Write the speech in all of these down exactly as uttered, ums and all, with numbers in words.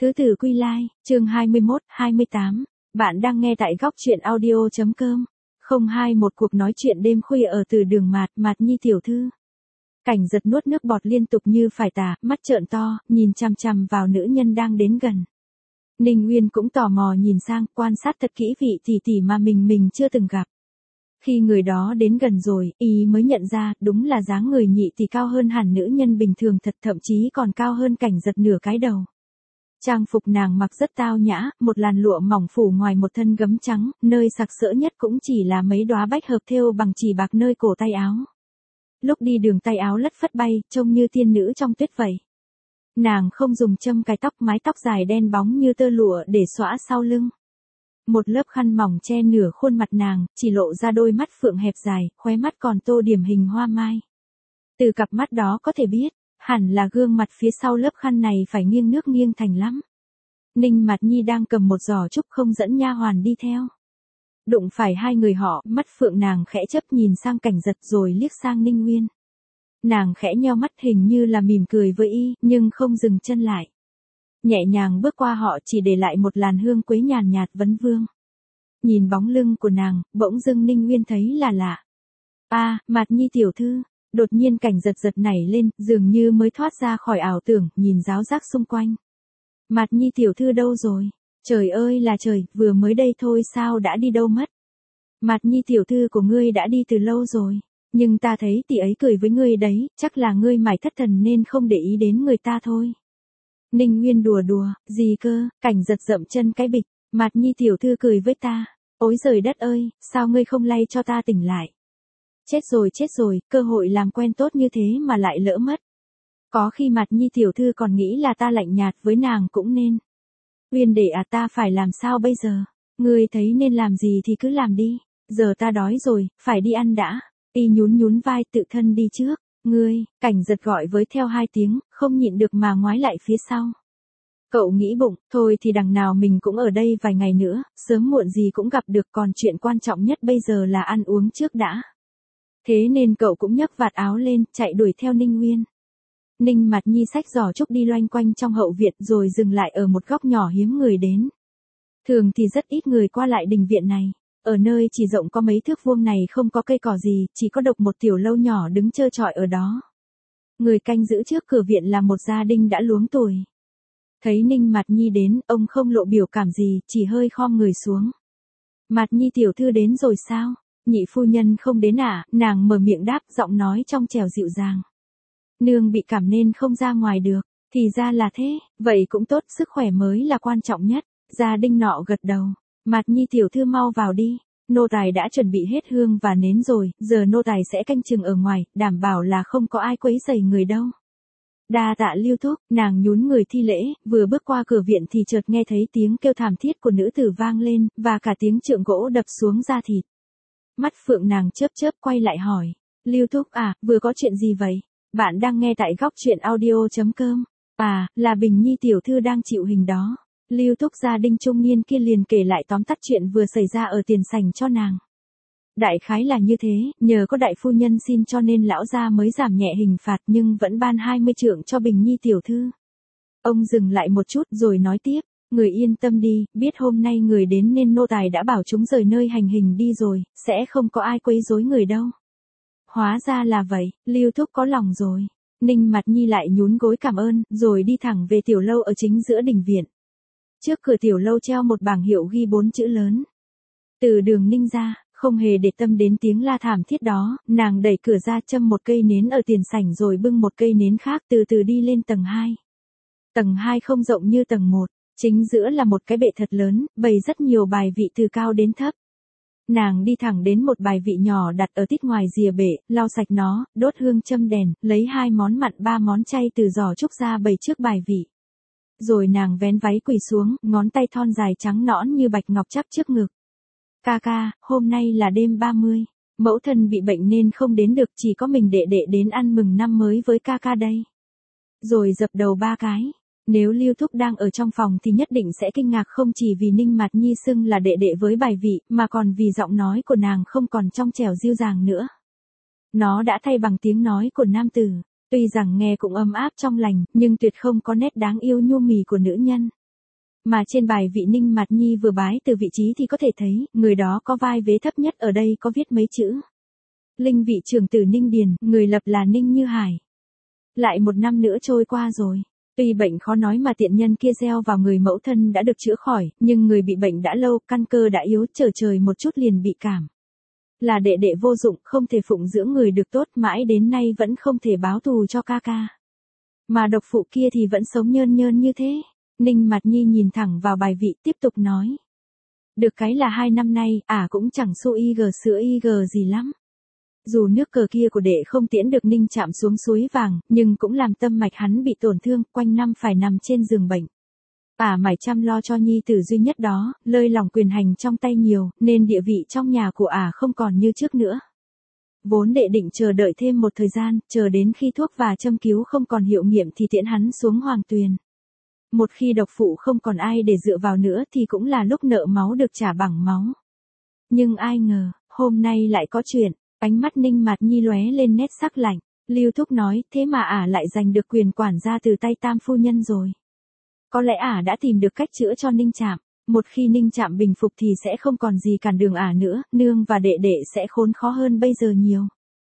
Thứ Tử Quy Lai, chương hai mươi mốt, hai mươi tám. Bạn đang nghe tại góc truyện audio chấm com. Không hai một cuộc nói chuyện đêm khuya ở từ đường Mạt, Mạt Nhi tiểu thư. Cảnh Giật nuốt nước bọt liên tục như phải tả, mắt trợn to, nhìn chằm chằm vào nữ nhân đang đến gần. Ninh Uyên cũng tò mò nhìn sang, quan sát thật kỹ vị tỷ tỷ mà mình mình chưa từng gặp. Khi người đó đến gần rồi, y mới nhận ra, đúng là dáng người nhị tỷ cao hơn hẳn nữ nhân bình thường thật, thậm chí còn cao hơn Cảnh Giật nửa cái đầu. Trang phục nàng mặc rất tao nhã, một làn lụa mỏng phủ ngoài một thân gấm trắng, nơi sặc sỡ nhất cũng chỉ là mấy đóa bách hợp thêu bằng chỉ bạc nơi cổ tay áo. Lúc đi đường tay áo lất phất bay, trông như tiên nữ trong tuyết vậy. Nàng không dùng châm cài tóc, mái tóc dài đen bóng như tơ lụa để xõa sau lưng. Một lớp khăn mỏng che nửa khuôn mặt nàng, chỉ lộ ra đôi mắt phượng hẹp dài, khóe mắt còn tô điểm hình hoa mai. Từ cặp mắt đó có thể biết, hẳn là gương mặt phía sau lớp khăn này phải nghiêng nước nghiêng thành lắm. Ninh Mạt Nhi đang cầm một giỏ trúc không dẫn nha hoàn đi theo. Đụng phải hai người họ, mắt phượng nàng khẽ chớp nhìn sang Cảnh Giật rồi liếc sang Ninh Uyên. Nàng khẽ nheo mắt hình như là mỉm cười với y, nhưng không dừng chân lại. Nhẹ nhàng bước qua họ chỉ để lại một làn hương quế nhàn nhạt vấn vương. Nhìn bóng lưng của nàng, bỗng dưng Ninh Uyên thấy là lạ. A, à, Mạt Nhi tiểu thư. Đột nhiên Cảnh Giật giật nảy lên, dường như mới thoát ra khỏi ảo tưởng, nhìn ráo rác xung quanh. Mạt Nhi tiểu thư đâu rồi? Trời ơi là trời, vừa mới đây thôi sao đã đi đâu mất? Mạt Nhi tiểu thư của ngươi đã đi từ lâu rồi. Nhưng ta thấy tỷ ấy cười với ngươi đấy, chắc là ngươi mải thất thần nên không để ý đến người ta thôi. Ninh Uyên đùa đùa, gì cơ? Cảnh Giật dậm chân cái bịch. Mạt Nhi tiểu thư cười với ta. Ôi giời đất ơi, sao ngươi không lay cho ta tỉnh lại? Chết rồi chết rồi, cơ hội làm quen tốt như thế mà lại lỡ mất. Có khi Mạt Nhi tiểu thư còn nghĩ là ta lạnh nhạt với nàng cũng nên. Uyên đệ à, ta phải làm sao bây giờ? Ngươi thấy nên làm gì thì cứ làm đi. Giờ ta đói rồi, phải đi ăn đã. Y nhún nhún vai tự thân đi trước. Ngươi, Cảnh Giật gọi với theo hai tiếng, không nhịn được mà ngoái lại phía sau. Cậu nghĩ bụng, thôi thì đằng nào mình cũng ở đây vài ngày nữa, sớm muộn gì cũng gặp được, còn chuyện quan trọng nhất bây giờ là ăn uống trước đã. Thế nên cậu cũng nhấc vạt áo lên, chạy đuổi theo Ninh Uyên. Ninh Mạt Nhi xách giỏ trúc đi loanh quanh trong hậu viện rồi dừng lại ở một góc nhỏ hiếm người đến. Thường thì rất ít người qua lại đình viện này. Ở nơi chỉ rộng có mấy thước vuông này không có cây cỏ gì, chỉ có độc một tiểu lâu nhỏ đứng trơ trọi ở đó. Người canh giữ trước cửa viện là một gia đình đã luống tuổi. Thấy Ninh Mạt Nhi đến, ông không lộ biểu cảm gì, chỉ hơi khom người xuống. Mạt Nhi tiểu thư đến rồi sao? Nhị phu nhân không đến à? Nàng mở miệng đáp, giọng nói trong trẻo dịu dàng. Nương bị cảm nên không ra ngoài được. Thì ra là thế, vậy cũng tốt, sức khỏe mới là quan trọng nhất. Gia đình nọ gật đầu. Mạt Nhi tiểu thư mau vào đi. Nô tài đã chuẩn bị hết hương và nến rồi, giờ nô tài sẽ canh chừng ở ngoài, đảm bảo là không có ai quấy rầy người đâu. Đa tạ Lưu thúc, nàng nhún người thi lễ, vừa bước qua cửa viện thì chợt nghe thấy tiếng kêu thảm thiết của nữ tử vang lên, và cả tiếng trượng gỗ đập xuống da thịt. Mắt phượng nàng chớp chớp quay lại hỏi. Lưu thúc à, vừa có chuyện gì vậy? Bạn đang nghe tại góc truyện audio chấm com. À, là Bình Nhi tiểu thư đang chịu hình đó. Lưu thúc gia đình trung niên kia liền kể lại tóm tắt chuyện vừa xảy ra ở tiền sảnh cho nàng. Đại khái là như thế, nhờ có đại phu nhân xin cho nên lão gia mới giảm nhẹ hình phạt nhưng vẫn ban hai mươi trượng cho Bình Nhi tiểu thư. Ông dừng lại một chút rồi nói tiếp. Người yên tâm đi, biết hôm nay người đến nên nô tài đã bảo chúng rời nơi hành hình đi rồi, sẽ không có ai quấy rối người đâu. Hóa ra là vậy, Lưu thúc có lòng rồi. Ninh Mạt Nhi lại nhún gối cảm ơn, rồi đi thẳng về tiểu lâu ở chính giữa đình viện. Trước cửa tiểu lâu treo một bảng hiệu ghi bốn chữ lớn. Từ đường Ninh ra, không hề để tâm đến tiếng la thảm thiết đó, nàng đẩy cửa ra châm một cây nến ở tiền sảnh rồi bưng một cây nến khác từ từ đi lên tầng hai. Tầng hai không rộng như tầng một. Chính giữa là một cái bệ thật lớn, bày rất nhiều bài vị từ cao đến thấp. Nàng đi thẳng đến một bài vị nhỏ đặt ở tít ngoài rìa bệ, lau sạch nó, đốt hương châm đèn, lấy hai món mặn ba món chay từ giỏ trúc ra bày trước bài vị. Rồi nàng vén váy quỳ xuống, ngón tay thon dài trắng nõn như bạch ngọc chắp trước ngực. Ca ca, hôm nay là đêm ba mươi. Mẫu thân bị bệnh nên không đến được, chỉ có mình đệ đệ đến ăn mừng năm mới với ca ca đây. Rồi dập đầu ba cái. Nếu Lưu thúc đang ở trong phòng thì nhất định sẽ kinh ngạc không chỉ vì Ninh Mạt Nhi xưng là đệ đệ với bài vị, mà còn vì giọng nói của nàng không còn trong trẻo dịu dàng nữa. Nó đã thay bằng tiếng nói của nam tử. Tuy rằng nghe cũng ấm áp trong lành, nhưng tuyệt không có nét đáng yêu nhu mì của nữ nhân. Mà trên bài vị Ninh Mạt Nhi vừa bái từ vị trí thì có thể thấy, người đó có vai vế thấp nhất ở đây có viết mấy chữ. Linh vị trưởng tử Ninh Điền, người lập là Ninh Như Hải. Lại một năm nữa trôi qua rồi. Tuy bệnh khó nói mà tiện nhân kia gieo vào người mẫu thân đã được chữa khỏi, nhưng người bị bệnh đã lâu, căn cơ đã yếu, chờ trời một chút liền bị cảm. Là đệ đệ vô dụng, không thể phụng dưỡng người được tốt, mãi đến nay vẫn không thể báo thù cho ca ca. Mà độc phụ kia thì vẫn sống nhơn nhơn như thế. Ninh Mạt Nhi nhìn thẳng vào bài vị, tiếp tục nói. Được cái là hai năm nay, ả cũng chẳng xu y gờ sữa y gờ gì lắm. Dù nước cờ kia của đệ không tiễn được Ninh chạm xuống suối vàng, nhưng cũng làm tâm mạch hắn bị tổn thương, quanh năm phải nằm trên giường bệnh. Ả mải chăm lo cho nhi tử duy nhất đó, lơi lỏng quyền hành trong tay nhiều, nên địa vị trong nhà của ả không còn như trước nữa. Vốn đệ định chờ đợi thêm một thời gian, chờ đến khi thuốc và châm cứu không còn hiệu nghiệm thì tiễn hắn xuống hoàng tuyền. Một khi độc phụ không còn ai để dựa vào nữa thì cũng là lúc nợ máu được trả bằng máu. Nhưng ai ngờ, hôm nay lại có chuyện. Ánh mắt Ninh Mạt Nhi lóe lên nét sắc lạnh. Lưu Thúc nói, thế mà ả lại giành được quyền quản gia từ tay Tam phu nhân rồi. Có lẽ ả đã tìm được cách chữa cho Ninh Trạm. Một khi Ninh Trạm bình phục thì sẽ không còn gì cản đường ả nữa, nương và đệ đệ sẽ khốn khó hơn bây giờ nhiều.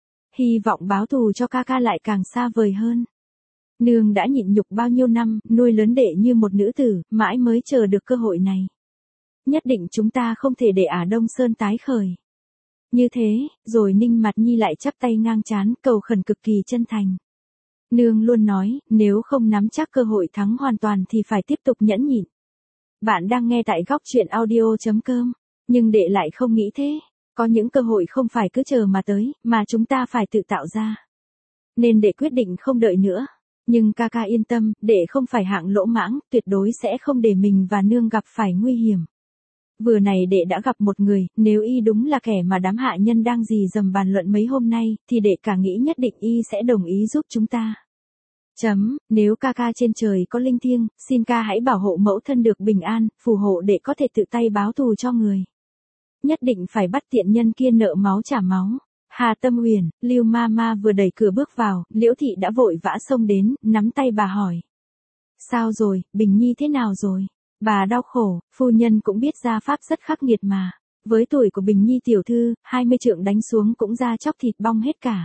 Hy vọng báo thù cho ca ca lại càng xa vời hơn. Nương đã nhịn nhục bao nhiêu năm, nuôi lớn đệ như một nữ tử, mãi mới chờ được cơ hội này. Nhất định chúng ta không thể để ả Đông Sơn tái khởi. Như thế, rồi Ninh Mạt Nhi lại chắp tay ngang trán, cầu khẩn cực kỳ chân thành. Nương luôn nói, nếu không nắm chắc cơ hội thắng hoàn toàn thì phải tiếp tục nhẫn nhịn. Bạn đang nghe tại góc truyện audio chấm com, nhưng đệ lại không nghĩ thế. Có những cơ hội không phải cứ chờ mà tới, mà chúng ta phải tự tạo ra. Nên đệ quyết định không đợi nữa. Nhưng ca ca yên tâm, đệ không phải hạng lỗ mãng, tuyệt đối sẽ không để mình và nương gặp phải nguy hiểm. Vừa này đệ đã gặp một người, nếu y đúng là kẻ mà đám hạ nhân đang dì dầm bàn luận mấy hôm nay, thì đệ cả nghĩ nhất định y sẽ đồng ý giúp chúng ta. Chấm, nếu ca ca trên trời có linh thiêng, xin ca hãy bảo hộ mẫu thân được bình an, phù hộ đệ có thể tự tay báo thù cho người. Nhất định phải bắt tiện nhân kia nợ máu trả máu. Hà Tâm Huyền, Lưu Ma Ma vừa đẩy cửa bước vào, Liễu Thị đã vội vã xông đến, nắm tay bà hỏi. Sao rồi, Bình Nhi thế nào rồi? Bà đau khổ, phu nhân cũng biết gia pháp rất khắc nghiệt mà. Với tuổi của Bình Nhi tiểu thư, hai mươi trượng đánh xuống cũng ra chóc thịt bong hết cả.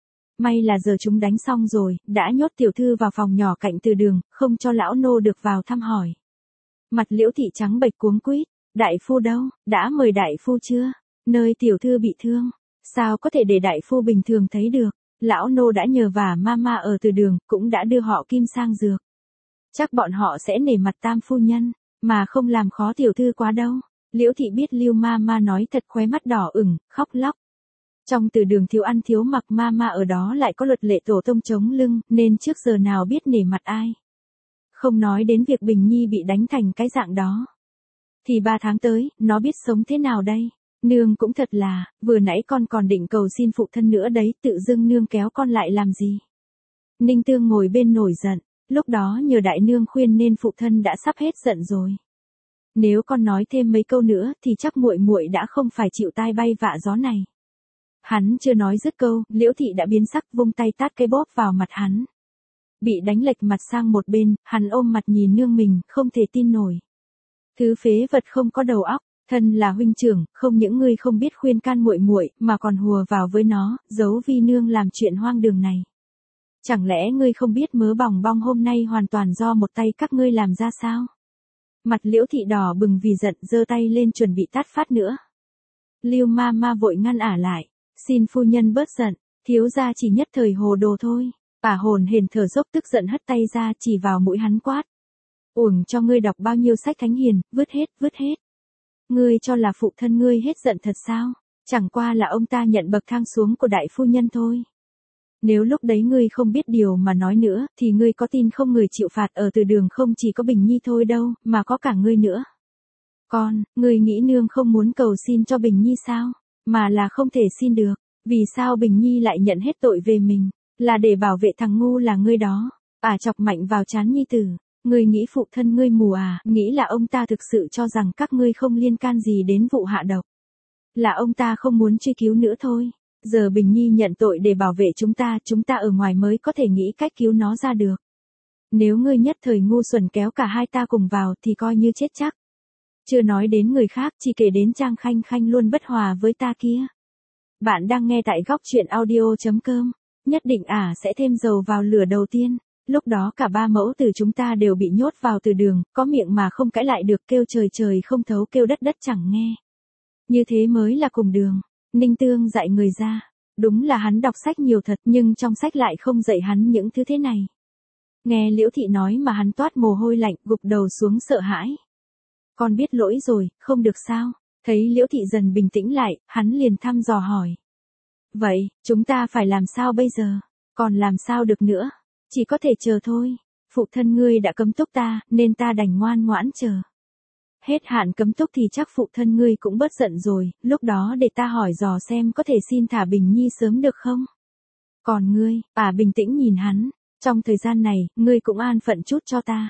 May là giờ chúng đánh xong rồi, đã nhốt tiểu thư vào phòng nhỏ cạnh từ đường, không cho lão nô được vào thăm hỏi. Mặt Liễu Thị trắng bệch cuống quýt, đại phu đâu, đã mời đại phu chưa? Nơi tiểu thư bị thương, sao có thể để đại phu bình thường thấy được? Lão nô đã nhờ vả mama ở từ đường, cũng đã đưa họ kim sang dược. Chắc bọn họ sẽ nể mặt Tam phu nhân, mà không làm khó tiểu thư quá đâu. Liễu Thị biết Lưu Ma Ma nói thật, khóe mắt đỏ ửng, khóc lóc. Trong từ đường thiếu ăn thiếu mặc, ma ma ở đó lại có luật lệ tổ tông chống lưng, nên trước giờ nào biết nể mặt ai. Không nói đến việc Bình Nhi bị đánh thành cái dạng đó. Thì ba tháng tới, nó biết sống thế nào đây? Nương cũng thật là, vừa nãy con còn định cầu xin phụ thân nữa đấy, tự dưng nương kéo con lại làm gì? Ninh Tương ngồi bên nổi giận, lúc đó nhờ đại nương khuyên nên phụ thân đã sắp hết giận rồi. Nếu con nói thêm mấy câu nữa thì chắc muội muội đã không phải chịu tai bay vạ gió này. Hắn chưa nói dứt câu, Liễu Thị đã biến sắc, vung tay tát cái bóp vào mặt hắn. Bị đánh lệch mặt sang một bên, hắn ôm mặt nhìn nương mình, không thể tin nổi. Thứ phế vật không có đầu óc, thân là huynh trưởng, không những ngươi không biết khuyên can muội muội, mà còn hùa vào với nó, giấu vi nương làm chuyện hoang đường này. Chẳng lẽ ngươi không biết mớ bòng bong hôm nay hoàn toàn do một tay các ngươi làm ra sao? Mặt Liễu Thị đỏ bừng vì giận, giơ tay lên chuẩn bị tát phát nữa. Lưu Ma Ma vội ngăn ả lại. Xin phu nhân bớt giận, thiếu gia chỉ nhất thời hồ đồ thôi. Ả hồn hển thở dốc tức giận hất tay ra chỉ vào mũi hắn quát. Uổng cho ngươi đọc bao nhiêu sách thánh hiền, vứt hết, vứt hết. Ngươi cho là phụ thân ngươi hết giận thật sao? Chẳng qua là ông ta nhận bậc thang xuống của đại phu nhân thôi. Nếu lúc đấy ngươi không biết điều mà nói nữa, thì ngươi có tin không người chịu phạt ở từ đường không chỉ có Bình Nhi thôi đâu, mà có cả ngươi nữa. Con, ngươi nghĩ nương không muốn cầu xin cho Bình Nhi sao? Mà là không thể xin được. Vì sao Bình Nhi lại nhận hết tội về mình? Là để bảo vệ thằng ngu là ngươi đó. Ả chọc mạnh vào trán nhi tử. Ngươi nghĩ phụ thân ngươi mù à? Nghĩ là ông ta thực sự cho rằng các ngươi không liên can gì đến vụ hạ độc. Là ông ta không muốn truy cứu nữa thôi. Giờ Bình Nhi nhận tội để bảo vệ chúng ta, chúng ta ở ngoài mới có thể nghĩ cách cứu nó ra được. Nếu ngươi nhất thời ngu xuẩn kéo cả hai ta cùng vào thì coi như chết chắc. Chưa nói đến người khác, chỉ kể đến Trang Khanh Khanh luôn bất hòa với ta kia. Bạn đang nghe tại góc truyện audio.com. Nhất định ả à sẽ thêm dầu vào lửa đầu tiên. Lúc đó cả ba mẫu tử chúng ta đều bị nhốt vào từ đường, có miệng mà không cãi lại được, kêu trời trời không thấu, kêu đất đất chẳng nghe. Như thế mới là cùng đường. Ninh Tương dạy người ra. Đúng là hắn đọc sách nhiều thật, nhưng trong sách lại không dạy hắn những thứ thế này. Nghe Liễu Thị nói mà hắn toát mồ hôi lạnh, gục đầu xuống sợ hãi. Con biết lỗi rồi, không được sao? Thấy Liễu Thị dần bình tĩnh lại, hắn liền thăm dò hỏi. Vậy, chúng ta phải làm sao bây giờ? Còn làm sao được nữa? Chỉ có thể chờ thôi. Phụ thân ngươi đã cấm túc ta, nên ta đành ngoan ngoãn chờ. Hết hạn cấm túc thì chắc phụ thân ngươi cũng bớt giận rồi, lúc đó để ta hỏi dò xem có thể xin thả Bình Nhi sớm được không? Còn ngươi, à bình tĩnh nhìn hắn, trong thời gian này, ngươi cũng an phận chút cho ta.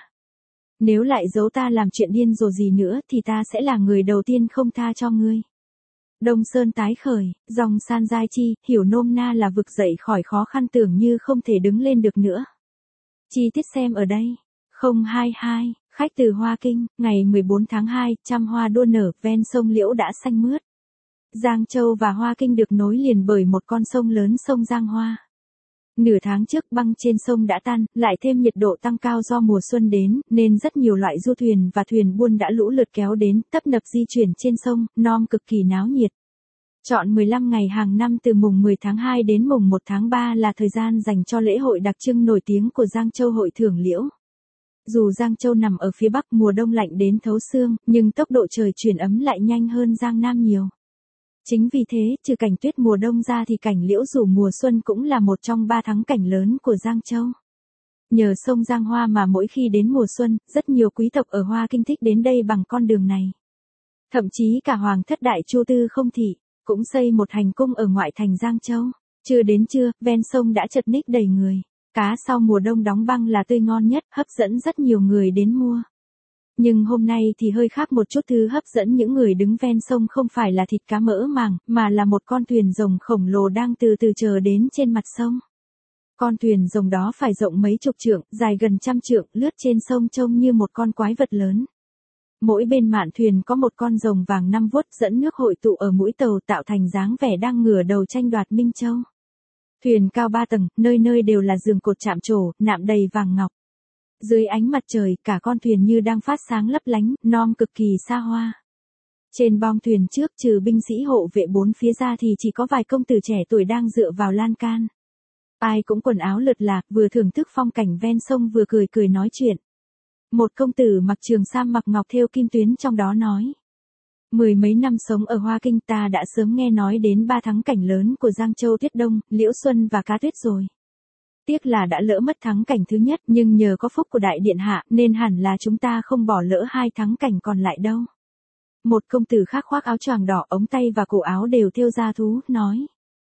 Nếu lại giấu ta làm chuyện điên rồ gì nữa thì ta sẽ là người đầu tiên không tha cho ngươi. Đông Sơn tái khởi, dòng san giai chi, hiểu nôm na là vực dậy khỏi khó khăn tưởng như không thể đứng lên được nữa. Chi tiết xem ở đây. không hai hai, khách từ Hoa Kinh, ngày mười bốn tháng hai, trăm hoa đua nở, ven sông Liễu đã xanh mướt. Giang Châu và Hoa Kinh được nối liền bởi một con sông lớn, sông Giang Hoa. Nửa tháng trước băng trên sông đã tan, lại thêm nhiệt độ tăng cao do mùa xuân đến, nên rất nhiều loại du thuyền và thuyền buôn đã lũ lượt kéo đến, tấp nập di chuyển trên sông, non cực kỳ náo nhiệt. Chọn mười lăm ngày hàng năm từ mùng mười tháng hai đến mùng một tháng ba là thời gian dành cho lễ hội đặc trưng nổi tiếng của Giang Châu Hội Thưởng Liễu. Dù Giang Châu nằm ở phía bắc, mùa đông lạnh đến thấu xương, nhưng tốc độ trời chuyển ấm lại nhanh hơn Giang Nam nhiều. Chính vì thế, trừ cảnh tuyết mùa đông ra thì cảnh liễu rủ mùa xuân cũng là một trong ba thắng cảnh lớn của Giang Châu. Nhờ sông Giang Hoa mà mỗi khi đến mùa xuân, rất nhiều quý tộc ở Hoa Kinh thích đến đây bằng con đường này. Thậm chí cả Hoàng thất Đại Chu Tư Không Thị cũng xây một hành cung ở ngoại thành Giang Châu. Chưa đến trưa, ven sông đã chật ních đầy người. Cá sau mùa đông đóng băng là tươi ngon nhất, hấp dẫn rất nhiều người đến mua. Nhưng hôm nay thì hơi khác một chút, thứ hấp dẫn những người đứng ven sông không phải là thịt cá mỡ màng, mà là một con thuyền rồng khổng lồ đang từ từ chờ đến trên mặt sông. Con thuyền rồng đó phải rộng mấy chục trượng, dài gần trăm trượng, lướt trên sông trông như một con quái vật lớn. Mỗi bên mạn thuyền có một con rồng vàng năm vuốt dẫn nước hội tụ ở mũi tàu, tạo thành dáng vẻ đang ngửa đầu tranh đoạt Minh Châu. Thuyền cao ba tầng, nơi nơi đều là giường cột chạm trổ, nạm đầy vàng ngọc. Dưới ánh mặt trời, cả con thuyền như đang phát sáng lấp lánh, non cực kỳ xa hoa. Trên bong thuyền trước, trừ binh sĩ hộ vệ bốn phía ra thì chỉ có vài công tử trẻ tuổi đang dựa vào lan can. Ai cũng quần áo lượt lạc, vừa thưởng thức phong cảnh ven sông vừa cười cười nói chuyện. Một công tử mặc trường sam mặc ngọc thêu kim tuyến trong đó nói. Mười mấy năm sống ở Hoa Kinh ta đã sớm nghe nói đến ba thắng cảnh lớn của Giang Châu Tuyết Đông, Liễu Xuân và Cá Tuyết rồi. Tiếc là đã lỡ mất thắng cảnh thứ nhất, nhưng nhờ có phúc của đại điện hạ nên hẳn là chúng ta không bỏ lỡ hai thắng cảnh còn lại đâu. Một công tử khác khoác áo choàng đỏ, ống tay và cổ áo đều thêu da thú, nói.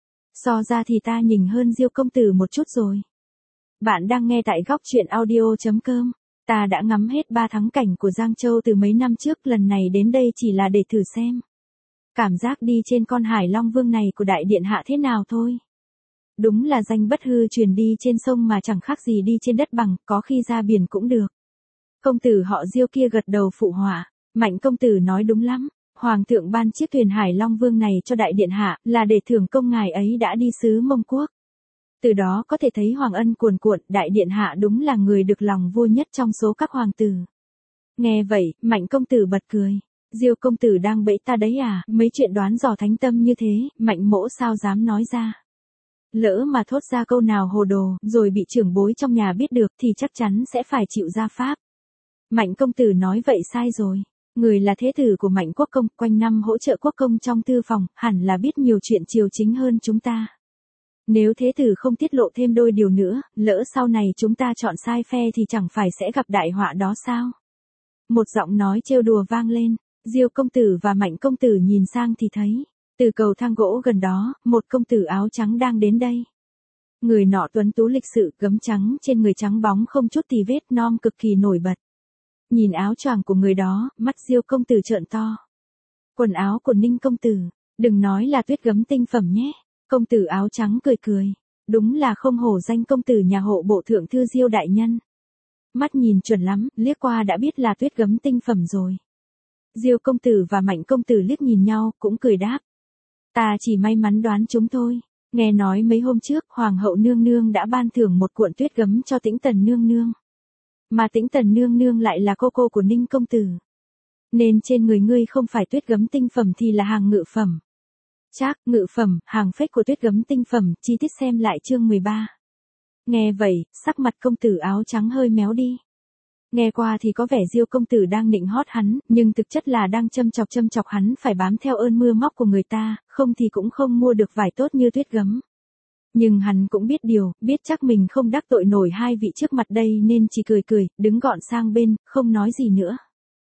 So ra thì ta nhỉnh hơn Diêu công tử một chút rồi. Bạn đang nghe tại góc truyện audio.com. Ta đã ngắm hết ba thắng cảnh của Giang Châu từ mấy năm trước, lần này đến đây chỉ là để thử xem. Cảm giác đi trên con Hải Long Vương này của đại điện hạ thế nào thôi. Đúng là danh bất hư truyền, đi trên sông mà chẳng khác gì đi trên đất bằng, có khi ra biển cũng được. Công tử họ Diêu kia gật đầu phụ họa. Mạnh công tử nói đúng lắm. Hoàng thượng ban chiếc thuyền Hải Long Vương này cho đại điện hạ là để thưởng công ngài ấy đã đi xứ Mông Quốc. Từ đó có thể thấy hoàng ân cuồn cuộn, đại điện hạ đúng là người được lòng vua nhất trong số các hoàng tử. Nghe vậy, Mạnh công tử bật cười. Diêu công tử đang bẫy ta đấy à, mấy chuyện đoán dò thánh tâm như thế, Mạnh mỗ sao dám nói ra. Lỡ mà thốt ra câu nào hồ đồ, rồi bị trưởng bối trong nhà biết được thì chắc chắn sẽ phải chịu gia pháp. Mạnh công tử nói vậy sai rồi. Người là thế tử của Mạnh quốc công, quanh năm hỗ trợ quốc công trong thư phòng, hẳn là biết nhiều chuyện triều chính hơn chúng ta. Nếu thế tử không tiết lộ thêm đôi điều nữa, lỡ sau này chúng ta chọn sai phe thì chẳng phải sẽ gặp đại họa đó sao? Một giọng nói trêu đùa vang lên, Diêu công tử và Mạnh công tử nhìn sang thì thấy, từ cầu thang gỗ gần đó, một công tử áo trắng đang đến đây. Người nọ tuấn tú lịch sự, gấm trắng trên người trắng bóng không chút tì vết, non cực kỳ nổi bật. Nhìn áo choàng của người đó, mắt Diêu công tử trợn to. Quần áo của Ninh công tử, đừng nói là tuyết gấm tinh phẩm nhé. Công tử áo trắng cười cười, đúng là không hổ danh công tử nhà hộ bộ thượng thư Diêu đại nhân. Mắt nhìn chuẩn lắm, liếc qua đã biết là tuyết gấm tinh phẩm rồi. Diêu công tử và Mạnh công tử liếc nhìn nhau, cũng cười đáp. Ta chỉ may mắn đoán chúng thôi. Nghe nói mấy hôm trước, Hoàng hậu nương nương đã ban thưởng một cuộn tuyết gấm cho Tĩnh Tần nương nương. Mà Tĩnh Tần nương nương lại là cô cô của Ninh công tử. Nên trên người ngươi không phải tuyết gấm tinh phẩm thì là hàng ngự phẩm. Chắc, ngự phẩm, hàng phách của tuyết gấm tinh phẩm, chi tiết xem lại chương mười ba. Nghe vậy, sắc mặt công tử áo trắng hơi méo đi. Nghe qua thì có vẻ Diêu công tử đang nịnh hót hắn, nhưng thực chất là đang châm chọc châm chọc hắn phải bám theo ơn mưa móc của người ta, không thì cũng không mua được vải tốt như tuyết gấm. Nhưng hắn cũng biết điều, biết chắc mình không đắc tội nổi hai vị trước mặt đây nên chỉ cười cười, đứng gọn sang bên, không nói gì nữa.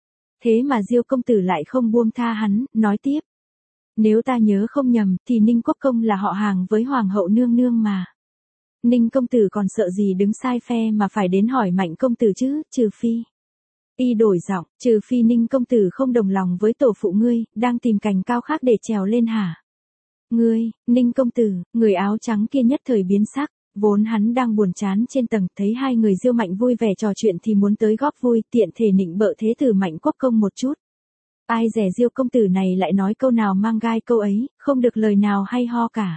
Thế mà Diêu công tử lại không buông tha hắn, nói tiếp. Nếu ta nhớ không nhầm, thì Ninh Quốc công là họ hàng với Hoàng hậu nương nương mà. Ninh công tử còn sợ gì đứng sai phe mà phải đến hỏi Mạnh công tử chứ, trừ phi. Y đổi giọng, trừ phi Ninh công tử không đồng lòng với tổ phụ ngươi, đang tìm cành cao khác để trèo lên hả? Ngươi, Ninh công tử, người áo trắng kia nhất thời biến sắc, vốn hắn đang buồn chán trên tầng, thấy hai người Diêu Mạnh vui vẻ trò chuyện thì muốn tới góp vui, tiện thể nịnh bợ thế tử Mạnh quốc công một chút. Ai dè Diêu công tử này lại nói câu nào mang gai câu ấy, không được lời nào hay ho cả.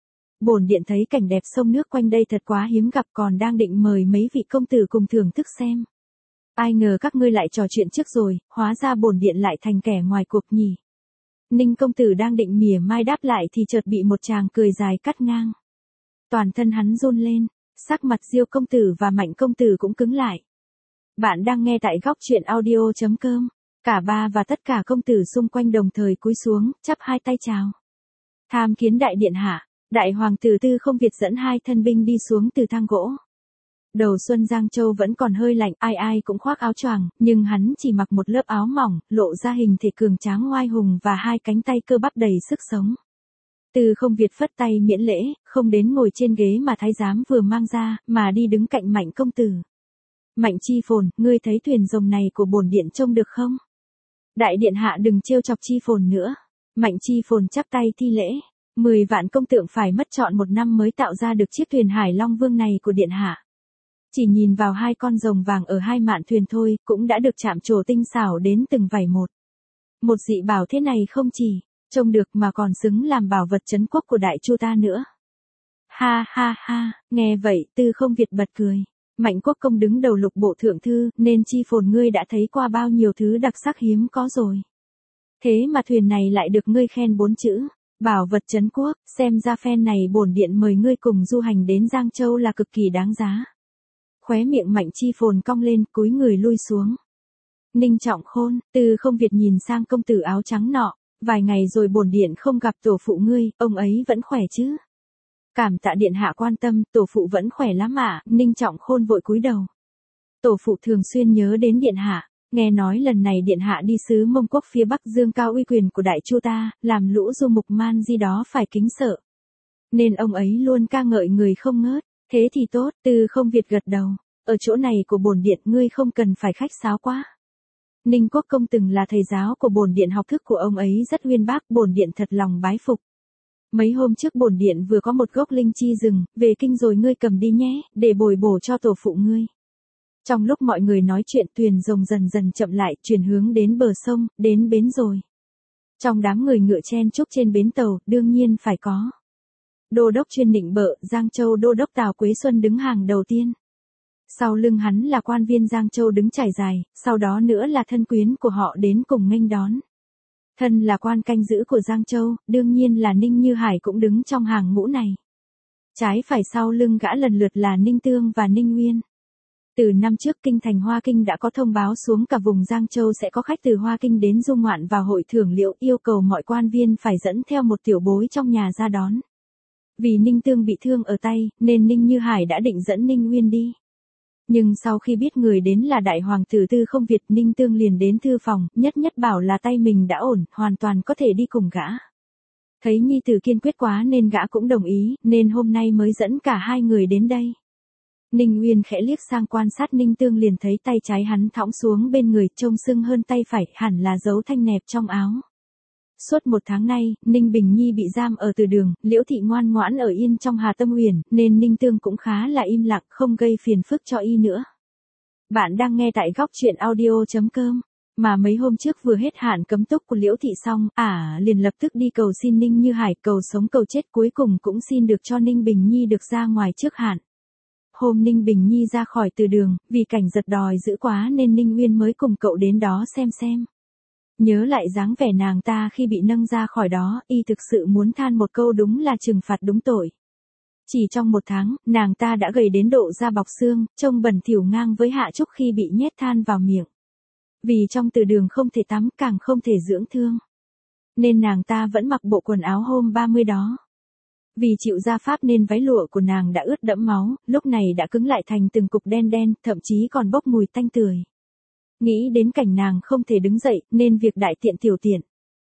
Bổn điện thấy cảnh đẹp sông nước quanh đây thật quá hiếm gặp, còn đang định mời mấy vị công tử cùng thưởng thức xem. Ai ngờ các ngươi lại trò chuyện trước rồi, hóa ra bổn điện lại thành kẻ ngoài cuộc nhỉ. Ninh công tử đang định mỉa mai đáp lại thì chợt bị một chàng cười dài cắt ngang. Toàn thân hắn run lên, sắc mặt Diêu công tử và Mạnh công tử cũng cứng lại. Bạn đang nghe tại góc truyện audio chấm com. Cả ba và tất cả công tử xung quanh đồng thời cúi xuống, chắp hai tay chào. Tham kiến đại điện hạ. Đại hoàng tử Tư Không Việt dẫn hai thân binh đi xuống từ thang gỗ. Đầu xuân Giang Châu vẫn còn hơi lạnh, ai ai cũng khoác áo choàng, nhưng hắn chỉ mặc một lớp áo mỏng, lộ ra hình thể cường tráng oai hùng và hai cánh tay cơ bắp đầy sức sống. Tư Không Việt phất tay miễn lễ, không đến ngồi trên ghế mà thái giám vừa mang ra, mà đi đứng cạnh Mạnh công tử. Mạnh Chi Phồn, ngươi thấy thuyền rồng này của bổn điện trông được không? Đại điện hạ đừng trêu chọc Chi Phồn nữa. Mạnh Chi Phồn chắp tay thi lễ. Mười vạn công tượng phải mất trọn một năm mới tạo ra được chiếc thuyền Hải Long Vương này của điện hạ. Chỉ nhìn vào hai con rồng vàng ở hai mạn thuyền thôi, cũng đã được chạm trổ tinh xảo đến từng vảy một. Một dị bảo thế này không chỉ trông được mà còn xứng làm bảo vật trấn quốc của đại chu ta nữa. Ha ha ha, nghe vậy, Tư Không Việt bật cười. Mạnh quốc công đứng đầu lục bộ thượng thư, nên Chi Phồn ngươi đã thấy qua bao nhiêu thứ đặc sắc hiếm có rồi. Thế mà thuyền này lại được ngươi khen bốn chữ. Bảo vật trấn quốc, xem ra phen này bổn điện mời ngươi cùng du hành đến Giang Châu là cực kỳ đáng giá. Khóe miệng Mạnh Chi Phồn cong lên, cúi người lui xuống. Ninh Trọng Khôn, Tư Không Việt nhìn sang công tử áo trắng nọ, vài ngày rồi bổn điện không gặp tổ phụ ngươi, ông ấy vẫn khỏe chứ? Cảm tạ điện hạ quan tâm, tổ phụ vẫn khỏe lắm ạ. Ninh Trọng Khôn vội cúi đầu. Tổ phụ thường xuyên nhớ đến điện hạ. Nghe nói lần này điện hạ đi sứ Mông Quốc phía Bắc dương cao uy quyền của đại chu ta, làm lũ du mục man di đó phải kính sợ. Nên ông ấy luôn ca ngợi người không ngớt, thế thì tốt, Tư Không Việt gật đầu, ở chỗ này của bổn điện ngươi không cần phải khách sáo quá. Ninh Quốc công từng là thầy giáo của bổn điện, học thức của ông ấy rất uyên bác, bổn điện thật lòng bái phục. Mấy hôm trước bổn điện vừa có một gốc linh chi rừng, về kinh rồi ngươi cầm đi nhé, để bồi bổ cho tổ phụ ngươi. Trong lúc mọi người nói chuyện, thuyền rồng dần dần chậm lại, chuyển hướng đến bờ sông, đến bến rồi. Trong đám người ngựa chen chúc trên bến tàu, đương nhiên phải có đô đốc chuyên nịnh bợ, Giang Châu đô đốc Tào Quế Xuân đứng hàng đầu tiên. Sau lưng hắn là quan viên Giang Châu đứng trải dài, sau đó nữa là thân quyến của họ đến cùng nghênh đón. Thân là quan canh giữ của Giang Châu, đương nhiên là Ninh Như Hải cũng đứng trong hàng ngũ này. Trái phải sau lưng gã lần lượt là Ninh Tương và Ninh Nguyên. Từ năm trước kinh thành Hoa Kinh đã có thông báo xuống cả vùng Giang Châu sẽ có khách từ Hoa Kinh đến du ngoạn vào hội thưởng liệu, yêu cầu mọi quan viên phải dẫn theo một tiểu bối trong nhà ra đón. Vì Ninh Tương bị thương ở tay, nên Ninh Như Hải đã định dẫn Ninh Nguyên đi. Nhưng sau khi biết người đến là đại hoàng tử Tư Không Việt, Ninh Tương liền đến thư phòng, nhất nhất bảo là tay mình đã ổn, hoàn toàn có thể đi cùng gã. Thấy nhi tử kiên quyết quá nên gã cũng đồng ý, nên hôm nay mới dẫn cả hai người đến đây. Ninh Nguyên khẽ liếc sang quan sát Ninh Tương liền thấy tay trái hắn thõng xuống bên người, trông sưng hơn tay phải, hẳn là dấu thanh nẹp trong áo. Suốt một tháng nay, Ninh Bình Nhi bị giam ở từ đường, Liễu Thị ngoan ngoãn ở yên trong Hà Tâm Huyền, nên Ninh Tương cũng khá là im lặng, không gây phiền phức cho y nữa. Bạn đang nghe tại góc truyện audio.com. Mà mấy hôm trước vừa hết hạn cấm túc của Liễu Thị xong, ả à, liền lập tức đi cầu xin Ninh Như Hải, cầu sống cầu chết cuối cùng cũng xin được cho Ninh Bình Nhi được ra ngoài trước hạn. Hôm Ninh Bình Nhi ra khỏi từ đường, vì Cảnh Giật đòi giữ quá nên Ninh Uyên mới cùng cậu đến đó xem xem. Nhớ lại dáng vẻ nàng ta khi bị nâng ra khỏi đó, y thực sự muốn than một câu đúng là trừng phạt đúng tội. Chỉ trong một tháng, nàng ta đã gầy đến độ da bọc xương, trông bẩn thỉu ngang với Hạ Trúc khi bị nhét than vào miệng. Vì trong từ đường không thể tắm, càng không thể dưỡng thương, nên nàng ta vẫn mặc bộ quần áo hôm ba mươi đó. Vì chịu gia pháp nên váy lụa của nàng đã ướt đẫm máu, lúc này đã cứng lại thành từng cục đen đen, thậm chí còn bốc mùi tanh tưởi. Nghĩ đến cảnh nàng không thể đứng dậy, nên việc đại tiện tiểu tiện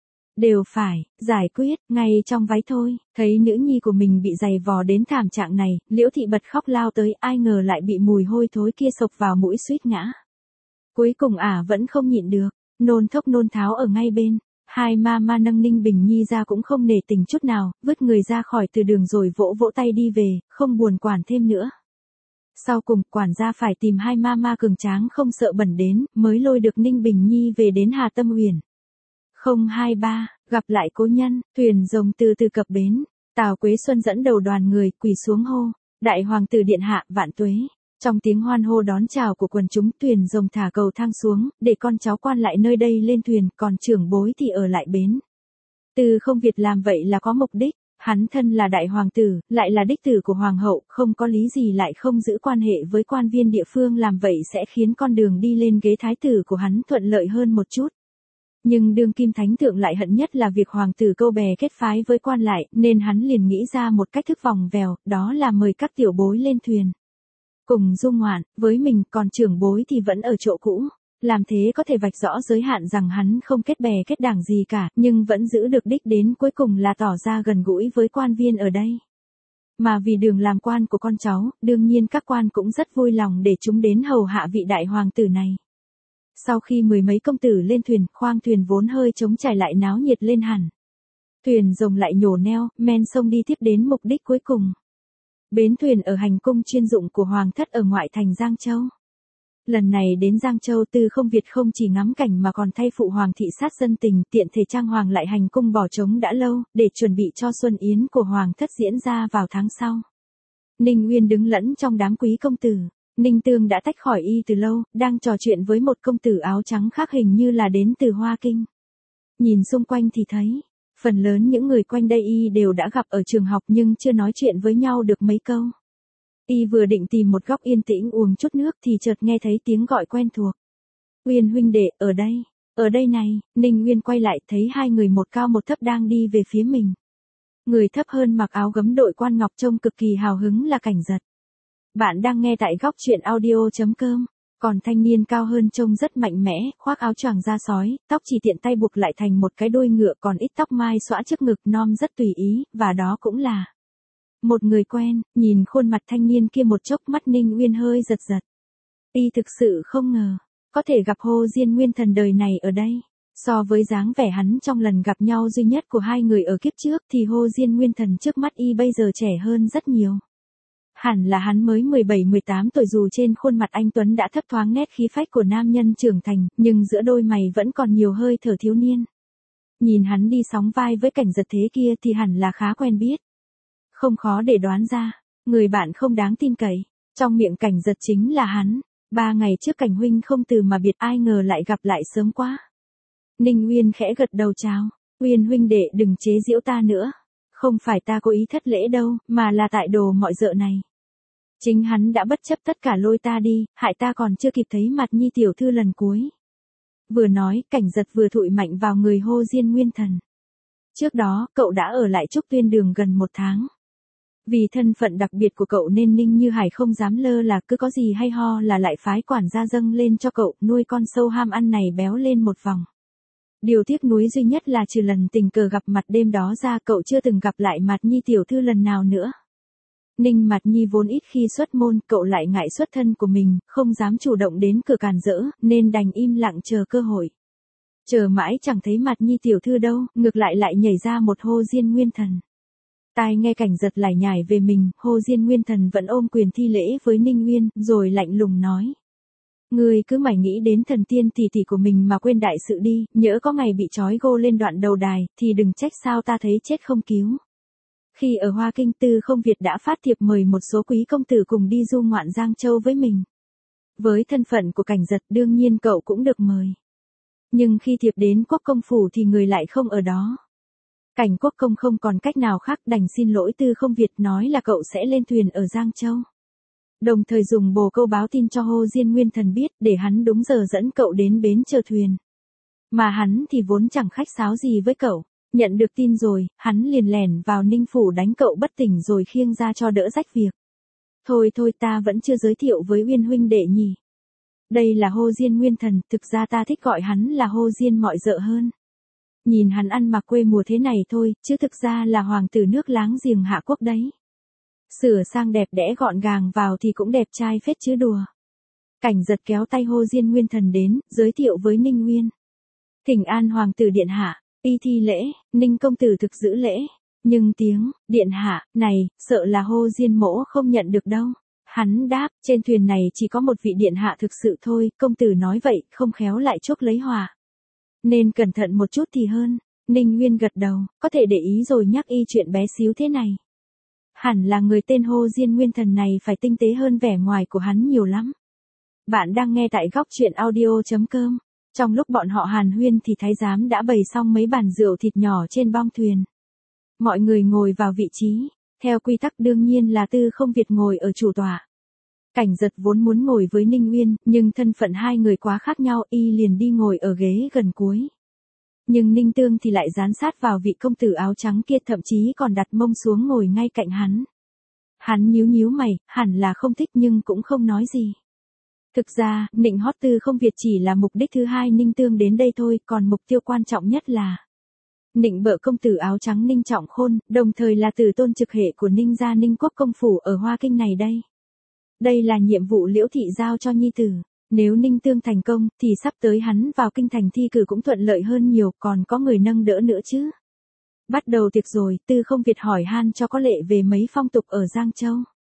đều phải giải quyết ngay trong váy thôi. Thấy nữ nhi của mình bị giày vò đến thảm trạng này, Liễu Thị bật khóc lao tới, ai ngờ lại bị mùi hôi thối kia sộc vào mũi suýt ngã. Cuối cùng ả à vẫn không nhịn được, nôn thốc nôn tháo ở ngay bên. Hai ma ma nâng Ninh Bình Nhi ra cũng không nể tình chút nào, vứt người ra khỏi từ đường rồi vỗ vỗ tay đi về, không buồn quản thêm nữa. Sau cùng, quản gia phải tìm hai ma ma cường tráng không sợ bẩn đến, mới lôi được Ninh Bình Nhi về đến Hà Tâm Uyển. không hai ba, gặp lại cố nhân, thuyền rồng từ từ cập bến. Tào Quế Xuân dẫn đầu đoàn người quỳ xuống hô, đại hoàng tử điện hạ vạn tuế. Trong tiếng hoan hô đón chào của quần chúng, thuyền rồng thả cầu thang xuống, để con cháu quan lại nơi đây lên thuyền, còn trưởng bối thì ở lại bến. Từ không Việt làm vậy là có mục đích, hắn thân là đại hoàng tử, lại là đích tử của hoàng hậu, không có lý gì lại không giữ quan hệ với quan viên địa phương, làm vậy sẽ khiến con đường đi lên ghế thái tử của hắn thuận lợi hơn một chút. Nhưng đương kim thánh thượng lại hận nhất là việc hoàng tử câu bè kết phái với quan lại, nên hắn liền nghĩ ra một cách thức vòng vèo, đó là mời các tiểu bối lên thuyền cùng dung ngoạn với mình, còn trưởng bối thì vẫn ở chỗ cũ. Làm thế có thể vạch rõ giới hạn rằng hắn không kết bè kết đảng gì cả, nhưng vẫn giữ được đích đến cuối cùng là tỏ ra gần gũi với quan viên ở đây. Mà vì đường làm quan của con cháu, đương nhiên các quan cũng rất vui lòng để chúng đến hầu hạ vị đại hoàng tử này. Sau khi mười mấy công tử lên thuyền, khoang thuyền vốn hơi trống trải lại náo nhiệt lên hẳn. Thuyền rồng lại nhổ neo, men sông đi tiếp đến mục đích cuối cùng. Bến thuyền ở hành cung chuyên dụng của hoàng thất ở ngoại thành Giang Châu. Lần này đến Giang Châu, Tư Không Việt không chỉ ngắm cảnh mà còn thay phụ hoàng thị sát dân tình, tiện thể trang hoàng lại hành cung bỏ trống đã lâu, để chuẩn bị cho xuân yến của hoàng thất diễn ra vào tháng sau. Ninh Uyên đứng lẫn trong đám quý công tử. Ninh Tương đã tách khỏi y từ lâu, đang trò chuyện với một công tử áo trắng khác, hình như là đến từ Hoa Kinh. Nhìn xung quanh thì thấy, phần lớn những người quanh đây y đều đã gặp ở trường học nhưng chưa nói chuyện với nhau được mấy câu. Y vừa định tìm một góc yên tĩnh uống chút nước thì chợt nghe thấy tiếng gọi quen thuộc. Uyên huynh đệ, ở đây, ở đây này. Ninh Uyên quay lại thấy hai người một cao một thấp đang đi về phía mình. Người thấp hơn mặc áo gấm đội quan ngọc trông cực kỳ hào hứng là Cảnh Giật. Bạn đang nghe tại góc truyện audio.com. Còn thanh niên cao hơn trông rất mạnh mẽ, khoác áo choàng da sói, tóc chỉ tiện tay buộc lại thành một cái đuôi ngựa, còn ít tóc mai xõa trước ngực, non rất tùy ý, và đó cũng là một người quen. Nhìn khuôn mặt thanh niên kia một chốc, mắt Ninh Uyên hơi giật giật. Y thực sự không ngờ có thể gặp Hồ Diên Nguyên Thần đời này ở đây. So với dáng vẻ hắn trong lần gặp nhau duy nhất của hai người ở kiếp trước thì Hồ Diên Nguyên Thần trước mắt y bây giờ trẻ hơn rất nhiều. Hẳn là hắn mới mười bảy mười tám tuổi, dù trên khuôn mặt anh tuấn đã thấp thoáng nét khí phách của nam nhân trưởng thành, nhưng giữa đôi mày vẫn còn nhiều hơi thở thiếu niên. Nhìn hắn đi sóng vai với Cảnh Giật thế kia thì hẳn là khá quen biết. Không khó để đoán ra, người bạn không đáng tin cậy trong miệng Cảnh Giật chính là hắn. Ba ngày trước Cảnh huynh không từ mà biệt, ai ngờ lại gặp lại sớm quá. Ninh Uyên khẽ gật đầu chào. Uyên huynh đệ đừng chế giễu ta nữa. Không phải ta cố ý thất lễ đâu, mà là tại đồ mọi dợ này. Chính hắn đã bất chấp tất cả lôi ta đi, hại ta còn chưa kịp thấy mặt Nhi tiểu thư lần cuối. Vừa nói, Cảnh Giật vừa thụi mạnh vào người Hồ Diên Nguyên Thần. Trước đó, cậu đã ở lại Trúc Tuyên Đường gần một tháng. Vì thân phận đặc biệt của cậu nên Ninh Như Hải không dám lơ là, cứ có gì hay ho là lại phái quản gia dâng lên cho cậu, nuôi con sâu ham ăn này béo lên một vòng. Điều tiếc nuối duy nhất là trừ lần tình cờ gặp mặt đêm đó ra, cậu chưa từng gặp lại mặt Nhi tiểu thư lần nào nữa. Ninh Mạt Nhi vốn ít khi xuất môn, cậu lại ngại xuất thân của mình, không dám chủ động đến cửa cản rỡ, nên đành im lặng chờ cơ hội. Chờ mãi chẳng thấy Mạt Nhi tiểu thư đâu, ngược lại lại nhảy ra một Hồ Diên Nguyên Thần. Tai nghe Cảnh Giật lải nhải về mình, Hồ Diên Nguyên Thần vẫn ôm quyền thi lễ với Ninh Uyên, rồi lạnh lùng nói. Ngươi cứ mải nghĩ đến thần tiên tỷ tỷ của mình mà quên đại sự đi, nhỡ có ngày bị trói gô lên đoạn đầu đài, thì đừng trách sao ta thấy chết không cứu. Khi ở Hoa Kinh, Tư Không Việt đã phát thiệp mời một số quý công tử cùng đi du ngoạn Giang Châu với mình. Với thân phận của Cảnh Giật đương nhiên cậu cũng được mời. Nhưng khi thiệp đến Quốc công phủ thì người lại không ở đó. Cảnh Quốc công không còn cách nào khác đành xin lỗi Tư Không Việt, nói là cậu sẽ lên thuyền ở Giang Châu. Đồng thời dùng bồ câu báo tin cho Hồ Diên Nguyên Thần biết để hắn đúng giờ dẫn cậu đến bến chờ thuyền. Mà hắn thì vốn chẳng khách sáo gì với cậu. Nhận được tin rồi, hắn liền lẻn vào Ninh Phủ đánh cậu bất tỉnh rồi khiêng ra cho đỡ rách việc. Thôi thôi ta vẫn chưa giới thiệu với Uyên huynh đệ nhỉ. Đây là Hồ Diên Nguyên Thần, thực ra ta thích gọi hắn là Hồ Diên mọi dợ hơn. Nhìn hắn ăn mặc quê mùa thế này thôi, chứ thực ra là hoàng tử nước láng giềng Hạ Quốc đấy. Sửa sang đẹp đẽ gọn gàng vào thì cũng đẹp trai phết chứ đùa. Cảnh Giật kéo tay Hồ Diên Nguyên Thần đến, giới thiệu với Ninh Nguyên. Thỉnh an hoàng tử điện hạ, y thi lễ, Ninh công tử thực giữ lễ. Nhưng tiếng, điện hạ, này, sợ là Hồ Diên mỗ không nhận được đâu. Hắn đáp, trên thuyền này chỉ có một vị điện hạ thực sự thôi, công tử nói vậy, không khéo lại chuốc lấy họa. Nên cẩn thận một chút thì hơn. Ninh Nguyên gật đầu, có thể để ý rồi nhắc y chuyện bé xíu thế này. Hẳn là người tên Hồ Diên Nguyên Thần này phải tinh tế hơn vẻ ngoài của hắn nhiều lắm. Bạn đang nghe tại góc truyện audio.com. Trong lúc bọn họ hàn huyên thì thái giám đã bày xong mấy bàn rượu thịt nhỏ trên bong thuyền. Mọi người ngồi vào vị trí. Theo quy tắc đương nhiên là Tư Không Việt ngồi ở chủ tọa. Cảnh Giật vốn muốn ngồi với Ninh Nguyên, nhưng thân phận hai người quá khác nhau, y liền đi ngồi ở ghế gần cuối. Nhưng Ninh Tương thì lại dán sát vào vị công tử áo trắng kia, thậm chí còn đặt mông xuống ngồi ngay cạnh hắn. Hắn nhíu nhíu mày, hẳn là không thích nhưng cũng không nói gì. Thực ra, nịnh hót Tư Không Việt chỉ là mục đích thứ hai Ninh Tương đến đây thôi, còn mục tiêu quan trọng nhất là nịnh bợ công tử áo trắng Ninh Trọng Khôn, đồng thời là tử tôn trực hệ của Ninh gia Ninh Quốc công phủ ở Hoa Kinh này đây. Đây là nhiệm vụ Liễu thị giao cho nhi tử. Nếu Ninh Tương thành công, thì sắp tới hắn vào kinh thành thi cử cũng thuận lợi hơn nhiều, còn có người nâng đỡ nữa chứ. Bắt đầu tiệc rồi, Tư Không Việt hỏi han cho có lệ về mấy phong tục ở Giang Châu.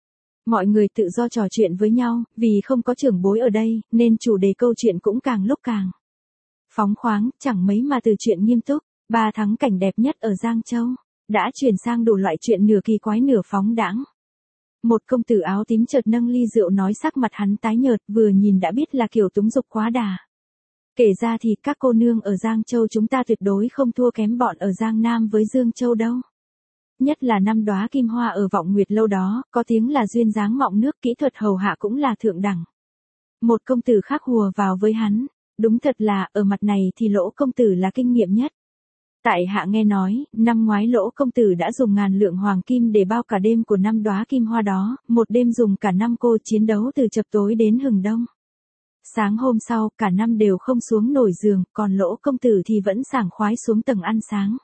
Mọi người tự do trò chuyện với nhau, vì không có trưởng bối ở đây, nên chủ đề câu chuyện cũng càng lúc càng phóng khoáng, chẳng mấy mà từ chuyện nghiêm túc, ba thắng cảnh đẹp nhất ở Giang Châu, đã chuyển sang đủ loại chuyện nửa kỳ quái nửa phóng đãng. Một công tử áo tím chợt nâng ly rượu nói sắc mặt hắn tái nhợt, vừa nhìn đã biết là kiểu túng dục quá đà. Kể ra thì các cô nương ở Giang Châu chúng ta tuyệt đối không thua kém bọn ở Giang Nam với Dương Châu đâu. Nhất là năm đóa kim hoa ở Vọng Nguyệt lâu đó, có tiếng là duyên dáng mọng nước, kỹ thuật hầu hạ cũng là thượng đẳng. Một công tử khác hùa vào với hắn, đúng thật là, ở mặt này thì Lỗ công tử là kinh nghiệm nhất. Tại hạ nghe nói, năm ngoái Lỗ công tử đã dùng ngàn lượng hoàng kim để bao cả đêm của năm đóa kim hoa đó, một đêm dùng cả năm cô chiến đấu từ chập tối đến hừng đông. Sáng hôm sau, cả năm đều không xuống nổi giường, còn Lỗ công tử thì vẫn sảng khoái xuống tầng ăn sáng.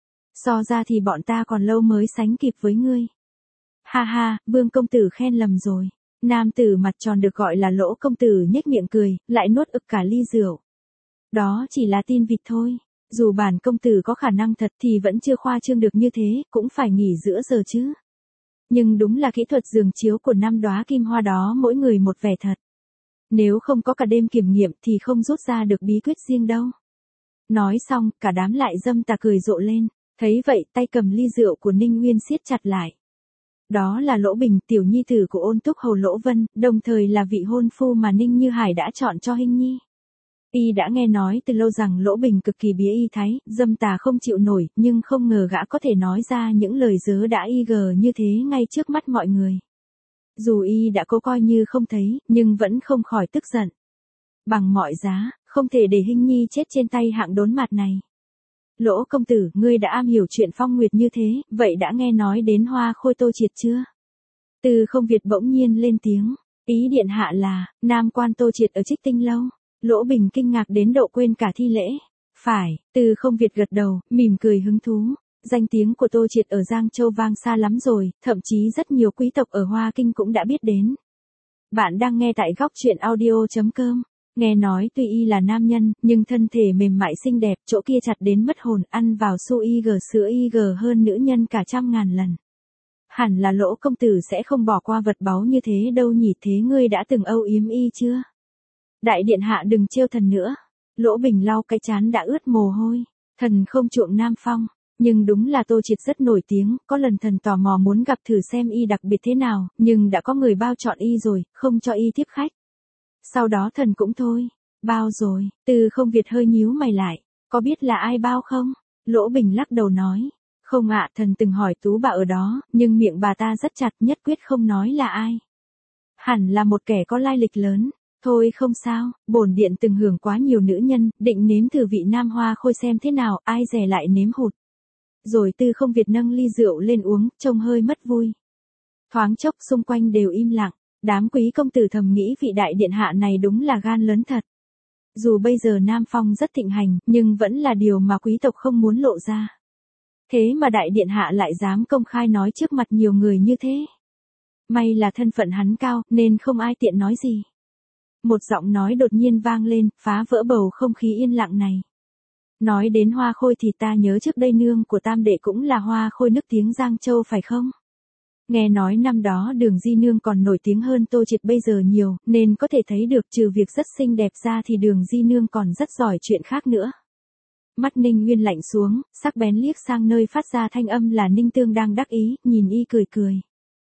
So ra thì bọn ta còn lâu mới sánh kịp với ngươi. Ha ha, Vương công tử khen lầm rồi. Nam tử mặt tròn được gọi là Lỗ công tử nhếch miệng cười, lại nuốt ực cả ly rượu. Đó chỉ là tin vịt thôi. Dù bản công tử có khả năng thật thì vẫn chưa khoa trương được như thế, cũng phải nghỉ giữa giờ chứ. Nhưng đúng là kỹ thuật giường chiếu của năm đóa kim hoa đó mỗi người một vẻ thật. Nếu không có cả đêm kiểm nghiệm thì không rút ra được bí quyết riêng đâu. Nói xong, cả đám lại dâm tà cười rộ lên. Thấy vậy, tay cầm ly rượu của Ninh Nguyên siết chặt lại. Đó là Lỗ Bình, tiểu nhi tử của Ôn Túc hầu Lỗ Vân, đồng thời là vị hôn phu mà Ninh Như Hải đã chọn cho Hinh Nhi. Y đã nghe nói từ lâu rằng Lỗ Bình cực kỳ bía y thái, dâm tà không chịu nổi, nhưng không ngờ gã có thể nói ra những lời dớ đã y gờ như thế ngay trước mắt mọi người. Dù y đã cố coi như không thấy, nhưng vẫn không khỏi tức giận. Bằng mọi giá, không thể để Hinh Nhi chết trên tay hạng đốn mặt này. Lỗ công tử, ngươi đã am hiểu chuyện phong nguyệt như thế, vậy đã nghe nói đến Hoa Khôi Tô Triệt chưa? Tư Không Việt bỗng nhiên lên tiếng, ý điện hạ là, nam quan Tô Triệt ở Trích Tinh lâu. Lỗ Bình kinh ngạc đến độ quên cả thi lễ. Phải, Tư Không Việt gật đầu, mỉm cười hứng thú. Danh tiếng của Tô Triệt ở Giang Châu vang xa lắm rồi, thậm chí rất nhiều quý tộc ở Hoa Kinh cũng đã biết đến. Bạn đang nghe tại góc truyện audio.com. Nghe nói tuy y là nam nhân, nhưng thân thể mềm mại xinh đẹp, chỗ kia chặt đến mất hồn, ăn vào su y gờ sữa y gờ hơn nữ nhân cả trăm ngàn lần. Hẳn là Lỗ công tử sẽ không bỏ qua vật báu như thế đâu nhỉ, thế ngươi đã từng âu yếm y chưa? Đại điện hạ đừng trêu thần nữa. Lỗ Bình lau cái trán đã ướt mồ hôi. Thần không chuộng Nam Phong. Nhưng đúng là Tô Triệt rất nổi tiếng, có lần thần tò mò muốn gặp thử xem y đặc biệt thế nào, nhưng đã có người bao chọn y rồi, không cho y tiếp khách. Sau đó thần cũng thôi. Bao rồi, Từ Không Việt hơi nhíu mày lại. Có biết là ai bao không? Lỗ Bình lắc đầu nói. Không ạ, thần từng hỏi Tú bà ở đó, nhưng miệng bà ta rất chặt, nhất quyết không nói là ai. Hẳn là một kẻ có lai lịch lớn. Thôi không sao, bổn điện từng hưởng quá nhiều nữ nhân, định nếm thử vị Nam Hoa Khôi xem thế nào, ai dè lại nếm hụt. Rồi Tư Không Việt nâng ly rượu lên uống, trông hơi mất vui. Thoáng chốc xung quanh đều im lặng, đám quý công tử thầm nghĩ vị đại điện hạ này đúng là gan lớn thật. Dù bây giờ Nam Phong rất thịnh hành, nhưng vẫn là điều mà quý tộc không muốn lộ ra. Thế mà đại điện hạ lại dám công khai nói trước mặt nhiều người như thế. May là thân phận hắn cao, nên không ai tiện nói gì. Một giọng nói đột nhiên vang lên, phá vỡ bầu không khí yên lặng này. Nói đến Hoa Khôi thì ta nhớ trước đây nương của tam đệ cũng là Hoa Khôi nức tiếng Giang Châu phải không? Nghe nói năm đó Đường Di Nương còn nổi tiếng hơn Tô Triệt bây giờ nhiều, nên có thể thấy được trừ việc rất xinh đẹp ra thì Đường Di Nương còn rất giỏi chuyện khác nữa. Mắt Ninh Nguyên lạnh xuống, sắc bén liếc sang nơi phát ra thanh âm là Ninh Tương đang đắc ý, nhìn y cười cười.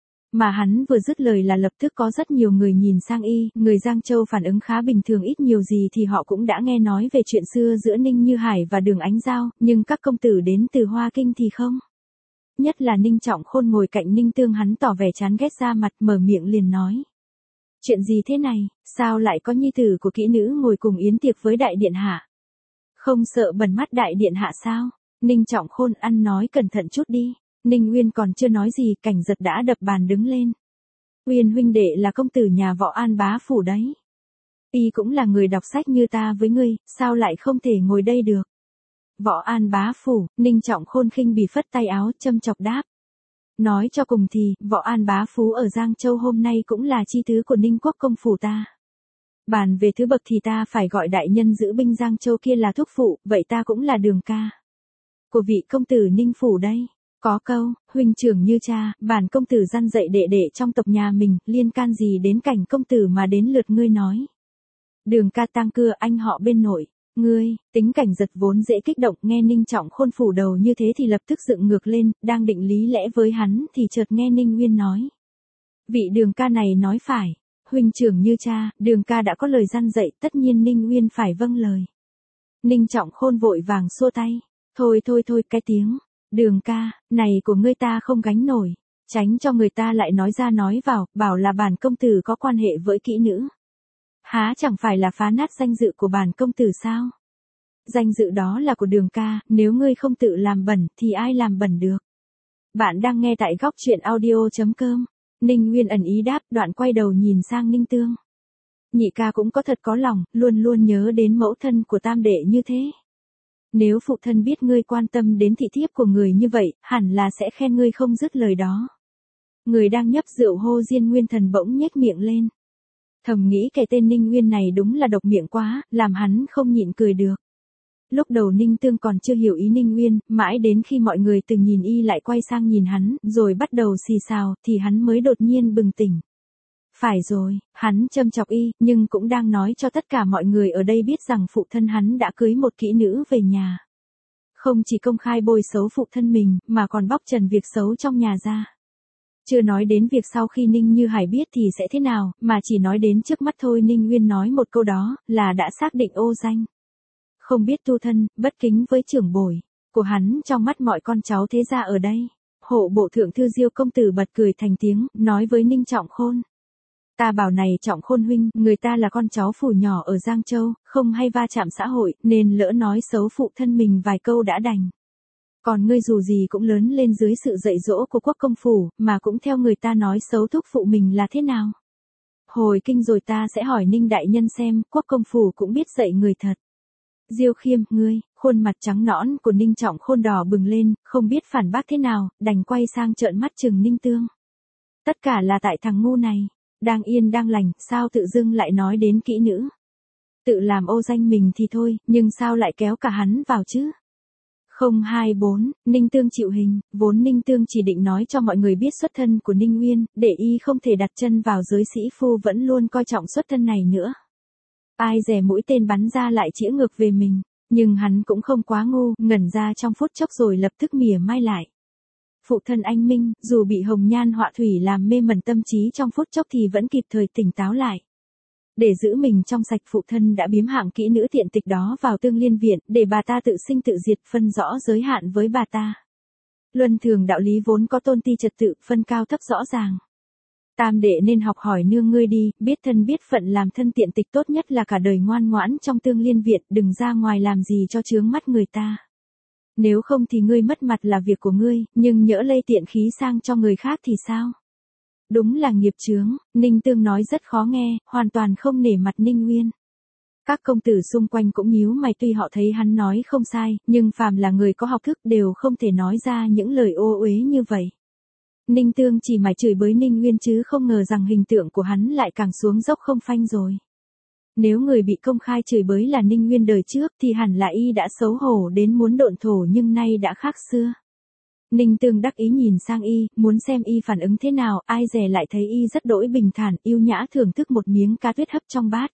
Mà hắn vừa dứt lời là lập tức có rất nhiều người nhìn sang y, người Giang Châu phản ứng khá bình thường, ít nhiều gì thì họ cũng đã nghe nói về chuyện xưa giữa Ninh Như Hải và Đường Ánh Giao, nhưng các công tử đến từ Hoa Kinh thì không. Nhất là Ninh Trọng Khôn ngồi cạnh Ninh Tương, hắn tỏ vẻ chán ghét ra mặt, mở miệng liền nói. Chuyện gì thế này, sao lại có nhi tử của kỹ nữ ngồi cùng yến tiệc với đại điện hạ? Không sợ bẩn mắt đại điện hạ sao? Ninh Trọng Khôn ăn nói cẩn thận chút đi. Ninh Uyên còn chưa nói gì, Cảnh Giật đã đập bàn đứng lên. Uyên huynh đệ là công tử nhà Võ An bá phủ đấy. Y cũng là người đọc sách như ta với ngươi, sao lại không thể ngồi đây được? Võ An bá phủ, Ninh Trọng Khôn khinh bỉ phất tay áo, châm chọc đáp. Nói cho cùng thì, Võ An bá phú ở Giang Châu hôm nay cũng là chi thứ của Ninh quốc công phủ ta. Bàn về thứ bậc thì ta phải gọi đại nhân giữ binh Giang Châu kia là thúc phụ, vậy ta cũng là đường ca của vị công tử Ninh phủ đây. Có câu, huynh trưởng như cha, bản công tử răn dạy đệ đệ trong tộc nhà mình, liên can gì đến cảnh công tử mà đến lượt ngươi nói. Đường ca tang cưa anh họ bên nội, ngươi, tính Cảnh Giật vốn dễ kích động, nghe Ninh Trọng Khôn phủ đầu như thế thì lập tức dựng ngược lên, đang định lý lẽ với hắn thì chợt nghe Ninh Nguyên nói. Vị đường ca này nói phải, huynh trưởng như cha, đường ca đã có lời răn dạy, tất nhiên Ninh Nguyên phải vâng lời. Ninh Trọng Khôn vội vàng xua tay, thôi thôi thôi cái tiếng. Đường ca, này của ngươi ta không gánh nổi, tránh cho người ta lại nói ra nói vào, bảo là bản công tử có quan hệ với kỹ nữ. Há chẳng phải là phá nát danh dự của bản công tử sao? Danh dự đó là của đường ca, nếu ngươi không tự làm bẩn thì ai làm bẩn được? Bạn đang nghe tại góc truyện audio chấm com. Ninh Nguyên ẩn ý đáp, đoạn quay đầu nhìn sang Ninh Tương. Nhị ca cũng có thật có lòng, luôn luôn nhớ đến mẫu thân của tam đệ như thế. Nếu phụ thân biết ngươi quan tâm đến thị thiếp của người như vậy, hẳn là sẽ khen ngươi không dứt lời đó. Người đang nhấp rượu hô Diên Nguyên Thần bỗng nhếch miệng lên. Thầm nghĩ cái tên Ninh Nguyên này đúng là độc miệng quá, làm hắn không nhịn cười được. Lúc đầu Ninh Tương còn chưa hiểu ý Ninh Nguyên, mãi đến khi mọi người từng nhìn y lại quay sang nhìn hắn, rồi bắt đầu xì xào, thì hắn mới đột nhiên bừng tỉnh. Phải rồi, hắn châm chọc y, nhưng cũng đang nói cho tất cả mọi người ở đây biết rằng phụ thân hắn đã cưới một kỹ nữ về nhà. Không chỉ công khai bôi xấu phụ thân mình, mà còn bóc trần việc xấu trong nhà ra. Chưa nói đến việc sau khi Ninh Như Hải biết thì sẽ thế nào, mà chỉ nói đến trước mắt thôi Ninh Nguyên nói một câu đó, là đã xác định ô danh. Không biết tu thân, bất kính với trưởng bối của hắn trong mắt mọi con cháu thế gia ở đây. Hộ bộ thượng thư Diêu công tử bật cười thành tiếng, nói với Ninh Trọng Khôn. Ta bảo này Trọng Khôn huynh, người ta là con cháu phủ nhỏ ở Giang Châu, không hay va chạm xã hội, nên lỡ nói xấu phụ thân mình vài câu đã đành. Còn ngươi dù gì cũng lớn lên dưới sự dạy dỗ của quốc công phủ, mà cũng theo người ta nói xấu thúc phụ mình là thế nào. Hồi kinh rồi ta sẽ hỏi Ninh đại nhân xem, quốc công phủ cũng biết dạy người thật. Diêu Khiêm, ngươi, khuôn mặt trắng nõn của Ninh Trọng Khôn đỏ bừng lên, không biết phản bác thế nào, đành quay sang trợn mắt chừng Ninh Tương. Tất cả là tại thằng ngu này. Đang yên đang lành, sao tự dưng lại nói đến kỹ nữ? Tự làm ô danh mình thì thôi, nhưng sao lại kéo cả hắn vào chứ? không hai bốn, Ninh Tương chịu hình, vốn Ninh Tương chỉ định nói cho mọi người biết xuất thân của Ninh Nguyên, để y không thể đặt chân vào giới sĩ phu vẫn luôn coi trọng xuất thân này nữa. Ai dè mũi tên bắn ra lại chĩa ngược về mình, nhưng hắn cũng không quá ngu, ngẩn ra trong phút chốc rồi lập tức mỉa mai lại. Phụ thân anh Minh, dù bị hồng nhan họa thủy làm mê mẩn tâm trí trong phút chốc thì vẫn kịp thời tỉnh táo lại. Để giữ mình trong sạch, phụ thân đã biếm hạng kỹ nữ tiện tịch đó vào Tương Liên Viện, để bà ta tự sinh tự diệt, phân rõ giới hạn với bà ta. Luân thường đạo lý vốn có tôn ti trật tự, phân cao thấp rõ ràng. Tam đệ nên học hỏi nương ngươi đi, biết thân biết phận làm thân tiện tịch, tốt nhất là cả đời ngoan ngoãn trong Tương Liên Viện, đừng ra ngoài làm gì cho chướng mắt người ta. Nếu không thì ngươi mất mặt là việc của ngươi, nhưng nhỡ lây tiện khí sang cho người khác thì sao? Đúng là nghiệp chướng. Ninh Tương nói rất khó nghe, hoàn toàn không nể mặt Ninh Nguyên. Các công tử xung quanh cũng nhíu mày, tuy họ thấy hắn nói không sai, nhưng phàm là người có học thức đều không thể nói ra những lời ô uế như vậy. Ninh Tương chỉ mải chửi bới Ninh Nguyên chứ không ngờ rằng hình tượng của hắn lại càng xuống dốc không phanh rồi. Nếu người bị công khai chửi bới là Ninh Nguyên đời trước thì hẳn là y đã xấu hổ đến muốn độn thổ, nhưng nay đã khác xưa. Ninh Tương đắc ý nhìn sang y, muốn xem y phản ứng thế nào, ai dè lại thấy y rất đỗi bình thản, yêu nhã thưởng thức một miếng cá tuyết hấp trong bát.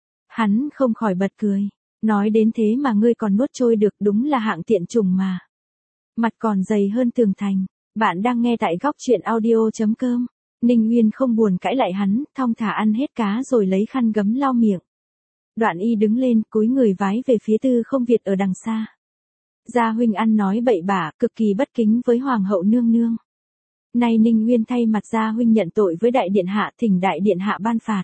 Hắn không khỏi bật cười, nói đến thế mà ngươi còn nuốt trôi được, đúng là hạng tiện chủng mà. Mặt còn dày hơn tường thành. Bạn đang nghe tại góc truyện audio chấm com. Ninh Nguyên không buồn cãi lại hắn, thong thả ăn hết cá rồi lấy khăn gấm lau miệng. Đoạn y đứng lên, cúi người vái về phía Tư Không Việt ở đằng xa. Gia huynh ăn nói bậy bạ, cực kỳ bất kính với hoàng hậu nương nương. Nay Ninh Nguyên thay mặt Gia huynh nhận tội với đại điện hạ, thỉnh đại điện hạ ban phạt.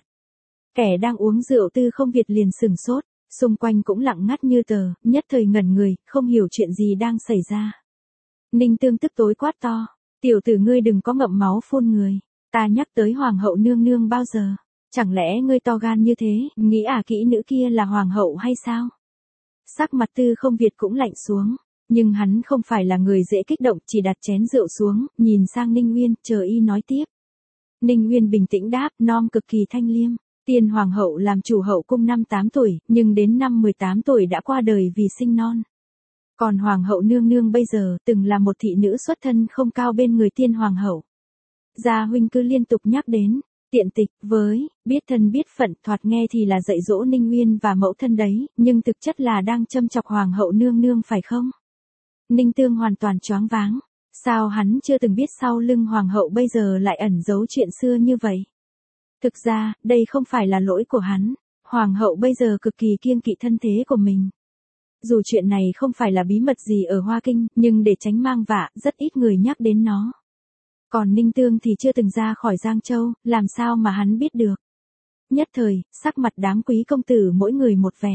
Kẻ đang uống rượu Tư Không Việt liền sừng sốt, xung quanh cũng lặng ngắt như tờ, nhất thời ngẩn người, không hiểu chuyện gì đang xảy ra. Ninh Tương tức tối quát to, tiểu tử ngươi đừng có ngậm máu phun người, ta nhắc tới hoàng hậu nương nương bao giờ, chẳng lẽ ngươi to gan như thế, nghĩ à kỹ nữ kia là hoàng hậu hay sao? Sắc mặt Tư Không Việt cũng lạnh xuống, nhưng hắn không phải là người dễ kích động, chỉ đặt chén rượu xuống, nhìn sang Ninh Nguyên, chờ y nói tiếp. Ninh Nguyên bình tĩnh đáp, non cực kỳ thanh liêm, tiên hoàng hậu làm chủ hậu cung năm tám tuổi, nhưng đến năm mười tám tuổi đã qua đời vì sinh non. Còn hoàng hậu nương nương bây giờ từng là một thị nữ xuất thân không cao bên người tiên hoàng hậu. Gia huynh cứ liên tục nhắc đến, tiện tịch, với, biết thân biết phận, thoạt nghe thì là dạy dỗ Ninh Nguyên và mẫu thân đấy, nhưng thực chất là đang châm chọc hoàng hậu nương nương phải không? Ninh Tương hoàn toàn choáng váng, sao hắn chưa từng biết sau lưng hoàng hậu bây giờ lại ẩn giấu chuyện xưa như vậy? Thực ra, đây không phải là lỗi của hắn, hoàng hậu bây giờ cực kỳ kiêng kỵ thân thế của mình. Dù chuyện này không phải là bí mật gì ở Hoa Kinh, nhưng để tránh mang vạ, rất ít người nhắc đến nó. Còn Ninh Tương thì chưa từng ra khỏi Giang Châu, làm sao mà hắn biết được. Nhất thời, sắc mặt đám quý công tử mỗi người một vẻ.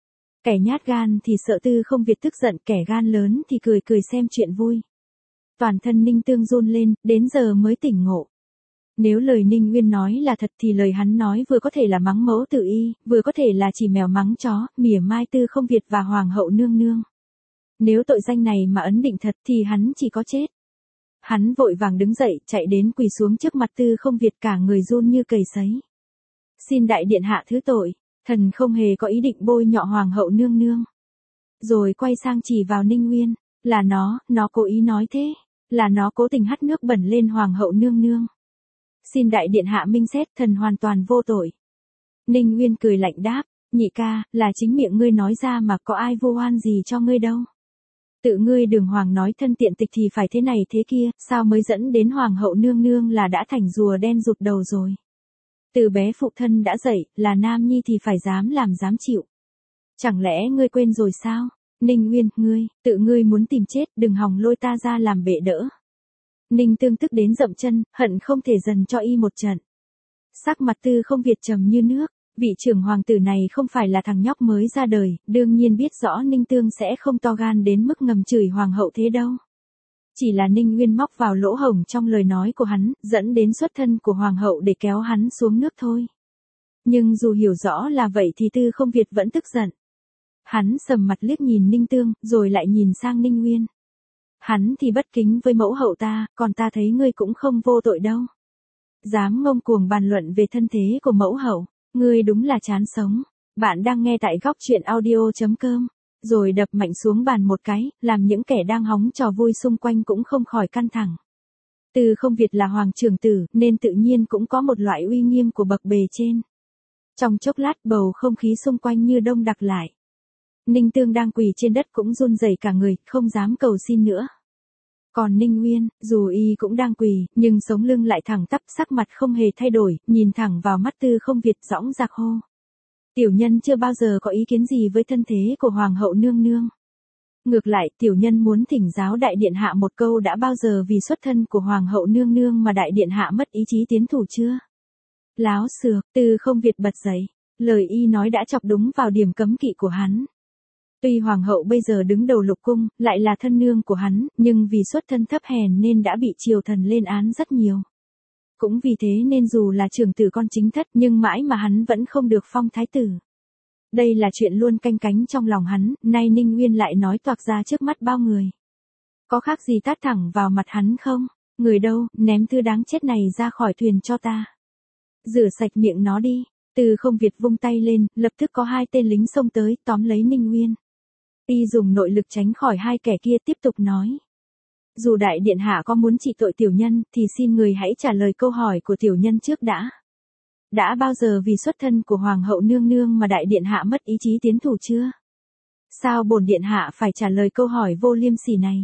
Kẻ nhát gan thì sợ Tư Không Việt tức giận, kẻ gan lớn thì cười cười xem chuyện vui. Toàn thân Ninh Tương run lên, đến giờ mới tỉnh ngộ. Nếu lời Ninh Nguyên nói là thật thì lời hắn nói vừa có thể là mắng mẫu tử y, vừa có thể là chỉ mèo mắng chó, mỉa mai Tư Không Việt và hoàng hậu nương nương. Nếu tội danh này mà ấn định thật thì hắn chỉ có chết. Hắn vội vàng đứng dậy, chạy đến quỳ xuống trước mặt Tư Không Việt, cả người run như cầy sấy. Xin đại điện hạ thứ tội, thần không hề có ý định bôi nhọ hoàng hậu nương nương. Rồi quay sang chỉ vào Ninh Nguyên, là nó, nó cố ý nói thế, là nó cố tình hắt nước bẩn lên hoàng hậu nương nương. Xin đại điện hạ minh xét, thần hoàn toàn vô tội. Ninh Nguyên cười lạnh đáp, nhị ca, là chính miệng ngươi nói ra mà, có ai vô oan gì cho ngươi đâu. Tự ngươi Đường Hoàng nói thân tiện tịch thì phải thế này thế kia, sao mới dẫn đến hoàng hậu nương nương là đã thành rùa đen rụt đầu rồi. Từ bé phụ thân đã dạy, là nam nhi thì phải dám làm dám chịu. Chẳng lẽ ngươi quên rồi sao? Ninh Nguyên, ngươi, tự ngươi muốn tìm chết, đừng hòng lôi ta ra làm bệ đỡ. Ninh Tương tức đến dậm chân, hận không thể dần cho y một trận. Sắc mặt Tư Không Việt trầm như nước, vị trưởng hoàng tử này không phải là thằng nhóc mới ra đời, đương nhiên biết rõ Ninh Tương sẽ không to gan đến mức ngầm chửi hoàng hậu thế đâu. Chỉ là Ninh Nguyên móc vào lỗ hổng trong lời nói của hắn, dẫn đến xuất thân của hoàng hậu để kéo hắn xuống nước thôi. Nhưng dù hiểu rõ là vậy thì Tư Không Việt vẫn tức giận. Hắn sầm mặt liếc nhìn Ninh Tương, rồi lại nhìn sang Ninh Nguyên. Hắn thì bất kính với mẫu hậu ta, còn ta thấy ngươi cũng không vô tội đâu. Dám ngông cuồng bàn luận về thân thế của mẫu hậu, ngươi đúng là chán sống. Bạn đang nghe tại góc truyện audio chấm com, rồi đập mạnh xuống bàn một cái, làm những kẻ đang hóng trò vui xung quanh cũng không khỏi căng thẳng. Tư Không Việt là hoàng trưởng tử, nên tự nhiên cũng có một loại uy nghiêm của bậc bề trên. Trong chốc lát bầu không khí xung quanh như đông đặc lại. Ninh Tương đang quỳ trên đất cũng run rẩy cả người, không dám cầu xin nữa. Còn Ninh Nguyên, dù y cũng đang quỳ, nhưng sống lưng lại thẳng tắp, sắc mặt không hề thay đổi, nhìn thẳng vào mắt Tư Không Việt dõng dạc hô. Tiểu nhân chưa bao giờ có ý kiến gì với thân thế của Hoàng hậu nương nương. Ngược lại, tiểu nhân muốn thỉnh giáo đại điện hạ một câu, đã bao giờ vì xuất thân của Hoàng hậu nương nương mà đại điện hạ mất ý chí tiến thủ chưa? Láo xược, Tư Không Việt bật dậy, lời y nói đã chọc đúng vào điểm cấm kỵ của hắn. Tuy Hoàng hậu bây giờ đứng đầu lục cung, lại là thân nương của hắn, nhưng vì xuất thân thấp hèn nên đã bị triều thần lên án rất nhiều. Cũng vì thế nên dù là trưởng tử con chính thất nhưng mãi mà hắn vẫn không được phong thái tử. Đây là chuyện luôn canh cánh trong lòng hắn, nay Ninh Nguyên lại nói toạc ra trước mắt bao người. Có khác gì tát thẳng vào mặt hắn không? Người đâu, ném thứ đáng chết này ra khỏi thuyền cho ta. Rửa sạch miệng nó đi. Tư Không Việt vung tay lên, lập tức có hai tên lính xông tới, tóm lấy Ninh Nguyên. Y dùng nội lực tránh khỏi hai kẻ kia, tiếp tục nói. Dù đại điện hạ có muốn trị tội tiểu nhân, thì xin người hãy trả lời câu hỏi của tiểu nhân trước đã. Đã bao giờ vì xuất thân của Hoàng hậu nương nương mà đại điện hạ mất ý chí tiến thủ chưa? Sao bổn điện hạ phải trả lời câu hỏi vô liêm sỉ này?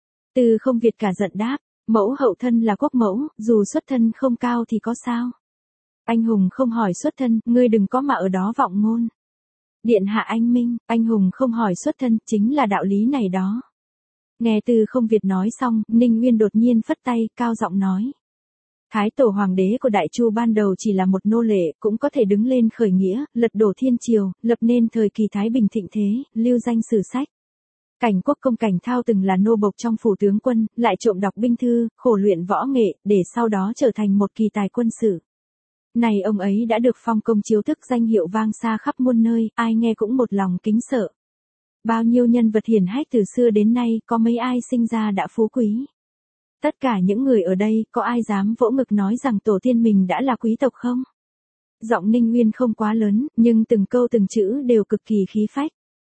Tư Không Việt cả giận đáp, mẫu hậu thân là quốc mẫu, dù xuất thân không cao thì có sao? Anh hùng không hỏi xuất thân, ngươi đừng có mà ở đó vọng ngôn. Điện hạ anh minh, anh hùng không hỏi xuất thân, chính là đạo lý này đó. Nghe Tư Không Việt nói xong, Ninh Nguyên đột nhiên phất tay, cao giọng nói. Thái tổ hoàng đế của Đại Chu ban đầu chỉ là một nô lệ, cũng có thể đứng lên khởi nghĩa, lật đổ thiên triều, lập nên thời kỳ Thái Bình thịnh thế, lưu danh sử sách. Cảnh Quốc công Cảnh Thao từng là nô bộc trong phủ tướng quân, lại trộm đọc binh thư, khổ luyện võ nghệ, để sau đó trở thành một kỳ tài quân sự. Này ông ấy đã được phong công chiếu thức, danh hiệu vang xa khắp muôn nơi, ai nghe cũng một lòng kính sợ. Bao nhiêu nhân vật hiển hách từ xưa đến nay, có mấy ai sinh ra đã phú quý. Tất cả những người ở đây, có ai dám vỗ ngực nói rằng tổ tiên mình đã là quý tộc không? Giọng Ninh Nguyên không quá lớn, nhưng từng câu từng chữ đều cực kỳ khí phách.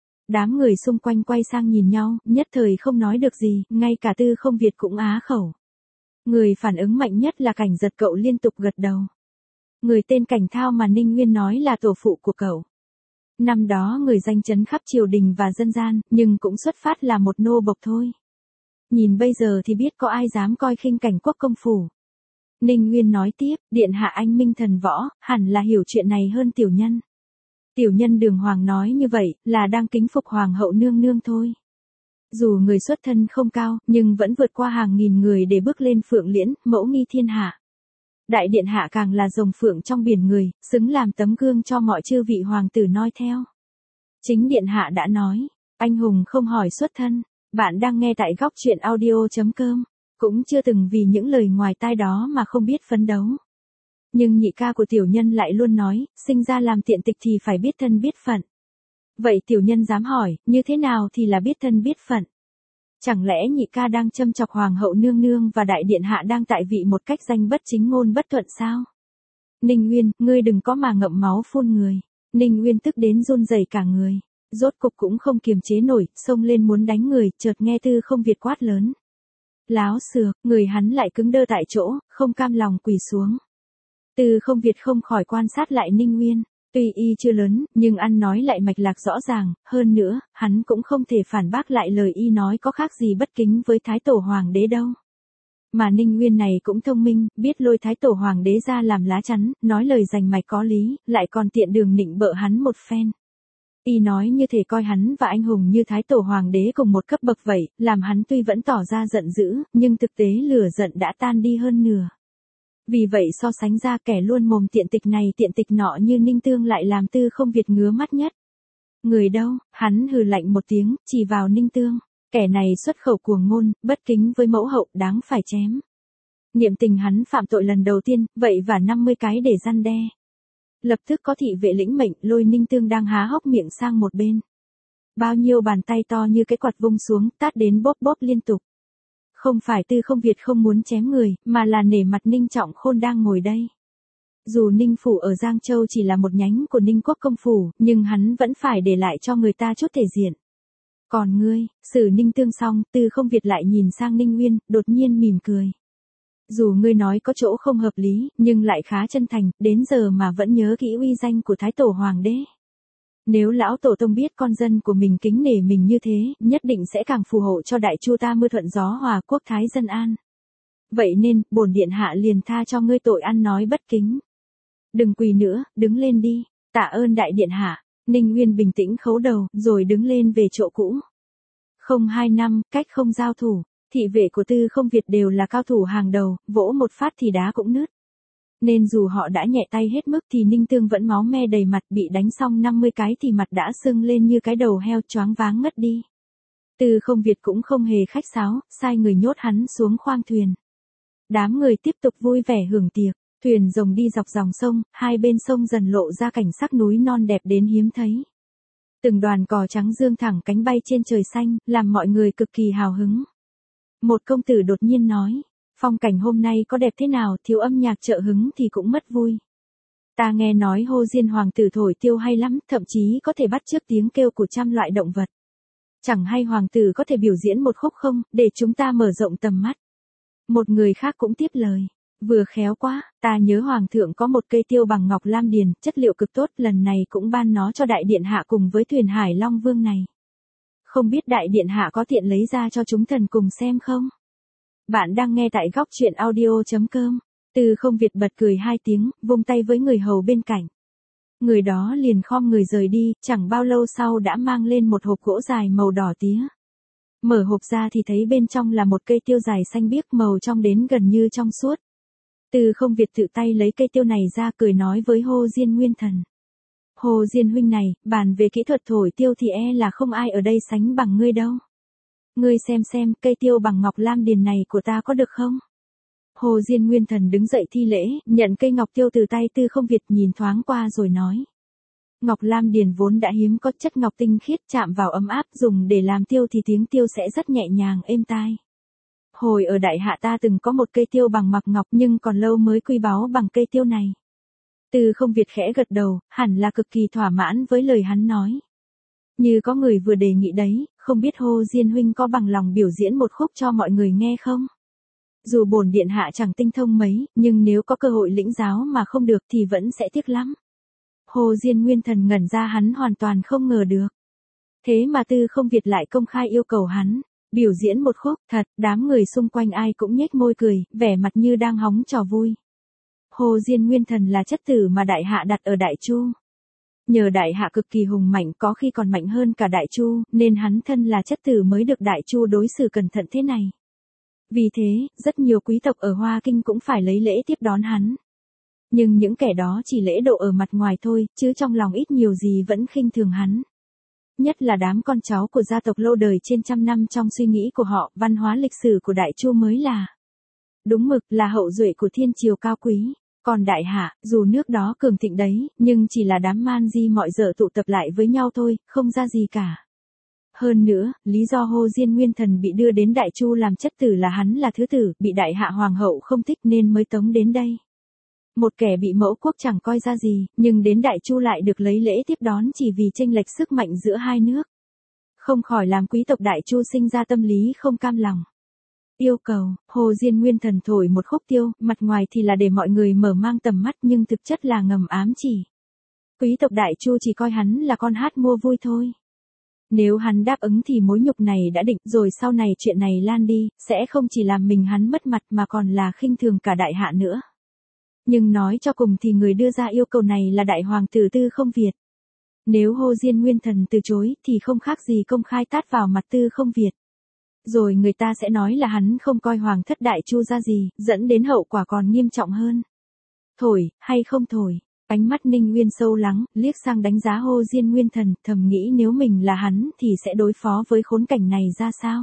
Đám người xung quanh quay sang nhìn nhau, nhất thời không nói được gì, ngay cả Tư Không Việt cũng á khẩu. Người phản ứng mạnh nhất là Cảnh Giật, cậu liên tục gật đầu. Người tên Cảnh Thao mà Ninh Nguyên nói là tổ phụ của cậu. Năm đó người danh chấn khắp triều đình và dân gian, nhưng cũng xuất phát là một nô bộc thôi. Nhìn bây giờ thì biết có ai dám coi khinh Cảnh Quốc công phủ. Ninh Nguyên nói tiếp, điện hạ anh minh thần võ, hẳn là hiểu chuyện này hơn tiểu nhân. Tiểu nhân đường hoàng nói như vậy, là đang kính phục Hoàng hậu nương nương thôi. Dù người xuất thân không cao, nhưng vẫn vượt qua hàng nghìn người để bước lên phượng liễn, mẫu nghi thiên hạ. Đại điện hạ càng là rồng phượng trong biển người, xứng làm tấm gương cho mọi chư vị hoàng tử noi theo. Chính điện hạ đã nói, anh hùng không hỏi xuất thân. Bạn đang nghe tại góc truyện audio chấm com, cũng chưa từng vì những lời ngoài tai đó mà không biết phấn đấu. Nhưng nhị ca của tiểu nhân lại luôn nói, sinh ra làm tiện tịch thì phải biết thân biết phận. Vậy tiểu nhân dám hỏi, như thế nào thì là biết thân biết phận? Chẳng lẽ nhị ca đang châm chọc Hoàng hậu nương nương và đại điện hạ đang tại vị một cách danh bất chính ngôn bất thuận sao? Ninh Nguyên, ngươi đừng có mà ngậm máu phun người. Ninh Nguyên tức đến run rẩy cả người. Rốt cục cũng không kiềm chế nổi, xông lên muốn đánh người, chợt nghe Tư Không Việt quát lớn. Láo xược, người hắn lại cứng đơ tại chỗ, không cam lòng quỳ xuống. Tư Không Việt không khỏi quan sát lại Ninh Nguyên, tuy y chưa lớn, nhưng ăn nói lại mạch lạc rõ ràng, hơn nữa, hắn cũng không thể phản bác lại lời y nói có khác gì bất kính với Thái tổ hoàng đế đâu. Mà Ninh Nguyên này cũng thông minh, biết lôi Thái tổ hoàng đế ra làm lá chắn, nói lời rành mạch có lý, lại còn tiện đường nịnh bợ hắn một phen. Y nói như thể coi hắn và anh hùng như Thái tổ hoàng đế cùng một cấp bậc vậy, làm hắn tuy vẫn tỏ ra giận dữ, nhưng thực tế lửa giận đã tan đi hơn nửa. Vì vậy so sánh ra kẻ luôn mồm tiện tịch này tiện tịch nọ như Ninh Tương lại làm Tư Không Việt ngứa mắt nhất. Người đâu, hắn hừ lạnh một tiếng, chỉ vào Ninh Tương. Kẻ này xuất khẩu cuồng ngôn, bất kính với mẫu hậu, đáng phải chém. Niệm tình hắn phạm tội lần đầu tiên, vậy và năm mươi cái để răn đe. Lập tức có thị vệ lĩnh mệnh, lôi Ninh Tương đang há hốc miệng sang một bên. Bao nhiêu bàn tay to như cái quạt vung xuống, tát đến bóp bóp liên tục. Không phải Tư Không Việt không muốn chém người, mà là nể mặt Ninh Trọng Khôn đang ngồi đây. Dù Ninh Phủ ở Giang Châu chỉ là một nhánh của Ninh Quốc công phủ, nhưng hắn vẫn phải để lại cho người ta chút thể diện. Còn ngươi, xử Ninh Tương xong, Tư Không Việt lại nhìn sang Ninh Nguyên, đột nhiên mỉm cười. Dù ngươi nói có chỗ không hợp lý, nhưng lại khá chân thành, đến giờ mà vẫn nhớ kỹ uy danh của Thái Tổ Hoàng đế. Nếu lão tổ tông biết con dân của mình kính nể mình như thế, nhất định sẽ càng phù hộ cho đại chu ta mưa thuận gió hòa, quốc thái dân an. Vậy nên, bổn điện hạ liền tha cho ngươi tội ăn nói bất kính. Đừng quỳ nữa, đứng lên đi. Tạ ơn đại điện hạ. Ninh Uyên bình tĩnh khấu đầu, rồi đứng lên về chỗ cũ. Không hai năm, cách không giao thủ, thị vệ của Tư Không Việt đều là cao thủ hàng đầu, vỗ một phát thì đá cũng nứt. Nên dù họ đã nhẹ tay hết mức thì Ninh Tương vẫn máu me đầy mặt, bị đánh xong năm mươi cái thì mặt đã sưng lên như cái đầu heo, choáng váng ngất đi. Tư Không Việt cũng không hề khách sáo, sai người nhốt hắn xuống khoang thuyền. Đám người tiếp tục vui vẻ hưởng tiệc, thuyền rồng đi dọc dòng sông, hai bên sông dần lộ ra cảnh sắc núi non đẹp đến hiếm thấy. Từng đoàn cò trắng dương thẳng cánh bay trên trời xanh, làm mọi người cực kỳ hào hứng. Một công tử đột nhiên nói, phong cảnh hôm nay có đẹp thế nào, thiếu âm nhạc trợ hứng thì cũng mất vui. Ta nghe nói Hồ Diên hoàng tử thổi tiêu hay lắm, thậm chí có thể bắt chước tiếng kêu của trăm loại động vật. Chẳng hay hoàng tử có thể biểu diễn một khúc không, để chúng ta mở rộng tầm mắt. Một người khác cũng tiếp lời, vừa khéo quá, ta nhớ hoàng thượng có một cây tiêu bằng ngọc lam điền, chất liệu cực tốt, lần này cũng ban nó cho đại điện hạ cùng với thuyền Hải Long Vương này. Không biết đại điện hạ có tiện lấy ra cho chúng thần cùng xem không? Bạn đang nghe tại góc truyện audio chấm com. Tư Không Việt bật cười hai tiếng, vung tay với người hầu bên cạnh. Người đó liền khom người rời đi, chẳng bao lâu sau đã mang lên một hộp gỗ dài màu đỏ tía. Mở hộp ra thì thấy bên trong là một cây tiêu dài xanh biếc, màu trong đến gần như trong suốt. Tư Không Việt tự tay lấy cây tiêu này ra, cười nói với Hồ Diên Nguyên Thần. Hồ Diên huynh này, bàn về kỹ thuật thổi tiêu thì e là không ai ở đây sánh bằng ngươi đâu. Ngươi xem xem, cây tiêu bằng ngọc lam điền này của ta có được không? Hồ Diên Nguyên Thần đứng dậy thi lễ, nhận cây ngọc tiêu từ tay Tư Không Việt, nhìn thoáng qua rồi nói. Ngọc lam điền vốn đã hiếm có, chất ngọc tinh khiết, chạm vào ấm áp, dùng để làm tiêu thì tiếng tiêu sẽ rất nhẹ nhàng êm tai. Hồi ở đại hạ ta từng có một cây tiêu bằng mặc ngọc, nhưng còn lâu mới quy báu bằng cây tiêu này. Tư Không Việt khẽ gật đầu, hẳn là cực kỳ thỏa mãn với lời hắn nói. Như có người vừa đề nghị đấy, không biết Hồ Diên huynh có bằng lòng biểu diễn một khúc cho mọi người nghe không? Dù bổn điện hạ chẳng tinh thông mấy, nhưng nếu có cơ hội lĩnh giáo mà không được thì vẫn sẽ tiếc lắm. Hồ Diên Nguyên Thần ngẩn ra, hắn hoàn toàn không ngờ được. Thế mà Tư Không Việt lại công khai yêu cầu hắn biểu diễn một khúc. Thật, đám người xung quanh ai cũng nhếch môi cười, vẻ mặt như đang hóng trò vui. Hồ Diên Nguyên Thần là chất tử mà đại hạ đặt ở Đại Chu. Nhờ đại hạ cực kỳ hùng mạnh, có khi còn mạnh hơn cả Đại Chu, nên hắn thân là chất tử mới được Đại Chu đối xử cẩn thận thế này. Vì thế, rất nhiều quý tộc ở Hoa Kinh cũng phải lấy lễ tiếp đón hắn. Nhưng những kẻ đó chỉ lễ độ ở mặt ngoài thôi, chứ trong lòng ít nhiều gì vẫn khinh thường hắn. Nhất là đám con cháu của gia tộc lâu đời trên trăm năm, trong suy nghĩ của họ, văn hóa lịch sử của Đại Chu mới là đúng mực, là hậu duệ của thiên triều cao quý. Còn đại hạ, dù nước đó cường thịnh đấy, nhưng chỉ là đám man di mọi dở tụ tập lại với nhau thôi, không ra gì cả. Hơn nữa, lý do Hồ Diên Nguyên Thần bị đưa đến Đại Chu làm chất tử là hắn là thứ tử, bị đại hạ hoàng hậu không thích nên mới tống đến đây. Một kẻ bị mẫu quốc chẳng coi ra gì, nhưng đến Đại Chu lại được lấy lễ tiếp đón chỉ vì chênh lệch sức mạnh giữa hai nước. Không khỏi làm quý tộc Đại Chu sinh ra tâm lý không cam lòng. Yêu cầu, Hồ Diên Nguyên Thần thổi một khúc tiêu, mặt ngoài thì là để mọi người mở mang tầm mắt, nhưng thực chất là ngầm ám chỉ. Quý tộc Đại Chu chỉ coi hắn là con hát mua vui thôi. Nếu hắn đáp ứng thì mối nhục này đã định, rồi sau này chuyện này lan đi, sẽ không chỉ làm mình hắn mất mặt mà còn là khinh thường cả đại hạ nữa. Nhưng nói cho cùng thì người đưa ra yêu cầu này là đại hoàng tử Tư Không Việt. Nếu Hồ Diên Nguyên Thần từ chối thì không khác gì công khai tát vào mặt Tư Không Việt. Rồi người ta sẽ nói là hắn không coi hoàng thất Đại Chu ra gì, dẫn đến hậu quả còn nghiêm trọng hơn. Thổi, hay không thổi? Ánh mắt Ninh Uyên sâu lắng, liếc sang đánh giá Hồ Diên Nguyên Thần, thầm nghĩ nếu mình là hắn thì sẽ đối phó với khốn cảnh này ra sao?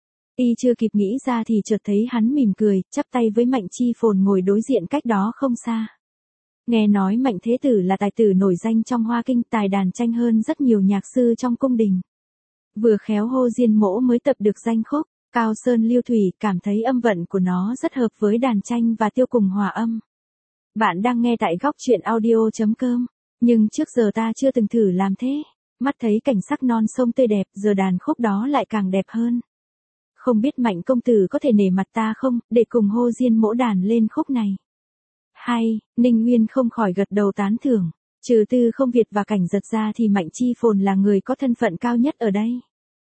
Y chưa kịp nghĩ ra thì chợt thấy hắn mỉm cười, chắp tay với Mạnh Chi Phồn ngồi đối diện cách đó không xa. Nghe nói Mạnh Thế Tử là tài tử nổi danh trong Hoa Kinh, tài đàn tranh hơn rất nhiều nhạc sư trong cung đình. Vừa khéo Hồ Diên mỗ mới tập được danh khúc Cao Sơn Lưu Thủy, cảm thấy âm vận của nó rất hợp với đàn tranh và tiêu cùng hòa âm. Bạn đang nghe tại góc truyện audio chấm com. Nhưng trước giờ ta chưa từng thử làm thế. Mắt thấy cảnh sắc non sông tươi đẹp, giờ đàn khúc đó lại càng đẹp hơn. Không biết Mạnh công tử có thể nể mặt ta không, để cùng Hồ Diên mỗ đàn lên khúc này. Hay, Ninh Nguyên không khỏi gật đầu tán thưởng. Trừ Tư Không Việt và Cảnh Giật ra thì Mạnh Chi Phồn là người có thân phận cao nhất ở đây.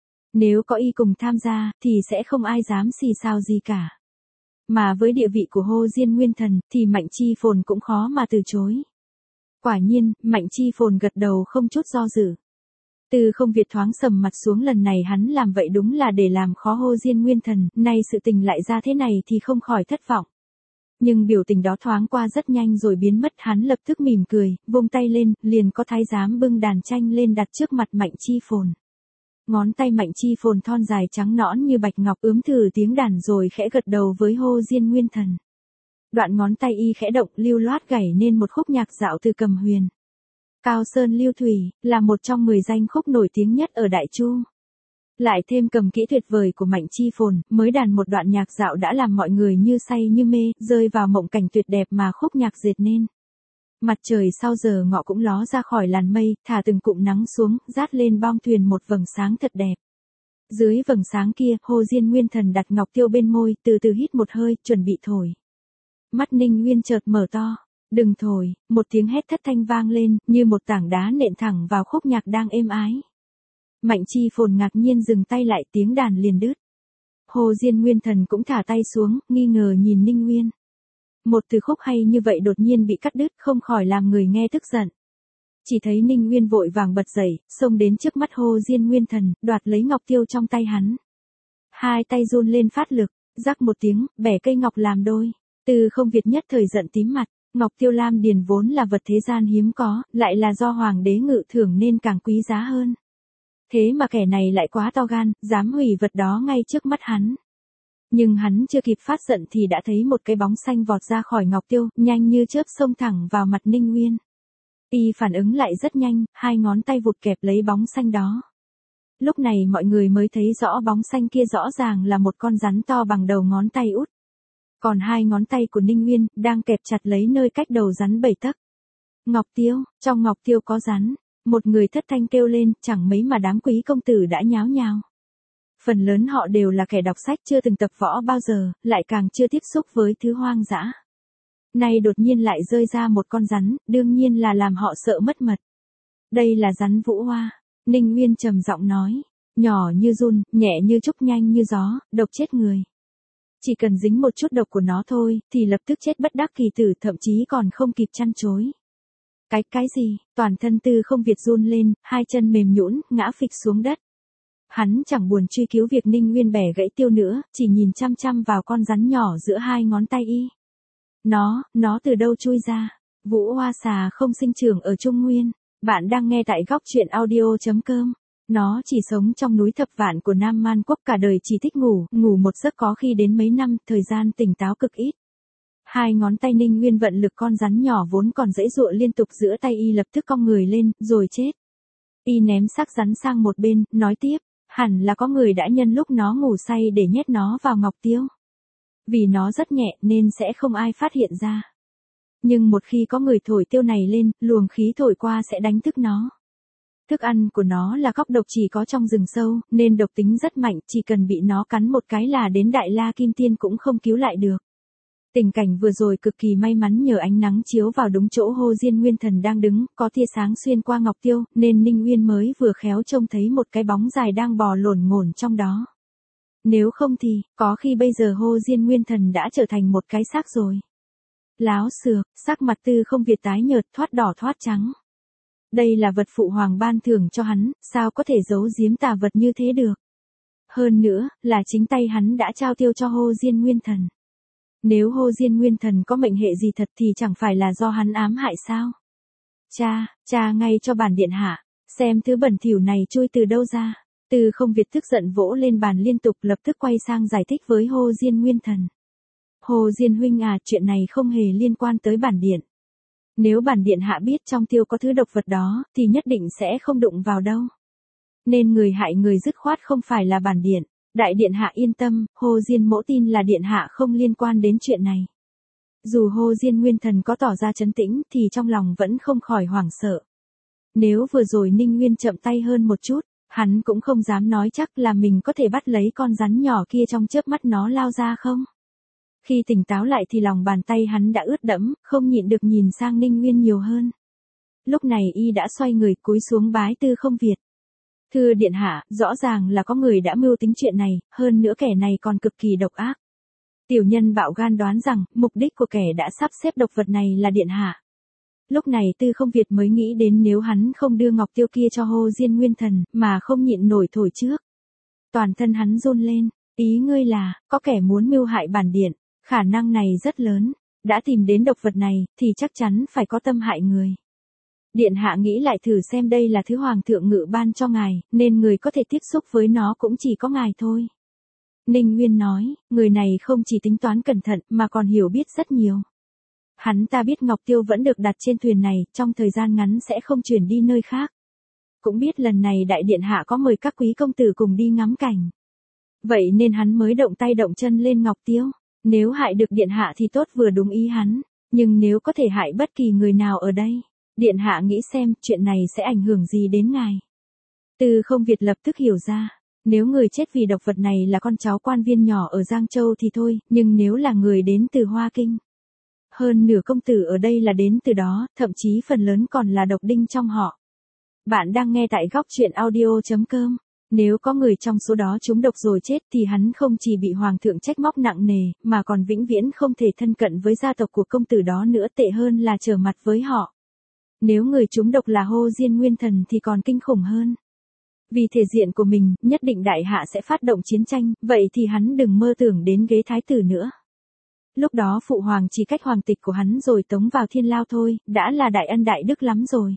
Nếu có y cùng tham gia, thì sẽ không ai dám xì xào gì cả. Mà với địa vị của Hồ Diên Nguyên Thần, thì Mạnh Chi Phồn cũng khó mà từ chối. Quả nhiên, Mạnh Chi Phồn gật đầu không chút do dự. Tư Không Việt thoáng sầm mặt xuống, lần này hắn làm vậy đúng là để làm khó Hồ Diên Nguyên Thần, nay sự tình lại ra thế này thì không khỏi thất vọng. Nhưng biểu tình đó thoáng qua rất nhanh rồi biến mất, hắn lập tức mỉm cười, vung tay lên, liền có thái giám bưng đàn tranh lên đặt trước mặt Mạnh Chi Phồn. Ngón tay Mạnh Chi Phồn thon dài trắng nõn như bạch ngọc ướm thử tiếng đàn rồi khẽ gật đầu với Hồ Diên Nguyên Thần. Đoạn ngón tay y khẽ động, lưu loát gảy nên một khúc nhạc dạo từ Cầm Huyền. Cao Sơn Lưu Thủy, là một trong mười danh khúc nổi tiếng nhất ở Đại Chu. Lại thêm cầm kỹ tuyệt vời của Mạnh Chi Phồn, mới đàn một đoạn nhạc dạo đã làm mọi người như say như mê, rơi vào mộng cảnh tuyệt đẹp mà khúc nhạc dệt nên. Mặt trời sau giờ ngọ cũng ló ra khỏi làn mây, thả từng cụm nắng xuống, rát lên bong thuyền một vầng sáng thật đẹp. Dưới vầng sáng kia, Hồ Diên Nguyên Thần đặt ngọc tiêu bên môi, từ từ hít một hơi, chuẩn bị thổi. Mắt Ninh Nguyên chợt mở to. Đừng thổi, một tiếng hét thất thanh vang lên, như một tảng đá nện thẳng vào khúc nhạc đang êm ái. Mạnh Chi Phồn ngạc nhiên dừng tay lại, tiếng đàn liền đứt. Hồ Diên Nguyên Thần cũng thả tay xuống, nghi ngờ nhìn Ninh Nguyên. Một từ khúc hay như vậy đột nhiên bị cắt đứt, không khỏi làm người nghe tức giận. Chỉ thấy Ninh Nguyên vội vàng bật dậy, xông đến trước mắt Hồ Diên Nguyên Thần, đoạt lấy ngọc tiêu trong tay hắn. Hai tay run lên phát lực, rắc một tiếng, bẻ cây ngọc làm đôi. Tư Không Việt nhất thời giận tím mặt. Ngọc tiêu lam điền vốn là vật thế gian hiếm có, lại là do hoàng đế ngự thưởng nên càng quý giá hơn. Thế mà kẻ này lại quá to gan, dám hủy vật đó ngay trước mắt hắn. Nhưng hắn chưa kịp phát giận thì đã thấy một cái bóng xanh vọt ra khỏi ngọc tiêu, nhanh như chớp xông thẳng vào mặt Ninh Nguyên. Y phản ứng lại rất nhanh, hai ngón tay vụt kẹp lấy bóng xanh đó. Lúc này mọi người mới thấy rõ bóng xanh kia rõ ràng là một con rắn to bằng đầu ngón tay út. Còn hai ngón tay của Ninh Nguyên, đang kẹp chặt lấy nơi cách đầu rắn bảy tấc. Ngọc tiêu, trong ngọc tiêu có rắn. Một người thất thanh kêu lên, chẳng mấy mà đám quý công tử đã nháo nhào. Phần lớn họ đều là kẻ đọc sách chưa từng tập võ bao giờ, lại càng chưa tiếp xúc với thứ hoang dã. Nay đột nhiên lại rơi ra một con rắn, đương nhiên là làm họ sợ mất mật. Đây là rắn Vũ Hoa. Ninh Nguyên trầm giọng nói, nhỏ như giun, nhẹ như trúc, nhanh như gió, độc chết người. Chỉ cần dính một chút độc của nó thôi, thì lập tức chết bất đắc kỳ tử, thậm chí còn không kịp chăn chối. Cái, cái gì, toàn thân Tư Không Việt run lên, hai chân mềm nhũn, ngã phịch xuống đất. Hắn chẳng buồn truy cứu việc Ninh Nguyên bẻ gãy tiêu nữa, chỉ nhìn chăm chăm vào con rắn nhỏ giữa hai ngón tay y. Nó, nó từ đâu chui ra? Vũ Hoa xà không sinh trưởng ở Trung Nguyên. Bạn đang nghe tại góc truyện audio chấm com. Nó chỉ sống trong núi Thập Vạn của Nam Man Quốc, cả đời chỉ thích ngủ, ngủ một giấc có khi đến mấy năm, thời gian tỉnh táo cực ít. Hai ngón tay Ninh Nguyên vận lực con rắn nhỏ vốn còn giãy giụa liên tục giữa tay y lập tức cong người lên, rồi chết. Y ném xác rắn sang một bên, nói tiếp, hẳn là có người đã nhân lúc nó ngủ say để nhét nó vào ngọc tiêu. Vì nó rất nhẹ nên sẽ không ai phát hiện ra. Nhưng một khi có người thổi tiêu này lên, luồng khí thổi qua sẽ đánh thức nó. Thức ăn của nó là cóc độc chỉ có trong rừng sâu, nên độc tính rất mạnh, chỉ cần bị nó cắn một cái là đến Đại La Kim Tiên cũng không cứu lại được. Tình cảnh vừa rồi cực kỳ may mắn nhờ ánh nắng chiếu vào đúng chỗ Hồ Diên Nguyên Thần đang đứng, có tia sáng xuyên qua ngọc tiêu, nên Ninh Nguyên mới vừa khéo trông thấy một cái bóng dài đang bò lổn ngổn trong đó. Nếu không thì, có khi bây giờ Hồ Diên Nguyên Thần đã trở thành một cái xác rồi. Láo xược, sắc mặt Tư Không Việt tái nhợt, thoát đỏ thoát trắng. Đây là vật phụ hoàng ban thưởng cho hắn, sao có thể giấu giếm tà vật như thế được. Hơn nữa, là chính tay hắn đã trao tiêu cho Hồ Diên Nguyên Thần. Nếu Hồ Diên Nguyên Thần có mệnh hệ gì thật thì chẳng phải là do hắn ám hại sao? Cha, cha ngay cho bản điện hạ, xem thứ bẩn thỉu này chui từ đâu ra. Tư Không Việt tức giận vỗ lên bàn liên tục, lập tức quay sang giải thích với Hồ Diên Nguyên Thần. Hồ Diên huynh à, chuyện này không hề liên quan tới bản điện. Nếu bản điện hạ biết trong tiêu có thứ độc vật đó, thì nhất định sẽ không đụng vào đâu. Nên người hại người dứt khoát không phải là bản điện. Đại điện hạ yên tâm, Hồ Diên mỗ tin là điện hạ không liên quan đến chuyện này. Dù Hồ Diên Nguyên Thần có tỏ ra trấn tĩnh thì trong lòng vẫn không khỏi hoảng sợ. Nếu vừa rồi Ninh Nguyên chậm tay hơn một chút, Hắn cũng không dám nói chắc là mình có thể bắt lấy con rắn nhỏ kia trong chớp mắt nó lao ra không. Khi tỉnh táo lại thì lòng bàn tay hắn đã ướt đẫm, không nhịn được nhìn sang Ninh Nguyên nhiều hơn. Lúc này y đã xoay người cúi xuống bái Tư Không Việt. Thưa điện hạ, rõ ràng là có người đã mưu tính chuyện này, hơn nữa kẻ này còn cực kỳ độc ác. Tiểu nhân bạo gan đoán rằng, mục đích của kẻ đã sắp xếp độc vật này là điện hạ. Lúc này Tư Không Việt mới nghĩ đến nếu hắn không đưa ngọc tiêu kia cho Hồ Diên Nguyên Thần, mà không nhịn nổi thổi trước. Toàn thân hắn run lên, ý ngươi là, có kẻ muốn mưu hại bản điện, khả năng này rất lớn, đã tìm đến độc vật này, thì chắc chắn phải có tâm hại người. Điện hạ nghĩ lại thử xem đây là thứ hoàng thượng ngự ban cho ngài, nên người có thể tiếp xúc với nó cũng chỉ có ngài thôi. Ninh Nguyên nói, người này không chỉ tính toán cẩn thận mà còn hiểu biết rất nhiều. Hắn ta biết ngọc tiêu vẫn được đặt trên thuyền này, trong thời gian ngắn sẽ không chuyển đi nơi khác. Cũng biết lần này đại điện hạ có mời các quý công tử cùng đi ngắm cảnh. Vậy nên hắn mới động tay động chân lên ngọc tiêu. Nếu hại được điện hạ thì tốt vừa đúng ý hắn, nhưng nếu có thể hại bất kỳ người nào ở đây, điện hạ nghĩ xem chuyện này sẽ ảnh hưởng gì đến ngài. Tư Không Việt lập tức hiểu ra, nếu người chết vì độc vật này là con cháu quan viên nhỏ ở Giang Châu thì thôi, nhưng nếu là người đến từ Hoa Kinh, hơn nửa công tử ở đây là đến từ đó, thậm chí phần lớn còn là độc đinh trong họ. Bạn đang nghe tại góc truyện audio chấm com. Nếu có người trong số đó trúng độc rồi chết thì hắn không chỉ bị hoàng thượng trách móc nặng nề, mà còn vĩnh viễn không thể thân cận với gia tộc của công tử đó nữa, tệ hơn là trở mặt với họ. Nếu người trúng độc là Hồ Diên Nguyên Thần thì còn kinh khủng hơn. Vì thể diện của mình, nhất định đại hạ sẽ phát động chiến tranh, vậy thì hắn đừng mơ tưởng đến ghế thái tử nữa. Lúc đó phụ hoàng chỉ cách hoàng tịch của hắn rồi tống vào thiên lao thôi, đã là đại ân đại đức lắm rồi.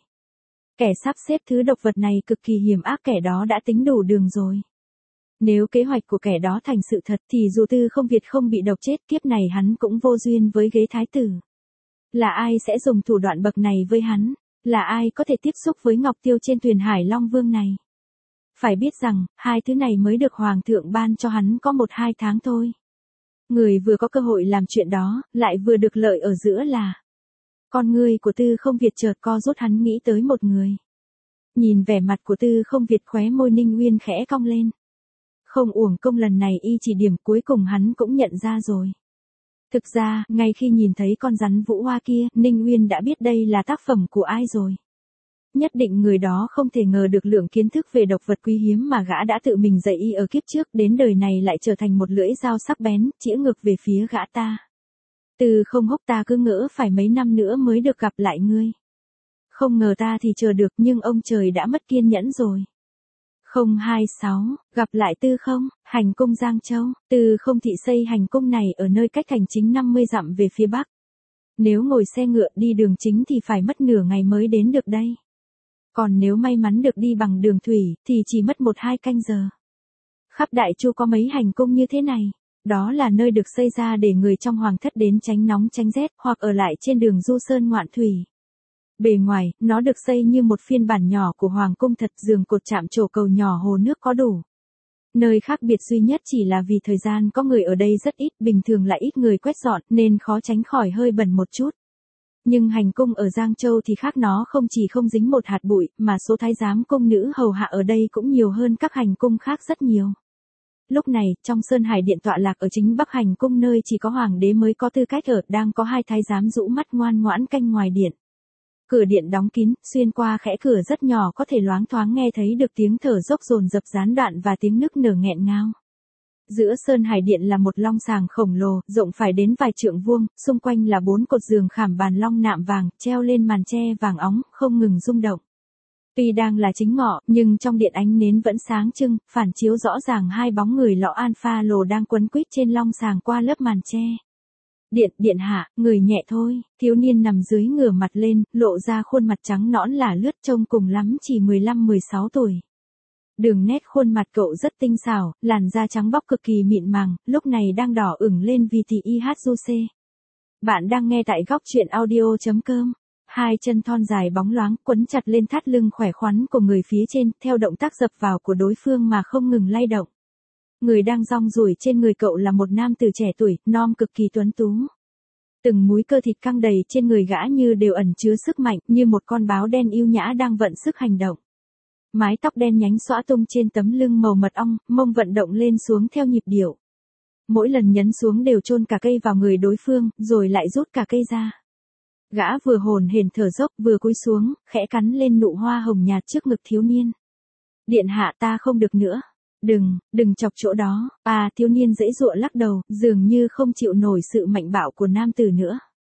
Kẻ sắp xếp thứ độc vật này cực kỳ hiểm ác, kẻ đó đã tính đủ đường rồi. Nếu kế hoạch của kẻ đó thành sự thật thì dù Tư Không Việt không bị độc chết, kiếp này hắn cũng vô duyên với ghế thái tử. Là ai sẽ dùng thủ đoạn bậc này với hắn? Là ai có thể tiếp xúc với ngọc tiêu trên thuyền Hải Long Vương này? Phải biết rằng, hai thứ này mới được hoàng thượng ban cho hắn có một hai tháng thôi. Người vừa có cơ hội làm chuyện đó, lại vừa được lợi ở giữa là... Con ngươi của Tư Không Việt chợt co rút, hắn nghĩ tới một người. Nhìn vẻ mặt của Tư Không Việt, khóe môi Ninh Nguyên khẽ cong lên. Không uổng công lần này y chỉ điểm, cuối cùng hắn cũng nhận ra rồi. Thực ra, ngay khi nhìn thấy con rắn vũ hoa kia, Ninh Nguyên đã biết đây là tác phẩm của ai rồi. Nhất định người đó không thể ngờ được lượng kiến thức về độc vật quý hiếm mà gã đã tự mình dạy y ở kiếp trước, đến đời này lại trở thành một lưỡi dao sắc bén, chĩa ngược về phía gã ta. Từ Không Húc, ta cứ ngỡ phải mấy năm nữa mới được gặp lại ngươi. Không ngờ ta thì chờ được, nhưng ông trời đã mất kiên nhẫn rồi. không hai sáu, gặp lại Tư Không, hành cung Giang Châu. Tư Không thị xây hành cung này ở nơi cách hành chính năm mươi dặm về phía bắc. Nếu ngồi xe ngựa đi đường chính thì phải mất nửa ngày mới đến được đây. Còn nếu may mắn được đi bằng đường thủy thì chỉ mất một hai canh giờ. Khắp Đại Chu có mấy hành cung như thế này. Đó là nơi được xây ra để người trong hoàng thất đến tránh nóng tránh rét, hoặc ở lại trên đường du sơn ngoạn thủy. Bề ngoài, nó được xây như một phiên bản nhỏ của hoàng cung thật, giường cột chạm trổ cầu nhỏ, hồ nước có đủ. Nơi khác biệt duy nhất chỉ là vì thời gian có người ở đây rất ít, bình thường lại ít người quét dọn nên khó tránh khỏi hơi bẩn một chút. Nhưng hành cung ở Giang Châu thì khác, nó không chỉ không dính một hạt bụi, mà số thái giám cung nữ hầu hạ ở đây cũng nhiều hơn các hành cung khác rất nhiều. Lúc này, trong Sơn Hải Điện tọa lạc ở chính bắc hành cung, nơi chỉ có hoàng đế mới có tư cách ở, đang có hai thái giám rũ mắt ngoan ngoãn canh ngoài điện. Cửa điện đóng kín, xuyên qua khẽ cửa rất nhỏ có thể loáng thoáng nghe thấy được tiếng thở dốc dồn dập gián đoạn và tiếng nức nở nghẹn ngào. Giữa Sơn Hải Điện là một long sàng khổng lồ, rộng phải đến vài trượng vuông, xung quanh là bốn cột giường khảm bàn long nạm vàng, treo lên màn tre vàng óng, không ngừng rung động. Tuy đang là chính ngọ, nhưng trong điện ánh nến vẫn sáng trưng, phản chiếu rõ ràng hai bóng người lọ alpha lồ đang quấn quýt trên long sàng qua lớp màn tre. Điện, điện hạ, người nhẹ thôi, thiếu niên nằm dưới ngửa mặt lên, lộ ra khuôn mặt trắng nõn lả lướt, trông cùng lắm chỉ mười lăm mười sáu tuổi. Đường nét khuôn mặt cậu rất tinh xảo, làn da trắng bóc cực kỳ mịn màng, lúc này đang đỏ ửng lên vì thị i hát du xê. Bạn đang nghe tại góc truyện audio chấm com. Hai chân thon dài bóng loáng quấn chặt lên thắt lưng khỏe khoắn của người phía trên, theo động tác dập vào của đối phương mà không ngừng lay động. Người đang rong ruổi trên người cậu là một nam tử trẻ tuổi, non cực kỳ tuấn tú. Từng múi cơ thịt căng đầy trên người gã như đều ẩn chứa sức mạnh, như một con báo đen yêu nhã đang vận sức hành động. Mái tóc đen nhánh xõa tung trên tấm lưng màu mật ong, mông vận động lên xuống theo nhịp điệu. Mỗi lần nhấn xuống đều chôn cả cây vào người đối phương, rồi lại rút cả cây ra. Gã vừa hồn hển thở dốc vừa cúi xuống, khẽ cắn lên nụ hoa hồng nhạt trước ngực thiếu niên. Điện hạ ta không được nữa. Đừng, đừng chọc chỗ đó. À, thiếu niên giãy giụa lắc đầu, dường như không chịu nổi sự mạnh bạo của nam tử nữa.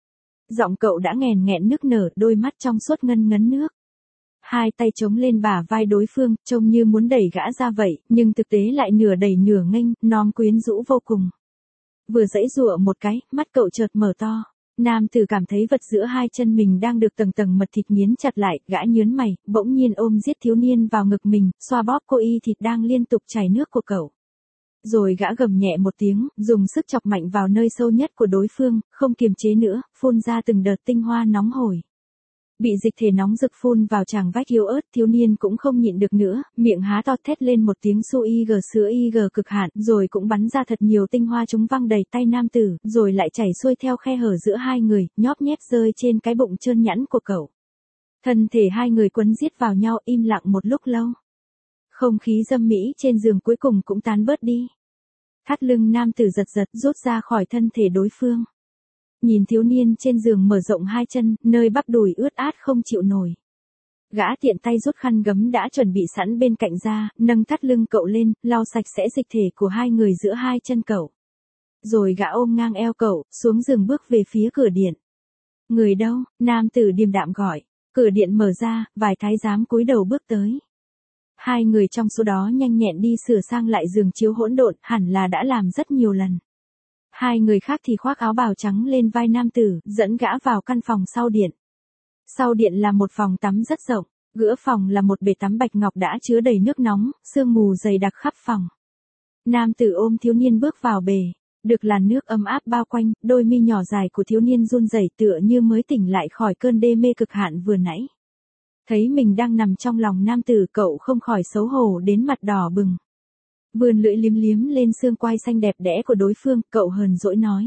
Giọng cậu đã nghèn nghẹn nức nở, đôi mắt trong suốt ngân ngấn nước. Hai tay chống lên bả vai đối phương, trông như muốn đẩy gã ra vậy, nhưng thực tế lại nửa đẩy nửa nghênh, non quyến rũ vô cùng. Vừa giãy giụa một cái, mắt cậu chợt mở to. Nam tử cảm thấy vật giữa hai chân mình đang được tầng tầng mật thịt nghiến chặt lại, gã nhớn mày, bỗng nhiên ôm giết thiếu niên vào ngực mình, xoa bóp cô y thịt đang liên tục chảy nước của cậu. Rồi gã gầm nhẹ một tiếng, dùng sức chọc mạnh vào nơi sâu nhất của đối phương, không kiềm chế nữa, phun ra từng đợt tinh hoa nóng hổi. Bị dịch thể nóng rực phun vào tràng vách yếu ớt, thiếu niên cũng không nhịn được nữa, miệng há to thét lên một tiếng su y g sữa y g cực hạn, rồi cũng bắn ra thật nhiều tinh hoa chúng văng đầy tay nam tử, rồi lại chảy xuôi theo khe hở giữa hai người, nhóp nhép rơi trên cái bụng trơn nhẵn của cậu. Thân thể hai người quấn giết vào nhau im lặng một lúc lâu. Không khí dâm mỹ trên giường cuối cùng cũng tán bớt đi. Thắt lưng nam tử giật giật rút ra khỏi thân thể đối phương. Nhìn thiếu niên trên giường mở rộng hai chân, nơi bắp đùi ướt át không chịu nổi. Gã tiện tay rút khăn gấm đã chuẩn bị sẵn bên cạnh ra, nâng thắt lưng cậu lên, lau sạch sẽ dịch thể của hai người giữa hai chân cậu. Rồi gã ôm ngang eo cậu, xuống giường bước về phía cửa điện. Người đâu? Nam tử điềm đạm gọi. Cửa điện mở ra, vài thái giám cúi đầu bước tới. Hai người trong số đó nhanh nhẹn đi sửa sang lại giường chiếu hỗn độn, hẳn là đã làm rất nhiều lần. Hai người khác thì khoác áo bào trắng lên vai nam tử, dẫn gã vào căn phòng sau điện. Sau điện là một phòng tắm rất rộng, giữa phòng là một bể tắm bạch ngọc đã chứa đầy nước nóng, sương mù dày đặc khắp phòng. Nam tử ôm thiếu niên bước vào bể, được làn nước ấm áp bao quanh, đôi mi nhỏ dài của thiếu niên run rẩy tựa như mới tỉnh lại khỏi cơn đê mê cực hạn vừa nãy. Thấy mình đang nằm trong lòng nam tử, cậu không khỏi xấu hổ đến mặt đỏ bừng. Vươn lưỡi liếm liếm lên xương quai xanh đẹp đẽ của đối phương, cậu hờn dỗi nói.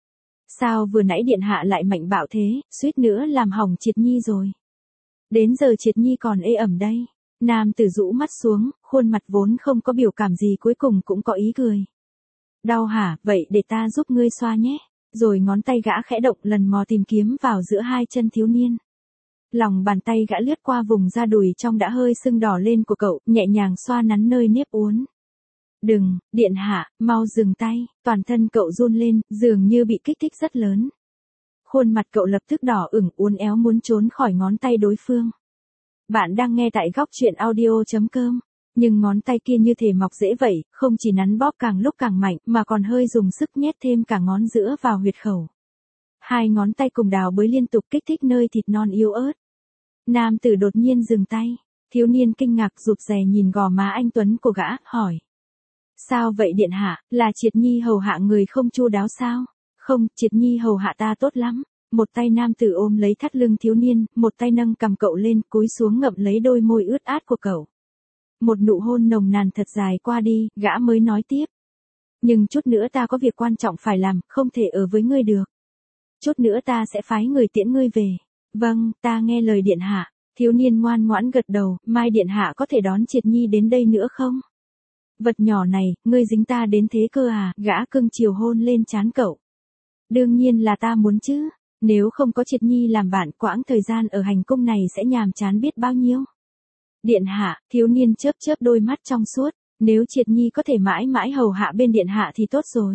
Sao vừa nãy điện hạ lại mạnh bạo thế, suýt nữa làm hỏng Triệt Nhi rồi. Đến giờ Triệt Nhi còn ê ẩm đây. Nam tử rũ mắt xuống, khuôn mặt vốn không có biểu cảm gì cuối cùng cũng có ý cười. Đau hả, vậy để ta giúp ngươi xoa nhé. Rồi ngón tay gã khẽ động lần mò tìm kiếm vào giữa hai chân thiếu niên. Lòng bàn tay gã lướt qua vùng da đùi trong đã hơi sưng đỏ lên của cậu, nhẹ nhàng xoa nắn nơi nếp uốn. Đừng, điện hạ, mau dừng tay, toàn thân cậu run lên, dường như bị kích thích rất lớn. Khuôn mặt cậu lập tức đỏ ửng, uốn éo muốn trốn khỏi ngón tay đối phương. Bạn đang nghe tại góc truyện audio chấm com, nhưng ngón tay kia như thể mọc rễ vậy, không chỉ nắn bóp càng lúc càng mạnh, mà còn hơi dùng sức nhét thêm cả ngón giữa vào huyệt khẩu. Hai ngón tay cùng đào bới liên tục kích thích nơi thịt non yếu ớt. Nam tử đột nhiên dừng tay, thiếu niên kinh ngạc rụt rè nhìn gò má anh tuấn của gã, hỏi. Sao vậy điện hạ, là Triệt Nhi hầu hạ người không chu đáo sao? Không, Triệt Nhi hầu hạ ta tốt lắm. Một tay nam tử ôm lấy thắt lưng thiếu niên, một tay nâng cầm cậu lên, cúi xuống ngậm lấy đôi môi ướt át của cậu. Một nụ hôn nồng nàn thật dài qua đi, gã mới nói tiếp. Nhưng chút nữa ta có việc quan trọng phải làm, không thể ở với ngươi được. Chút nữa ta sẽ phái người tiễn ngươi về. Vâng, ta nghe lời điện hạ. Thiếu niên ngoan ngoãn gật đầu, mai điện hạ có thể đón Triệt Nhi đến đây nữa không? Vật nhỏ này, ngươi dính ta đến thế cơ à, gã cưng chiều hôn lên trán cậu. Đương nhiên là ta muốn chứ, nếu không có Triệt Nhi làm bạn, quãng thời gian ở hành cung này sẽ nhàm chán biết bao nhiêu. Điện hạ, thiếu niên chớp chớp đôi mắt trong suốt, nếu Triệt Nhi có thể mãi mãi hầu hạ bên điện hạ thì tốt rồi.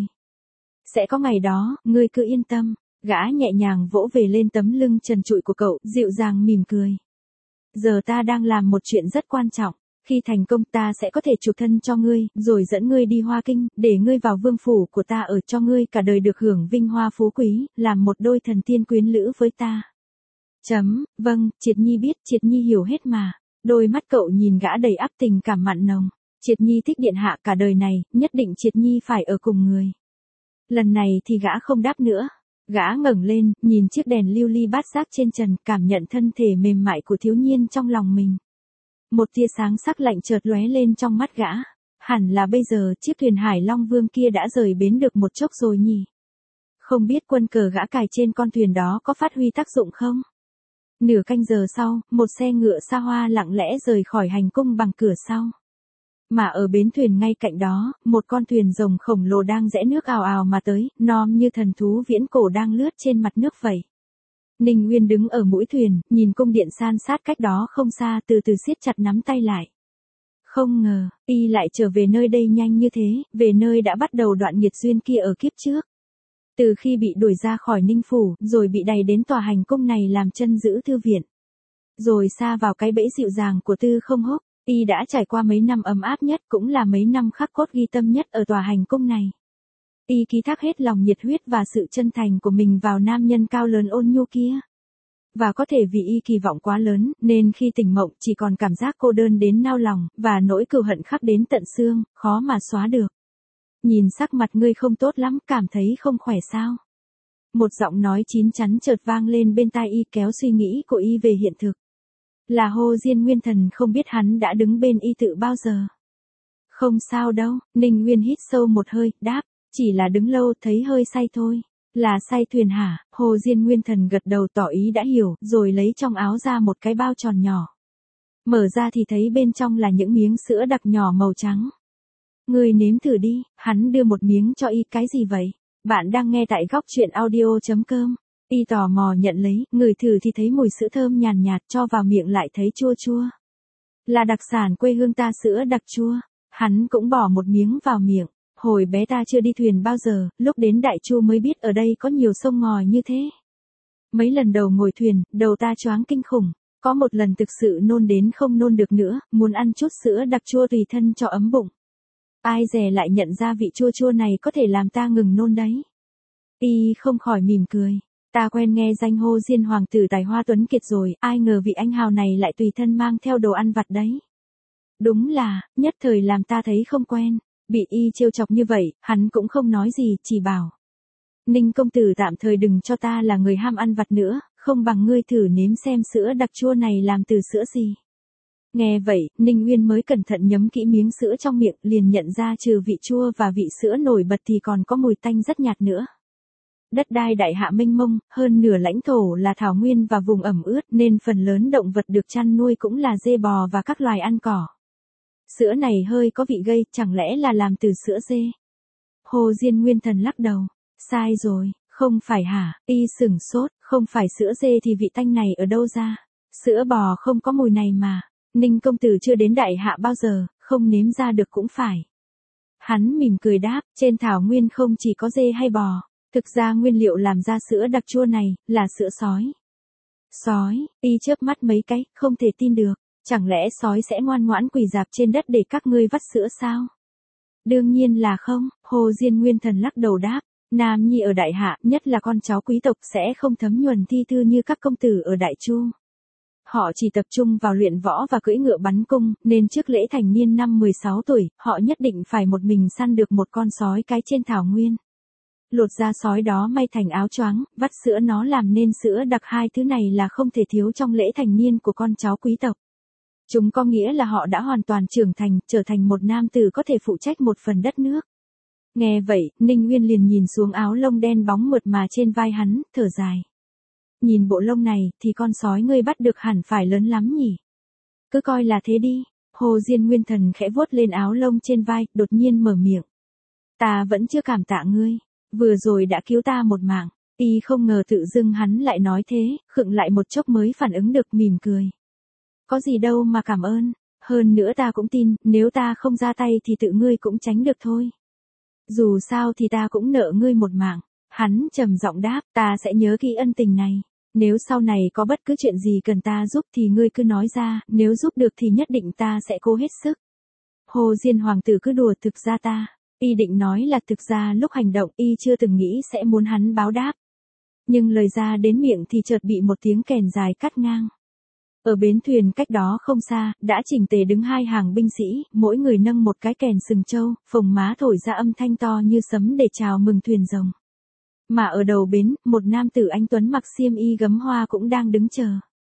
Sẽ có ngày đó, ngươi cứ yên tâm, gã nhẹ nhàng vỗ về lên tấm lưng trần trụi của cậu, dịu dàng mỉm cười. Giờ ta đang làm một chuyện rất quan trọng. Khi thành công ta sẽ có thể chuộc thân cho ngươi, rồi dẫn ngươi đi Hoa Kinh, để ngươi vào vương phủ của ta ở cho ngươi cả đời được hưởng vinh hoa phú quý, làm một đôi thần tiên quyến lữ với ta. Chấm, vâng, Triệt Nhi biết, Triệt Nhi hiểu hết mà. Đôi mắt cậu nhìn gã đầy ắp tình cảm mặn nồng. Triệt Nhi thích điện hạ cả đời này, nhất định Triệt Nhi phải ở cùng người. Lần này thì gã không đáp nữa. Gã ngẩng lên, nhìn chiếc đèn lưu ly bát giác trên trần, cảm nhận thân thể mềm mại của thiếu niên trong lòng mình. Một tia sáng sắc lạnh chợt lóe lên trong mắt gã. Hẳn là bây giờ chiếc thuyền Hải Long Vương kia đã rời bến được một chốc rồi nhỉ. Không biết quân cờ gã cài trên con thuyền đó có phát huy tác dụng không? Nửa canh giờ sau, một xe ngựa xa hoa lặng lẽ rời khỏi hành cung bằng cửa sau. Mà ở bến thuyền ngay cạnh đó, một con thuyền rồng khổng lồ đang rẽ nước ào ào mà tới, nom như thần thú viễn cổ đang lướt trên mặt nước vậy. Ninh Nguyên đứng ở mũi thuyền, nhìn cung điện san sát cách đó không xa, từ từ siết chặt nắm tay lại. Không ngờ, y lại trở về nơi đây nhanh như thế, về nơi đã bắt đầu đoạn nghiệt duyên kia ở kiếp trước. Từ khi bị đuổi ra khỏi Ninh Phủ, rồi bị đày đến tòa hành cung này làm chân giữ thư viện. Rồi xa vào cái bẫy dịu dàng của Tư Không Húc, y đã trải qua mấy năm ấm áp nhất, cũng là mấy năm khắc cốt ghi tâm nhất ở tòa hành cung này. Y ký thác hết lòng nhiệt huyết và sự chân thành của mình vào nam nhân cao lớn ôn nhu kia. Và có thể vì y kỳ vọng quá lớn, nên khi tỉnh mộng chỉ còn cảm giác cô đơn đến nao lòng, và nỗi cừu hận khắc đến tận xương, khó mà xóa được. Nhìn sắc mặt ngươi không tốt lắm, cảm thấy không khỏe sao? Một giọng nói chín chắn chợt vang lên bên tai y, kéo suy nghĩ của y về hiện thực. Là Hồ Diên Nguyên Thần, không biết hắn đã đứng bên y tự bao giờ. Không sao đâu, Ninh Nguyên hít sâu một hơi, đáp, chỉ là đứng lâu thấy hơi say thôi. Là say thuyền hả? Hồ Diên Nguyên Thần gật đầu tỏ ý đã hiểu, rồi lấy trong áo ra một cái bao tròn nhỏ. Mở ra thì thấy bên trong là những miếng sữa đặc nhỏ màu trắng. Ngươi nếm thử đi, hắn đưa một miếng cho y. Cái gì vậy? Bạn đang nghe tại góc truyện audio chấm com. Y tò mò nhận lấy, ngửi thử thì thấy mùi sữa thơm nhàn nhạt, cho vào miệng lại thấy chua chua. Là đặc sản quê hương ta, sữa đặc chua. Hắn cũng bỏ một miếng vào miệng. Hồi bé ta chưa đi thuyền bao giờ, lúc đến Đại Chu mới biết ở đây có nhiều sông ngòi như thế. Mấy lần đầu ngồi thuyền, đầu ta choáng kinh khủng. Có một lần thực sự nôn đến không nôn được nữa, muốn ăn chút sữa đặc chua tùy thân cho ấm bụng. Ai dè lại nhận ra vị chua chua này có thể làm ta ngừng nôn đấy. Y không khỏi mỉm cười. Ta quen nghe danh Hồ Diên hoàng tử tài hoa tuấn kiệt rồi, ai ngờ vị anh hào này lại tùy thân mang theo đồ ăn vặt đấy. Đúng là, nhất thời làm ta thấy không quen. Bị y trêu chọc như vậy, hắn cũng không nói gì, chỉ bảo. Ninh công tử tạm thời đừng cho ta là người ham ăn vặt nữa, không bằng ngươi thử nếm xem sữa đặc chua này làm từ sữa gì. Nghe vậy, Ninh Nguyên mới cẩn thận nhấm kỹ miếng sữa trong miệng, liền nhận ra trừ vị chua và vị sữa nổi bật thì còn có mùi tanh rất nhạt nữa. Đất đai đại hạ mênh mông, hơn nửa lãnh thổ là thảo nguyên và vùng ẩm ướt, nên phần lớn động vật được chăn nuôi cũng là dê bò và các loài ăn cỏ. Sữa này hơi có vị gây, chẳng lẽ là làm từ sữa dê? Hồ Diên Nguyên Thần lắc đầu. Sai rồi, không phải hả? Y sửng sốt, không phải sữa dê thì vị tanh này ở đâu ra? Sữa bò không có mùi này mà. Ninh công tử chưa đến đại hạ bao giờ, không nếm ra được cũng phải. Hắn mỉm cười đáp, trên thảo nguyên không chỉ có dê hay bò. Thực ra nguyên liệu làm ra sữa đặc chua này, là sữa sói. Sói, y chớp mắt mấy cái, không thể tin được. Chẳng lẽ sói sẽ ngoan ngoãn quỳ dạp trên đất để các ngươi vắt sữa sao? Đương nhiên là không, Hồ Diên Nguyên Thần lắc đầu đáp. Nam nhi ở đại hạ, nhất là con cháu quý tộc sẽ không thấm nhuần thi thư như các công tử ở Đại Chu. Họ chỉ tập trung vào luyện võ và cưỡi ngựa bắn cung, nên trước lễ thành niên năm mười sáu tuổi, họ nhất định phải một mình săn được một con sói cái trên thảo nguyên. Lột da sói đó may thành áo choáng, vắt sữa nó làm nên sữa đặc, hai thứ này là không thể thiếu trong lễ thành niên của con cháu quý tộc. Chúng có nghĩa là họ đã hoàn toàn trưởng thành, trở thành một nam tử có thể phụ trách một phần đất nước. Nghe vậy, Ninh Nguyên liền nhìn xuống áo lông đen bóng mượt mà trên vai hắn, thở dài. Nhìn bộ lông này, thì con sói ngươi bắt được hẳn phải lớn lắm nhỉ? Cứ coi là thế đi. Hồ Diên Nguyên Thần khẽ vuốt lên áo lông trên vai, đột nhiên mở miệng. Ta vẫn chưa cảm tạ ngươi. Vừa rồi đã cứu ta một mạng. Y không ngờ tự dưng hắn lại nói thế, khựng lại một chốc mới phản ứng được, mỉm cười. Có gì đâu mà cảm ơn. Hơn nữa ta cũng tin, nếu ta không ra tay thì tự ngươi cũng tránh được thôi. Dù sao thì ta cũng nợ ngươi một mạng. Hắn trầm giọng đáp, ta sẽ nhớ kỹ ân tình này. Nếu sau này có bất cứ chuyện gì cần ta giúp thì ngươi cứ nói ra, nếu giúp được thì nhất định ta sẽ cố hết sức. Hồ Diên hoàng tử cứ đùa, thực ra ta. Y định nói là thực ra lúc hành động y chưa từng nghĩ sẽ muốn hắn báo đáp. Nhưng lời ra đến miệng thì chợt bị một tiếng kèn dài cắt ngang. Ở bến thuyền cách đó không xa, đã chỉnh tề đứng hai hàng binh sĩ, mỗi người nâng một cái kèn sừng trâu, phồng má thổi ra âm thanh to như sấm để chào mừng thuyền rồng. Mà ở đầu bến, một nam tử anh tuấn mặc xiêm y gấm hoa cũng đang đứng chờ.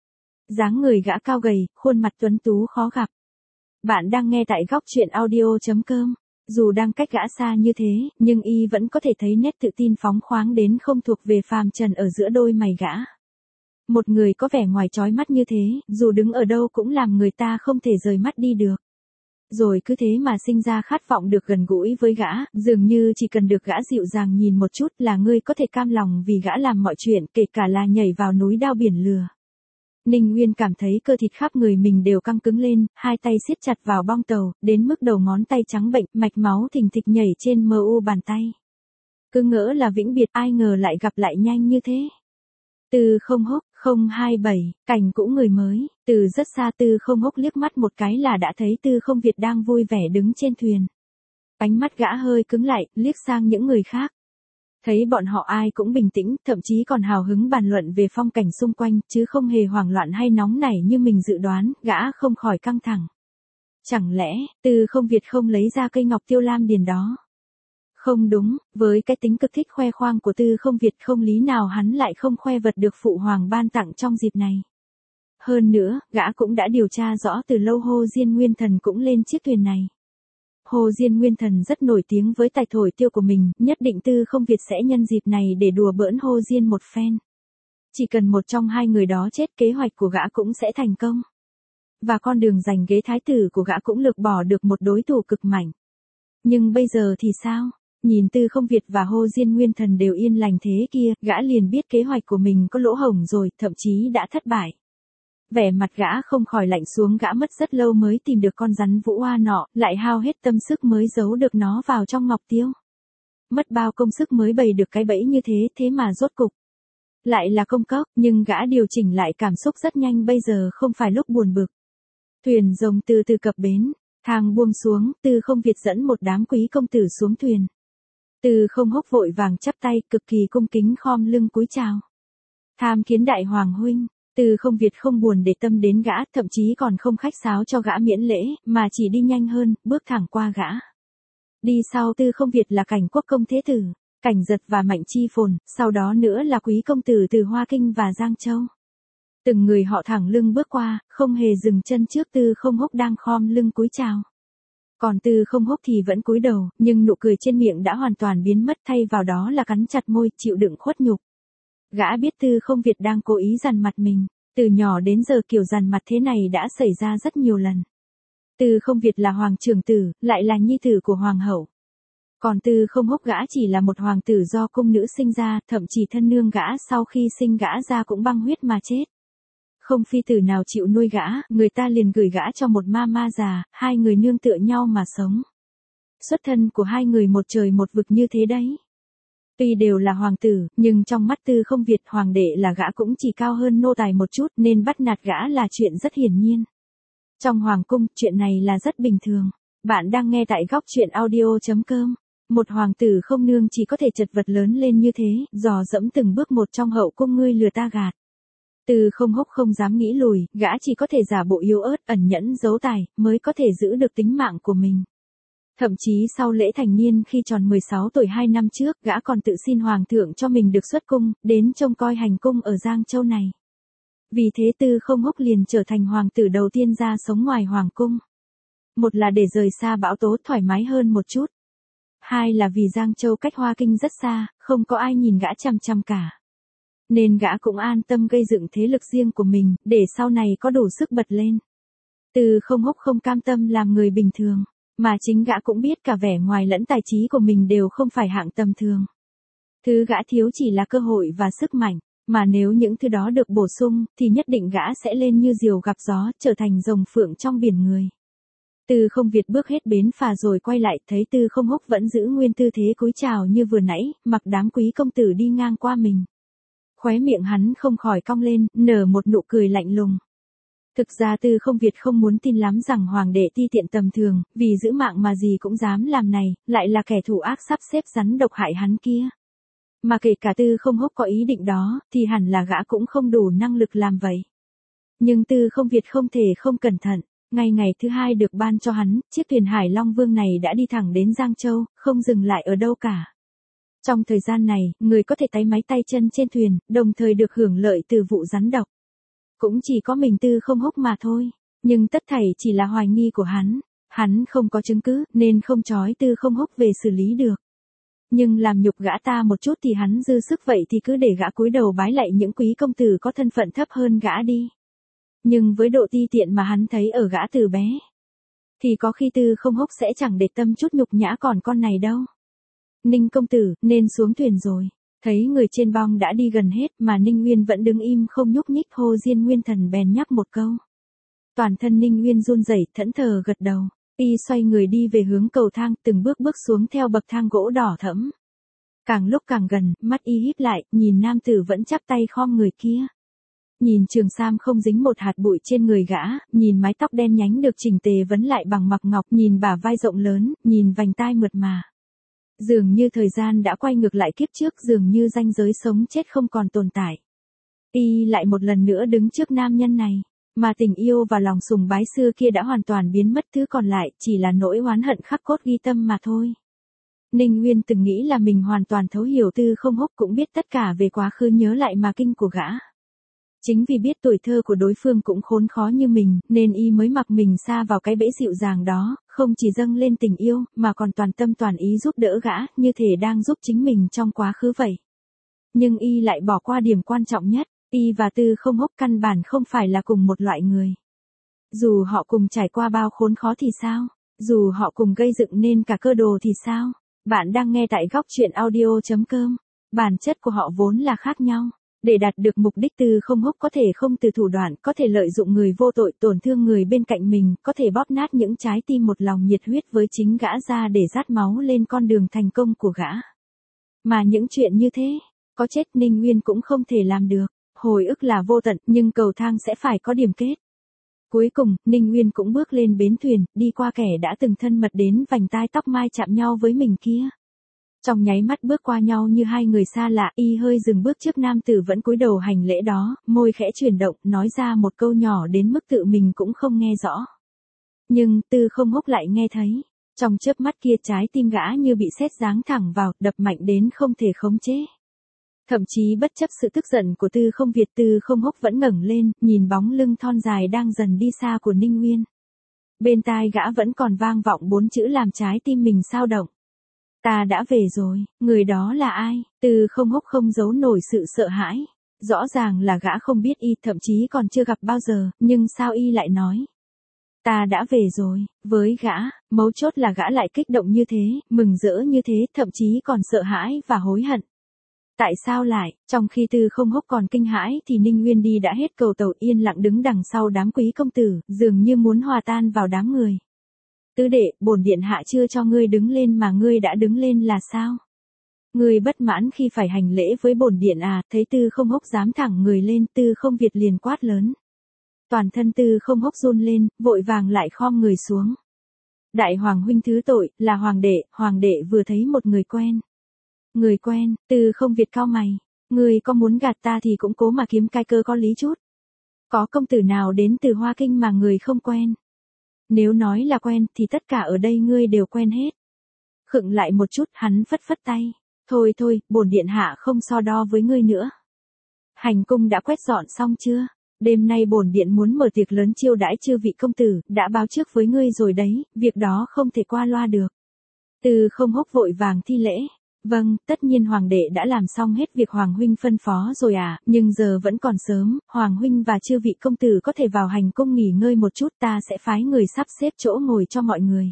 Dáng người gã cao gầy, khuôn mặt tuấn tú khó gặp. Bạn đang nghe tại góc truyện audio chấm com. Dù đang cách gã xa như thế, nhưng y vẫn có thể thấy nét tự tin phóng khoáng đến không thuộc về phàm trần ở giữa đôi mày gã. Một người có vẻ ngoài chói mắt như thế, dù đứng ở đâu cũng làm người ta không thể rời mắt đi được. Rồi cứ thế mà sinh ra khát vọng được gần gũi với gã, dường như chỉ cần được gã dịu dàng nhìn một chút là ngươi có thể cam lòng vì gã làm mọi chuyện, kể cả là nhảy vào núi đao biển lửa. Ninh Nguyên cảm thấy cơ thịt khắp người mình đều căng cứng lên, hai tay siết chặt vào bong tàu, đến mức đầu ngón tay trắng bệnh, mạch máu thình thịch nhảy trên mờ u bàn tay. Cứ ngỡ là vĩnh biệt, ai ngờ lại gặp lại nhanh như thế. Tư Không Húc, không hai bảy, cảnh cũng người mới, từ rất xa Tư Không Húc liếc mắt một cái là đã thấy Tư Không Việt đang vui vẻ đứng trên thuyền. Ánh mắt gã hơi cứng lại, liếc sang những người khác. Thấy bọn họ ai cũng bình tĩnh, thậm chí còn hào hứng bàn luận về phong cảnh xung quanh, chứ không hề hoảng loạn hay nóng nảy như mình dự đoán, gã không khỏi căng thẳng. Chẳng lẽ, Tư Không Việt không lấy ra cây ngọc tiêu lam điền đó? Không đúng, với cái tính cực thích khoe khoang của Tư Không Việt không lý nào hắn lại không khoe vật được phụ hoàng ban tặng trong dịp này. Hơn nữa, gã cũng đã điều tra rõ từ lâu Hồ Diên Nguyên Thần cũng lên chiếc thuyền này. Hồ Diên Nguyên Thần rất nổi tiếng với tài thổi tiêu của mình, nhất định Tư Không Việt sẽ nhân dịp này để đùa bỡn Hồ Diên một phen. Chỉ cần một trong hai người đó chết, kế hoạch của gã cũng sẽ thành công. Và con đường giành ghế thái tử của gã cũng lược bỏ được một đối thủ cực mạnh. Nhưng bây giờ thì sao? Nhìn Tư Không Việt và Hồ Diên Nguyên Thần đều yên lành thế kia, gã liền biết kế hoạch của mình có lỗ hổng rồi, thậm chí đã thất bại. Vẻ mặt gã không khỏi lạnh xuống, gã mất rất lâu mới tìm được con rắn vũ oa nọ, lại hao hết tâm sức mới giấu được nó vào trong ngọc tiêu. Mất bao công sức mới bày được cái bẫy như thế, thế mà rốt cục lại là công cốc, nhưng gã điều chỉnh lại cảm xúc rất nhanh, bây giờ không phải lúc buồn bực. Thuyền rồng từ từ cập bến, thang buông xuống, Tư Không Việt dẫn một đám quý công tử xuống thuyền. Tư Không Húc vội vàng chắp tay, cực kỳ cung kính khom lưng cúi chào. Tham kiến đại hoàng huynh. Tư Không Việt không buồn để tâm đến gã, thậm chí còn không khách sáo cho gã miễn lễ, mà chỉ đi nhanh hơn, bước thẳng qua gã. Đi sau Tư Không Việt là Cảnh Quốc công thế tử, Cảnh Giật và Mạnh Chi Phồn, sau đó nữa là quý công tử từ Hoa Kinh và Giang Châu. Từng người họ thẳng lưng bước qua, không hề dừng chân trước Tư Không Húc đang khom lưng cúi chào. Còn Tư Không Húc thì vẫn cúi đầu, nhưng nụ cười trên miệng đã hoàn toàn biến mất, thay vào đó là cắn chặt môi, chịu đựng khuất nhục. Gã biết Tư Không Việt đang cố ý dằn mặt mình, từ nhỏ đến giờ kiểu dằn mặt thế này đã xảy ra rất nhiều lần. Tư Không Việt là hoàng trưởng tử, lại là nhi tử của hoàng hậu. Còn Tư Không Húc gã chỉ là một hoàng tử do cung nữ sinh ra, thậm chí thân nương gã sau khi sinh gã ra cũng băng huyết mà chết. Không phi tử nào chịu nuôi gã, người ta liền gửi gã cho một ma ma già, hai người nương tựa nhau mà sống. Xuất thân của hai người một trời một vực như thế đấy. Tuy đều là hoàng tử, nhưng trong mắt Tư Không Việt hoàng đệ là gã cũng chỉ cao hơn nô tài một chút, nên bắt nạt gã là chuyện rất hiển nhiên. Trong hoàng cung, chuyện này là rất bình thường. Bạn đang nghe tại góc truyện audio chấm com. Một hoàng tử không nương chỉ có thể chật vật lớn lên như thế, dò dẫm từng bước một trong hậu cung, ngươi lừa ta gạt. Tư Không Húc không dám nghĩ lùi, gã chỉ có thể giả bộ yếu ớt, ẩn nhẫn giấu tài, mới có thể giữ được tính mạng của mình. Thậm chí sau lễ thành niên khi tròn mười sáu tuổi hai năm trước, gã còn tự xin hoàng thượng cho mình được xuất cung, đến trông coi hành cung ở Giang Châu này. Vì thế Tư Không Húc liền trở thành hoàng tử đầu tiên ra sống ngoài hoàng cung. Một là để rời xa bão tố, thoải mái hơn một chút. Hai là vì Giang Châu cách Hoa Kinh rất xa, không có ai nhìn gã chằm chằm cả. Nên gã cũng an tâm gây dựng thế lực riêng của mình, để sau này có đủ sức bật lên. Tư Không Húc không cam tâm làm người bình thường, mà chính gã cũng biết cả vẻ ngoài lẫn tài trí của mình đều không phải hạng tầm thường. Thứ gã thiếu chỉ là cơ hội và sức mạnh, mà nếu những thứ đó được bổ sung, thì nhất định gã sẽ lên như diều gặp gió, trở thành rồng phượng trong biển người. Tư Không Việt bước hết bến phà rồi quay lại, thấy Tư Không Húc vẫn giữ nguyên tư thế cúi chào như vừa nãy, mặc đám quý công tử đi ngang qua mình. Khóe miệng hắn không khỏi cong lên, nở một nụ cười lạnh lùng. Thực ra Tư Không Việt không muốn tin lắm rằng hoàng đệ ti tiện tầm thường, vì giữ mạng mà gì cũng dám làm này, lại là kẻ thủ ác sắp xếp rắn độc hại hắn kia. Mà kể cả Tư Không Húc có ý định đó, thì hẳn là gã cũng không đủ năng lực làm vậy. Nhưng Tư Không Việt không thể không cẩn thận. Ngày ngày thứ hai được ban cho hắn, chiếc thuyền Hải Long Vương này đã đi thẳng đến Giang Châu, không dừng lại ở đâu cả. Trong thời gian này, người có thể táy máy tay chân trên thuyền, đồng thời được hưởng lợi từ vụ rắn độc. Cũng chỉ có mình Tư Không Húc mà thôi. Nhưng tất thảy chỉ là hoài nghi của hắn. Hắn không có chứng cứ, nên không trói Tư Không Húc về xử lý được. Nhưng làm nhục gã ta một chút thì hắn dư sức, vậy thì cứ để gã cúi đầu bái lạy những quý công tử có thân phận thấp hơn gã đi. Nhưng với độ ti tiện mà hắn thấy ở gã từ bé, thì có khi Tư Không Húc sẽ chẳng để tâm chút nhục nhã còn con này đâu. Ninh công tử, nên xuống thuyền rồi. Thấy người trên bong đã đi gần hết mà Ninh Nguyên vẫn đứng im không nhúc nhích, Hồ Diên Nguyên Thần bèn nhắc một câu. Toàn thân Ninh Nguyên run rẩy, thẫn thờ gật đầu. Y xoay người đi về hướng cầu thang, từng bước bước xuống theo bậc thang gỗ đỏ thẫm. Càng lúc càng gần, mắt Y híp lại, nhìn nam tử vẫn chắp tay khom người kia. Nhìn trường sam không dính một hạt bụi trên người gã, nhìn mái tóc đen nhánh được chỉnh tề vấn lại bằng mặc ngọc, nhìn bả vai rộng lớn, nhìn vành tai mượt mà. Dường như thời gian đã quay ngược lại kiếp trước, dường như ranh giới sống chết không còn tồn tại. Y lại một lần nữa đứng trước nam nhân này, mà tình yêu và lòng sùng bái xưa kia đã hoàn toàn biến mất, thứ còn lại chỉ là nỗi oán hận khắc cốt ghi tâm mà thôi. Ninh Nguyên từng nghĩ là mình hoàn toàn thấu hiểu Tư Không Húc, cũng biết tất cả về quá khứ nhớ lại mà kinh của gã. Chính vì biết tuổi thơ của đối phương cũng khốn khó như mình, nên Y mới mặc mình sa vào cái bẫy dịu dàng đó, không chỉ dâng lên tình yêu, mà còn toàn tâm toàn ý giúp đỡ gã, như thể đang giúp chính mình trong quá khứ vậy. Nhưng Y lại bỏ qua điểm quan trọng nhất, Y và Tư Không Húc căn bản không phải là cùng một loại người. Dù họ cùng trải qua bao khốn khó thì sao? Dù họ cùng gây dựng nên cả cơ đồ thì sao? Bạn đang nghe tại góc truyện audio chấm com. Bản chất của họ vốn là khác nhau. Để đạt được mục đích, Tư Không Húc có thể không từ thủ đoạn, có thể lợi dụng người vô tội tổn thương người bên cạnh mình, có thể bóp nát những trái tim một lòng nhiệt huyết với chính gã ra để dát máu lên con đường thành công của gã. Mà những chuyện như thế, có chết Ninh Nguyên cũng không thể làm được. Hồi ức là vô tận, nhưng cầu thang sẽ phải có điểm kết. Cuối cùng, Ninh Nguyên cũng bước lên bến thuyền, đi qua kẻ đã từng thân mật đến vành tai tóc mai chạm nhau với mình kia. Trong nháy mắt bước qua nhau như hai người xa lạ, Y hơi dừng bước trước nam tử vẫn cúi đầu hành lễ đó, môi khẽ chuyển động, nói ra một câu nhỏ đến mức tự mình cũng không nghe rõ. Nhưng Tư Không Húc lại nghe thấy. Trong chớp mắt kia trái tim gã như bị sét giáng thẳng vào, đập mạnh đến không thể khống chế. Thậm chí bất chấp sự tức giận của Tư Không Việt, Tư Không Húc vẫn ngẩng lên, nhìn bóng lưng thon dài đang dần đi xa của Ninh Nguyên. Bên tai gã vẫn còn vang vọng bốn chữ làm trái tim mình xao động. Ta đã về rồi, người đó là ai? Tư Không Húc không giấu nổi sự sợ hãi. Rõ ràng là gã không biết Y, thậm chí còn chưa gặp bao giờ, nhưng sao Y lại nói? Ta đã về rồi, với gã, mấu chốt là gã lại kích động như thế, mừng rỡ như thế, thậm chí còn sợ hãi và hối hận. Tại sao lại, trong khi Tư Không Húc còn kinh hãi thì Ninh Nguyên đi đã hết cầu tàu, yên lặng đứng đằng sau đám quý công tử, dường như muốn hòa tan vào đám người. Tứ đệ, bổn điện hạ chưa cho ngươi đứng lên mà ngươi đã đứng lên là sao? Ngươi bất mãn khi phải hành lễ với bổn điện à? Thấy Tư Không Húc dám thẳng người lên, Tư Không Việt liền quát lớn. Toàn thân Tư Không Húc run lên, vội vàng lại khom người xuống. Đại hoàng huynh thứ tội, là hoàng đệ, hoàng đệ vừa thấy một người quen. Người quen? Tư Không Việt cau mày. Ngươi có muốn gạt ta thì cũng cố mà kiếm cái cơ có lý chút. Có công tử nào đến từ Hoa Kinh mà người không quen? Nếu nói là quen thì tất cả ở đây ngươi đều quen hết. Khựng lại một chút, hắn phất phất tay. Thôi thôi, bổn điện hạ không so đo với ngươi nữa. Hành cung đã quét dọn xong chưa? Đêm nay bổn điện muốn mở tiệc lớn chiêu đãi chư vị công tử, đã báo trước với ngươi rồi đấy, việc đó không thể qua loa được. Tư Không Húc vội vàng thi lễ. Vâng, tất nhiên hoàng đệ đã làm xong hết việc hoàng huynh phân phó rồi à, nhưng giờ vẫn còn sớm, hoàng huynh và chư vị công tử có thể vào hành cung nghỉ ngơi một chút, ta sẽ phái người sắp xếp chỗ ngồi cho mọi người.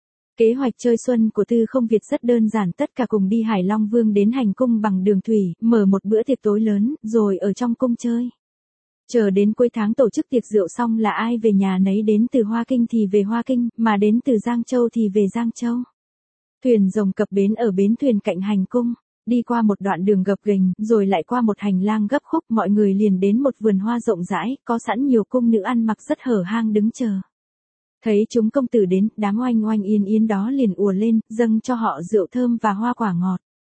Kế hoạch chơi xuân của Tư Không Việt rất đơn giản, tất cả cùng đi Hải Long Vương đến hành cung bằng đường thủy, mở một bữa tiệc tối lớn, rồi ở trong cung chơi. Chờ đến cuối tháng tổ chức tiệc rượu xong là ai về nhà nấy, đến từ Hoa Kinh thì về Hoa Kinh, mà đến từ Giang Châu thì về Giang Châu. Thuyền rồng cập bến ở bến thuyền cạnh hành cung, đi qua một đoạn đường gập ghềnh, rồi lại qua một hành lang gấp khúc, mọi người liền đến một vườn hoa rộng rãi, có sẵn nhiều cung nữ ăn mặc rất hở hang đứng chờ. Thấy chúng công tử đến, đám oanh oanh yên yên đó liền ùa lên, dâng cho họ rượu thơm và hoa quả ngọt.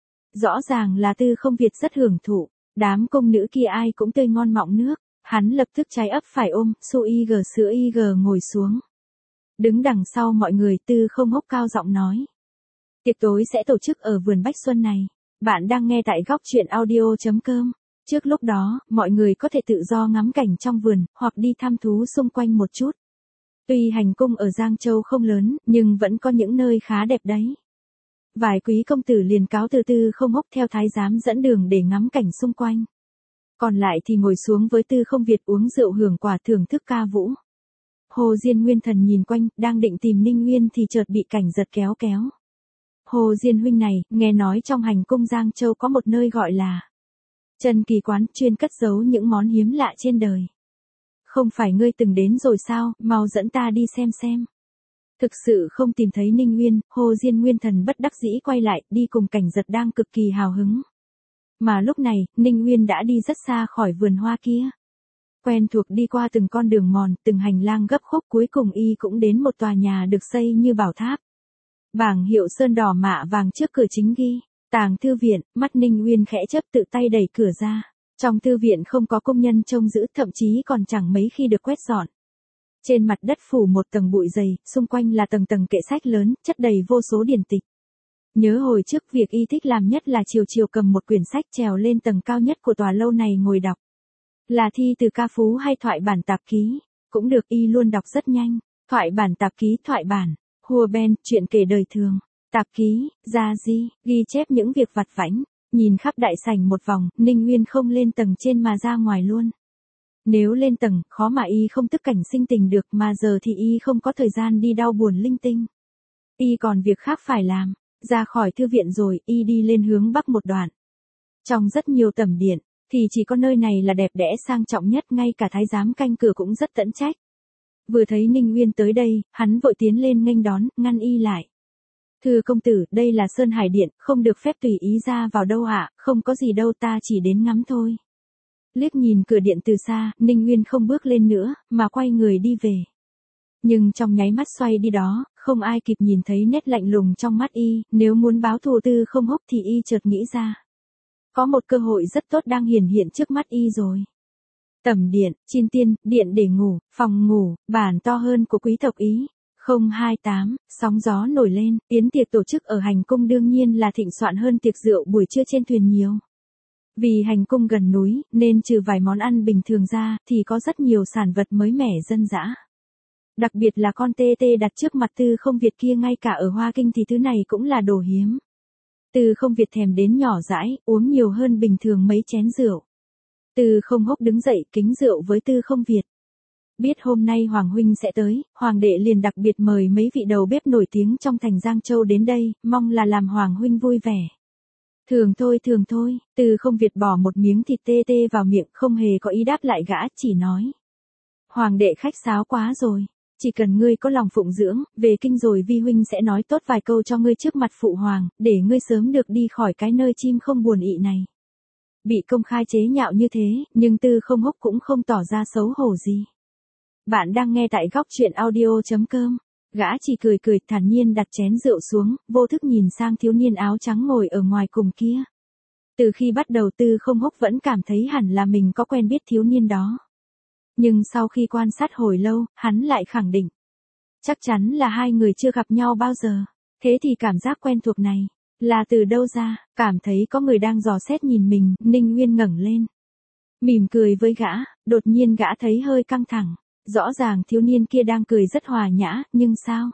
Rõ ràng là Tư Không Việt rất hưởng thụ, đám công nữ kia ai cũng tươi ngon mọng nước, hắn lập tức trái ấp phải ôm, su y gờ sữa y gờ ngồi xuống. Đứng đằng sau mọi người, Tư Không Húc cao giọng nói. Tiệc tối sẽ tổ chức ở vườn Bách Xuân này. Bạn đang nghe tại góc truyện audio chấm com. Trước lúc đó, mọi người có thể tự do ngắm cảnh trong vườn, hoặc đi thăm thú xung quanh một chút. Tuy hành cung ở Giang Châu không lớn, nhưng vẫn có những nơi khá đẹp đấy. Vài quý công tử liền cáo từ Tư Không Húc theo thái giám dẫn đường để ngắm cảnh xung quanh. Còn lại thì ngồi xuống với Tư Không Việt uống rượu hưởng quả thưởng thức ca vũ. Hồ Diên Nguyên Thần nhìn quanh, đang định tìm Ninh Nguyên thì chợt bị Cảnh Giật kéo kéo. Hồ Diên huynh này, nghe nói trong hành cung Giang Châu có một nơi gọi là Trần Kỳ Quán, chuyên cất giấu những món hiếm lạ trên đời. Không phải ngươi từng đến rồi sao, mau dẫn ta đi xem xem. Thực sự không tìm thấy Ninh Nguyên, Hồ Diên Nguyên Thần bất đắc dĩ quay lại, đi cùng Cảnh Giật đang cực kỳ hào hứng. Mà lúc này, Ninh Nguyên đã đi rất xa khỏi vườn hoa kia. Quen thuộc đi qua từng con đường mòn, từng hành lang gấp khúc, cuối cùng y cũng đến một tòa nhà được xây như bảo tháp. Bảng hiệu sơn đỏ mạ vàng trước cửa chính ghi Tàng Thư Viện. Mắt Ninh Nguyên khẽ chớp, tự tay đẩy cửa ra. Trong thư viện không có công nhân trông giữ, thậm chí còn chẳng mấy khi được quét dọn. Trên mặt đất phủ một tầng bụi dày, xung quanh là tầng tầng kệ sách lớn, chất đầy vô số điển tịch. Nhớ hồi trước việc y thích làm nhất là chiều chiều cầm một quyển sách trèo lên tầng cao nhất của tòa lâu này ngồi đọc. Là thi từ ca phú hay thoại bản tạp ký, cũng được, y luôn đọc rất nhanh. Thoại bản tạp ký, thoại bản, hùa ben, chuyện kể đời thường, tạp ký, gia di, ghi chép những việc vặt vãnh. Nhìn khắp đại sảnh một vòng, Ninh Nguyên không lên tầng trên mà ra ngoài luôn. Nếu lên tầng, khó mà y không tức cảnh sinh tình được, mà giờ thì y không có thời gian đi đau buồn linh tinh. Y còn việc khác phải làm. Ra khỏi thư viện rồi, y đi lên hướng bắc một đoạn. Trong rất nhiều tẩm điện, thì chỉ có nơi này là đẹp đẽ sang trọng nhất, ngay cả thái giám canh cửa cũng rất tẫn trách. Vừa thấy Ninh Nguyên tới đây, hắn vội tiến lên nghênh đón, ngăn y lại. Thưa công tử, đây là Sơn Hải Điện, không được phép tùy ý ra vào đâu ạ, à, không có gì đâu, ta chỉ đến ngắm thôi. Liếc nhìn cửa điện từ xa, Ninh Nguyên không bước lên nữa, mà quay người đi về. Nhưng trong nháy mắt xoay đi đó, không ai kịp nhìn thấy nét lạnh lùng trong mắt y, nếu muốn báo thù Tư Không Húc thì y chợt nghĩ ra. Có một cơ hội rất tốt đang hiển hiện trước mắt y rồi. Tẩm điện, Chin Tiên, điện để ngủ, phòng ngủ, bản to hơn của quý tộc Ý. không hai tám, sóng gió nổi lên, yến tiệc tổ chức ở hành cung đương nhiên là thịnh soạn hơn tiệc rượu buổi trưa trên thuyền nhiều. Vì hành cung gần núi, nên trừ vài món ăn bình thường ra, thì có rất nhiều sản vật mới mẻ dân dã. Đặc biệt là con tê tê đặt trước mặt Tư Không Việt kia, ngay cả ở Hoa Kinh thì thứ này cũng là đồ hiếm. Tư Không Việt thèm đến nhỏ dãi, uống nhiều hơn bình thường mấy chén rượu. Tư Không Húc đứng dậy kính rượu với Tư Không Việt. Biết hôm nay Hoàng huynh sẽ tới, Hoàng đệ liền đặc biệt mời mấy vị đầu bếp nổi tiếng trong thành Giang Châu đến đây, mong là làm Hoàng huynh vui vẻ. Thường thôi thường thôi, Tư Không Việt bỏ một miếng thịt tê tê vào miệng, không hề có ý đáp lại gã, chỉ nói. Hoàng đệ khách sáo quá rồi, chỉ cần ngươi có lòng phụng dưỡng, về kinh rồi vi huynh sẽ nói tốt vài câu cho ngươi trước mặt phụ hoàng, để ngươi sớm được đi khỏi cái nơi chim không buồn ị này. Bị công khai chế nhạo như thế, nhưng Tư Không Húc cũng không tỏ ra xấu hổ gì. Bạn đang nghe tại góc truyện audio chấm com. Gã chỉ cười cười, thản nhiên đặt chén rượu xuống, vô thức nhìn sang thiếu niên áo trắng ngồi ở ngoài cùng kia. Từ khi bắt đầu Tư Không Húc vẫn cảm thấy hẳn là mình có quen biết thiếu niên đó. Nhưng sau khi quan sát hồi lâu, hắn lại khẳng định. Chắc chắn là hai người chưa gặp nhau bao giờ. Thế thì cảm giác quen thuộc này, là từ đâu ra? Cảm thấy có người đang dò xét nhìn mình, Ninh Nguyên ngẩng lên. Mỉm cười với gã, đột nhiên gã thấy hơi căng thẳng. Rõ ràng thiếu niên kia đang cười rất hòa nhã, nhưng sao?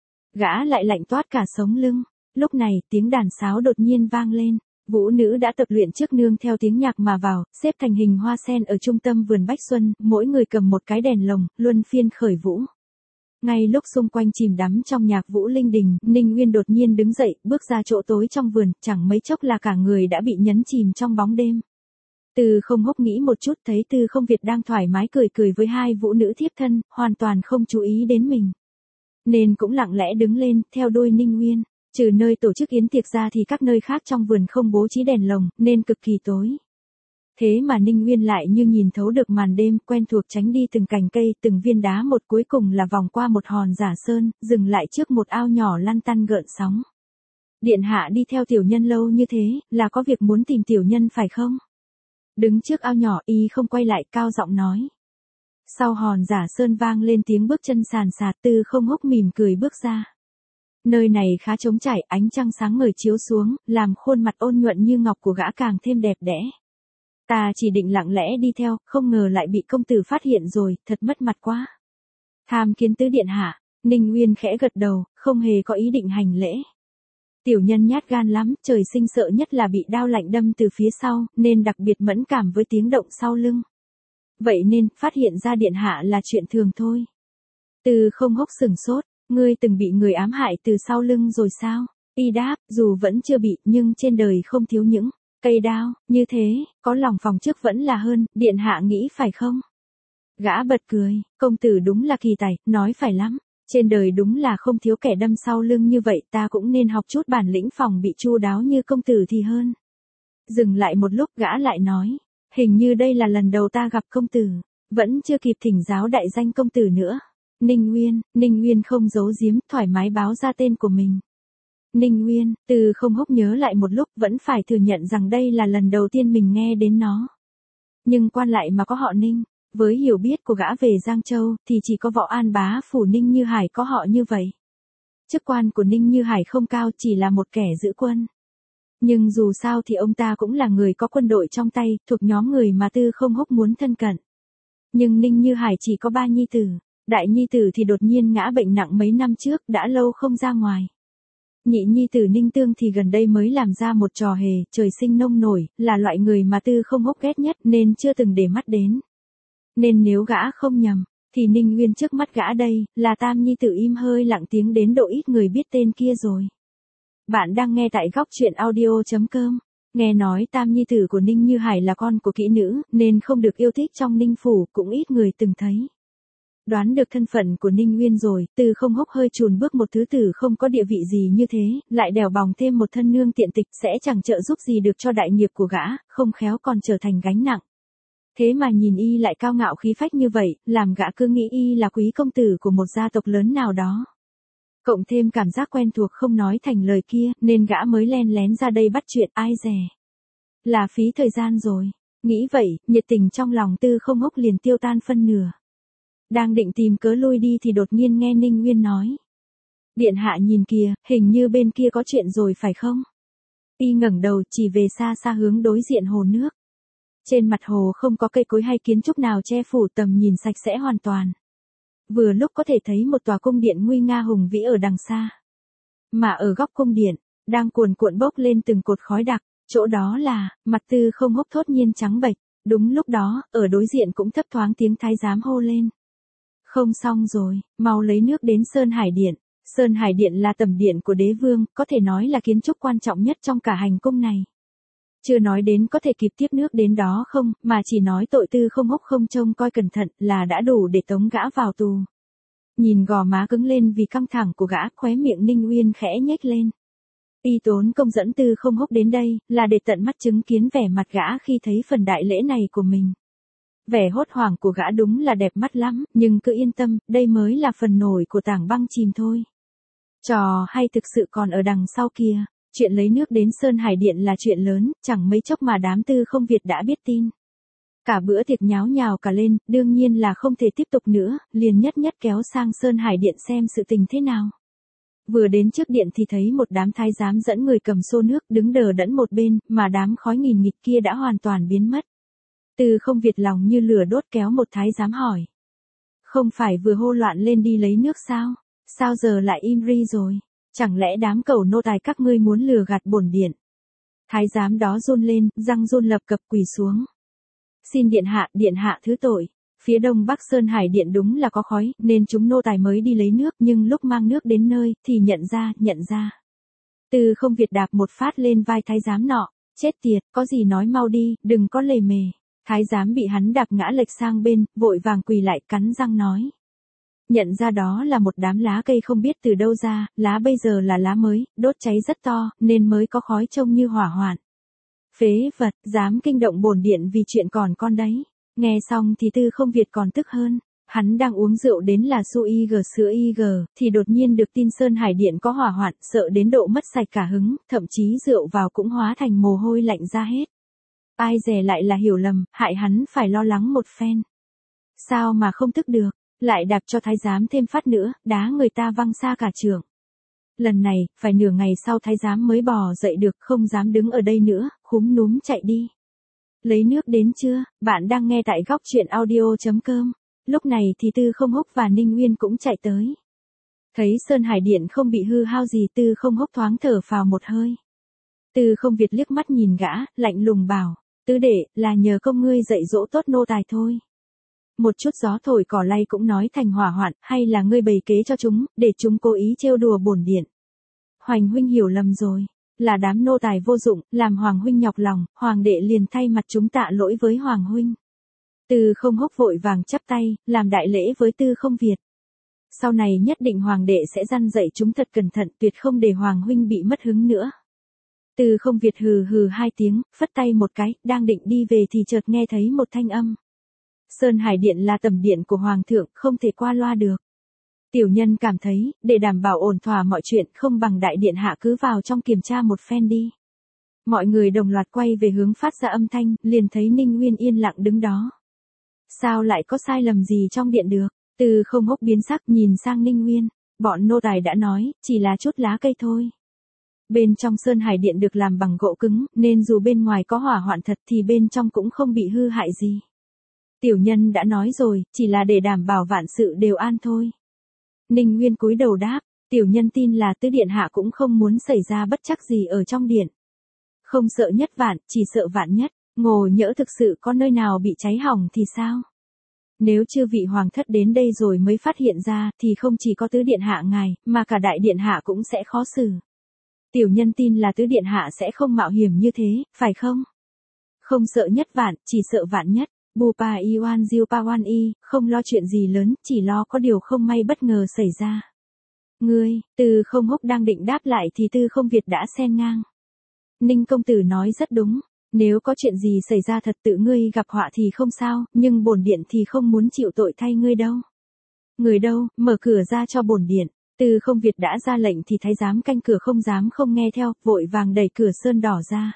Gã lại lạnh toát cả sống lưng. Lúc này, tiếng đàn sáo đột nhiên vang lên. Vũ nữ đã tập luyện trước nương theo tiếng nhạc mà vào, xếp thành hình hoa sen ở trung tâm vườn bách xuân, mỗi người cầm một cái đèn lồng, luân phiên khởi vũ. Ngay lúc xung quanh chìm đắm trong nhạc vũ linh đình, Ninh Nguyên đột nhiên đứng dậy, bước ra chỗ tối trong vườn, chẳng mấy chốc là cả người đã bị nhấn chìm trong bóng đêm. Tư Không Húc nghĩ một chút, thấy Tư Không Việt đang thoải mái cười cười với hai vũ nữ thiếp thân, hoàn toàn không chú ý đến mình. Nên cũng lặng lẽ đứng lên, theo đuôi Ninh Nguyên. Trừ nơi tổ chức yến tiệc ra thì các nơi khác trong vườn không bố trí đèn lồng, nên cực kỳ tối. Thế mà Ninh Nguyên lại như nhìn thấu được màn đêm, quen thuộc tránh đi từng cành cây, từng viên đá một, cuối cùng là vòng qua một hòn giả sơn, dừng lại trước một ao nhỏ lăn tăn gợn sóng. Điện hạ đi theo tiểu nhân lâu như thế, là có việc muốn tìm tiểu nhân phải không? Đứng trước ao nhỏ, y không quay lại, cao giọng nói. Sau hòn giả sơn vang lên tiếng bước chân sàn sạt, Tư Không Húc mỉm cười bước ra. Nơi này khá trống trải, ánh trăng sáng ngời chiếu xuống, làm khuôn mặt ôn nhuận như ngọc của gã càng thêm đẹp đẽ. Ta chỉ định lặng lẽ đi theo, không ngờ lại bị công tử phát hiện rồi, thật mất mặt quá. Tham kiến tứ điện hạ, Ninh Nguyên khẽ gật đầu, không hề có ý định hành lễ. Tiểu nhân nhát gan lắm, trời sinh sợ nhất là bị đao lạnh đâm từ phía sau, nên đặc biệt mẫn cảm với tiếng động sau lưng. Vậy nên, phát hiện ra điện hạ là chuyện thường thôi. Từ không hốc sửng sốt, ngươi từng bị người ám hại từ sau lưng rồi sao? Y đáp, dù vẫn chưa bị, nhưng trên đời không thiếu những cây đao, như thế, có lòng phòng trước vẫn là hơn, điện hạ nghĩ phải không? Gã bật cười, công tử đúng là kỳ tài, nói phải lắm. Trên đời đúng là không thiếu kẻ đâm sau lưng như vậy, ta cũng nên học chút bản lĩnh phòng bị chu đáo như công tử thì hơn. Dừng lại một lúc gã lại nói, hình như đây là lần đầu ta gặp công tử, vẫn chưa kịp thỉnh giáo đại danh công tử nữa. Ninh Nguyên, Ninh Nguyên không giấu giếm, thoải mái báo ra tên của mình. Ninh Nguyên, Từ không hốc nhớ lại một lúc vẫn phải thừa nhận rằng đây là lần đầu tiên mình nghe đến nó. Nhưng quan lại mà có họ Ninh, với hiểu biết của gã về Giang Châu thì chỉ có Võ An bá phủ Ninh Như Hải có họ như vậy. Chức quan của Ninh Như Hải không cao, chỉ là một kẻ giữ quân. Nhưng dù sao thì ông ta cũng là người có quân đội trong tay, thuộc nhóm người mà Tư không hốc muốn thân cận. Nhưng Ninh Như Hải chỉ có ba nhi tử, đại nhi tử thì đột nhiên ngã bệnh nặng mấy năm trước, đã lâu không ra ngoài. Nhị nhi tử Ninh Tương thì gần đây mới làm ra một trò hề, trời sinh nông nổi, là loại người mà Tư không hốc ghét nhất nên chưa từng để mắt đến. Nên nếu gã không nhầm, thì Ninh Nguyên trước mắt gã đây, là tam nhi tử im hơi lặng tiếng đến độ ít người biết tên kia rồi. Bạn đang nghe tại góc truyện audio chấm com. Nghe nói tam nhi tử của Ninh Như Hải là con của kỹ nữ, nên không được yêu thích trong Ninh phủ, cũng ít người từng thấy. Đoán được thân phận của Ninh Nguyên rồi, Từ không hốc hơi chùn bước một thứ tử không có địa vị gì như thế, lại đèo bòng thêm một thân nương tiện tịch sẽ chẳng trợ giúp gì được cho đại nghiệp của gã, không khéo còn trở thành gánh nặng. Thế mà nhìn y lại cao ngạo khí phách như vậy, làm gã cứ nghĩ y là quý công tử của một gia tộc lớn nào đó. Cộng thêm cảm giác quen thuộc không nói thành lời kia, nên gã mới len lén ra đây bắt chuyện, ai dè. Là phí thời gian rồi. Nghĩ vậy, nhiệt tình trong lòng Tư không hốc liền tiêu tan phân nửa. Đang định tìm cớ lui đi thì đột nhiên nghe Ninh Nguyên nói. Điện hạ nhìn kìa, hình như bên kia có chuyện rồi phải không? Y ngẩng đầu chỉ về xa xa hướng đối diện hồ nước. Trên mặt hồ không có cây cối hay kiến trúc nào che phủ, tầm nhìn sạch sẽ hoàn toàn. Vừa lúc có thể thấy một tòa cung điện nguy nga hùng vĩ ở đằng xa. Mà ở góc cung điện, đang cuồn cuộn bốc lên từng cột khói đặc, chỗ đó là, mặt Tư không hốc thốt nhiên trắng bệch. Đúng lúc đó, ở đối diện cũng thấp thoáng tiếng thái giám hô lên. Không xong rồi, mau lấy nước đến Sơn Hải Điện. Sơn Hải Điện là tầm điện của đế vương, có thể nói là kiến trúc quan trọng nhất trong cả hành cung này. Chưa nói đến có thể kịp tiếp nước đến đó không, mà chỉ nói tội Tư không hốc không trông coi cẩn thận là đã đủ để tống gã vào tù. Nhìn gò má cứng lên vì căng thẳng của gã, khóe miệng Ninh Uyên khẽ nhếch lên. Y tốn công dẫn Tư không hốc đến đây, là để tận mắt chứng kiến vẻ mặt gã khi thấy phần đại lễ này của mình. Vẻ hốt hoảng của gã đúng là đẹp mắt lắm, nhưng cứ yên tâm, đây mới là phần nổi của tảng băng chìm thôi. Trò hay thực sự còn ở đằng sau kia. Chuyện lấy nước đến Sơn Hải Điện là chuyện lớn, chẳng mấy chốc mà đám Tư không Việt đã biết tin. Cả bữa tiệc nháo nhào cả lên, đương nhiên là không thể tiếp tục nữa, liền nhất nhất kéo sang Sơn Hải Điện xem sự tình thế nào. Vừa đến trước điện thì thấy một đám thái giám dẫn người cầm xô nước đứng đờ đẫn một bên, mà đám khói nghìn nghịt kia đã hoàn toàn biến mất. Tư không Việt lòng như lửa đốt kéo một thái giám hỏi. Không phải vừa hô loạn lên đi lấy nước sao? Sao giờ lại im ri rồi? Chẳng lẽ đám cẩu nô tài các ngươi muốn lừa gạt bổn điện? Thái giám đó run lên, răng run lập cập quỳ xuống. Xin điện hạ, điện hạ thứ tội. Phía đông bắc Sơn Hải Điện đúng là có khói, nên chúng nô tài mới đi lấy nước, nhưng lúc mang nước đến nơi, thì nhận ra, nhận ra. Tư không Việt đạp một phát lên vai thái giám nọ. Chết tiệt, có gì nói mau đi, đừng có lề mề. Thái giám bị hắn đạp ngã lệch sang bên, vội vàng quỳ lại cắn răng nói. Nhận ra đó là một đám lá cây không biết từ đâu ra, lá bây giờ là lá mới, đốt cháy rất to, nên mới có khói trông như hỏa hoạn. Phế vật, dám kinh động bổn điện vì chuyện còn con đấy. Nghe xong thì Tư không Việt còn tức hơn. Hắn đang uống rượu đến là su y gờ sữa y gờ, thì đột nhiên được tin Sơn Hải Điện có hỏa hoạn, sợ đến độ mất sạch cả hứng, thậm chí rượu vào cũng hóa thành mồ hôi lạnh ra hết. Ai dè lại là hiểu lầm, hại hắn phải lo lắng một phen. Sao mà không thức được, lại đạp cho thái giám thêm phát nữa, đá người ta văng xa cả trường. Lần này, phải nửa ngày sau thái giám mới bò dậy được, không dám đứng ở đây nữa, khúm núm chạy đi. Lấy nước đến chưa? Bạn đang nghe tại góc truyện audio chấm com. Lúc này thì Tư không hốc và Ninh Nguyên cũng chạy tới. Thấy Sơn Hải Điện không bị hư hao gì, Tư Không Húc thoáng thở phào một hơi. Tư Không Việt liếc mắt nhìn gã, lạnh lùng bảo, tứ đệ, là nhờ công ngươi dạy dỗ tốt nô tài thôi. Một chút gió thổi cỏ lay cũng nói thành hỏa hoạn, hay là ngươi bày kế cho chúng, để chúng cố ý trêu đùa bổn điện. Hoành huynh hiểu lầm rồi, là đám nô tài vô dụng, làm Hoàng huynh nhọc lòng, Hoàng đệ liền thay mặt chúng tạ lỗi với Hoàng huynh. Tư Không Húc vội vàng chắp tay, làm đại lễ với Tư Không Việt. Sau này nhất định Hoàng đệ sẽ răn dạy chúng thật cẩn thận, tuyệt không để Hoàng huynh bị mất hứng nữa. Tư Không Việt hừ hừ hai tiếng, phất tay một cái, đang định đi về thì chợt nghe thấy một thanh âm. Sơn Hải Điện là tầm điện của Hoàng thượng, không thể qua loa được. Tiểu nhân cảm thấy, để đảm bảo ổn thỏa mọi chuyện, không bằng đại điện hạ cứ vào trong kiểm tra một phen đi. Mọi người đồng loạt quay về hướng phát ra âm thanh, liền thấy Ninh Nguyên yên lặng đứng đó. Sao lại có sai lầm gì trong điện được? Tư Không Húc biến sắc nhìn sang Ninh Nguyên, bọn nô tài đã nói, chỉ là chút lá cây thôi. Bên trong Sơn Hải Điện được làm bằng gỗ cứng, nên dù bên ngoài có hỏa hoạn thật thì bên trong cũng không bị hư hại gì. Tiểu nhân đã nói rồi, chỉ là để đảm bảo vạn sự đều an thôi. Ninh Nguyên cúi đầu đáp, tiểu nhân tin là tứ điện hạ cũng không muốn xảy ra bất trắc gì ở trong điện. Không sợ nhất vạn, chỉ sợ vạn nhất, ngộ nhỡ thực sự có nơi nào bị cháy hỏng thì sao? Nếu chư vị hoàng thất đến đây rồi mới phát hiện ra, thì không chỉ có tứ điện hạ ngài, mà cả đại điện hạ cũng sẽ khó xử. Tiểu nhân tin là tứ điện hạ sẽ không mạo hiểm như thế, phải không? Không sợ nhất vạn, chỉ sợ vạn nhất. Bupa Iwan Diu Pawan I, không lo chuyện gì lớn, chỉ lo có điều không may bất ngờ xảy ra. Ngươi, Tư Không Húc đang định đáp lại thì Tư Không Việt đã xen ngang. Ninh công tử nói rất đúng, nếu có chuyện gì xảy ra thật tự ngươi gặp họa thì không sao, nhưng bổn điện thì không muốn chịu tội thay ngươi đâu. Người đâu, mở cửa ra cho bổn điện. Tư Không Việt đã ra lệnh thì thái giám canh cửa không dám không nghe theo, vội vàng đẩy cửa sơn đỏ ra.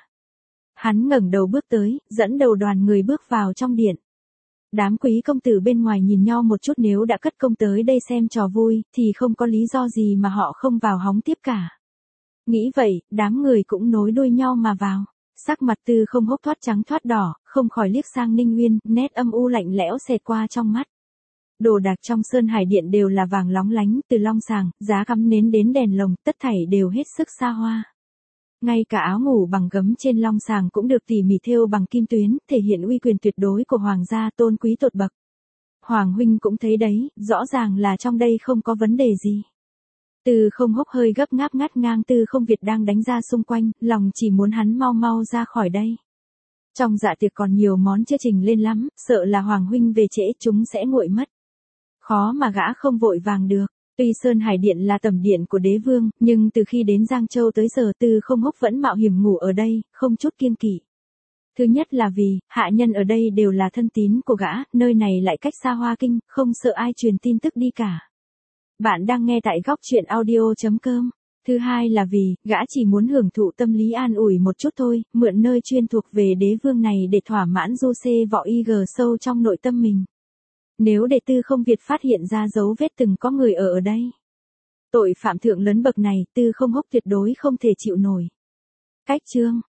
Hắn ngẩng đầu bước tới, dẫn đầu đoàn người bước vào trong điện. Đám quý công tử bên ngoài nhìn nhau một chút, nếu đã cất công tới đây xem trò vui, thì không có lý do gì mà họ không vào hóng tiếp cả. Nghĩ vậy, đám người cũng nối đuôi nhau mà vào. Sắc mặt Tư Không Húc thoát trắng thoát đỏ, không khỏi liếc sang Ninh Nguyên, nét âm u lạnh lẽo xẹt qua trong mắt. Đồ đạc trong Sơn Hải Điện đều là vàng lóng lánh, từ long sàng, giá cắm nến đến đèn lồng, tất thảy đều hết sức xa hoa. Ngay cả áo ngủ bằng gấm trên long sàng cũng được tỉ mỉ thêu bằng kim tuyến, thể hiện uy quyền tuyệt đối của hoàng gia, tôn quý tột bậc. Hoàng huynh cũng thấy đấy, rõ ràng là trong đây không có vấn đề gì. Tư Không Húc hơi gấp ngáp ngắt ngang Tư Không Việt đang đánh ra xung quanh, lòng chỉ muốn hắn mau mau ra khỏi đây. Trong dạ tiệc còn nhiều món chưa trình lên lắm, sợ là Hoàng huynh về trễ chúng sẽ nguội mất. Khó mà gã không vội vàng được. Tuy Sơn Hải Điện là tầm điện của đế vương, nhưng từ khi đến Giang Châu tới giờ Tư Không Húc vẫn mạo hiểm ngủ ở đây, không chút kiêng kỵ. Thứ nhất là vì, hạ nhân ở đây đều là thân tín của gã, nơi này lại cách xa Hoa Kinh, không sợ ai truyền tin tức đi cả. Bạn đang nghe tại góc truyện audio chấm com. Thứ hai là vì, gã chỉ muốn hưởng thụ tâm lý an ủi một chút thôi, mượn nơi chuyên thuộc về đế vương này để thỏa mãn du xê võ y gờ sâu trong nội tâm mình. Nếu để Tư Không Việt phát hiện ra dấu vết từng có người ở ở đây, tội phạm thượng lớn bậc này Tư Không Húc tuyệt đối không thể chịu nổi. Cách chương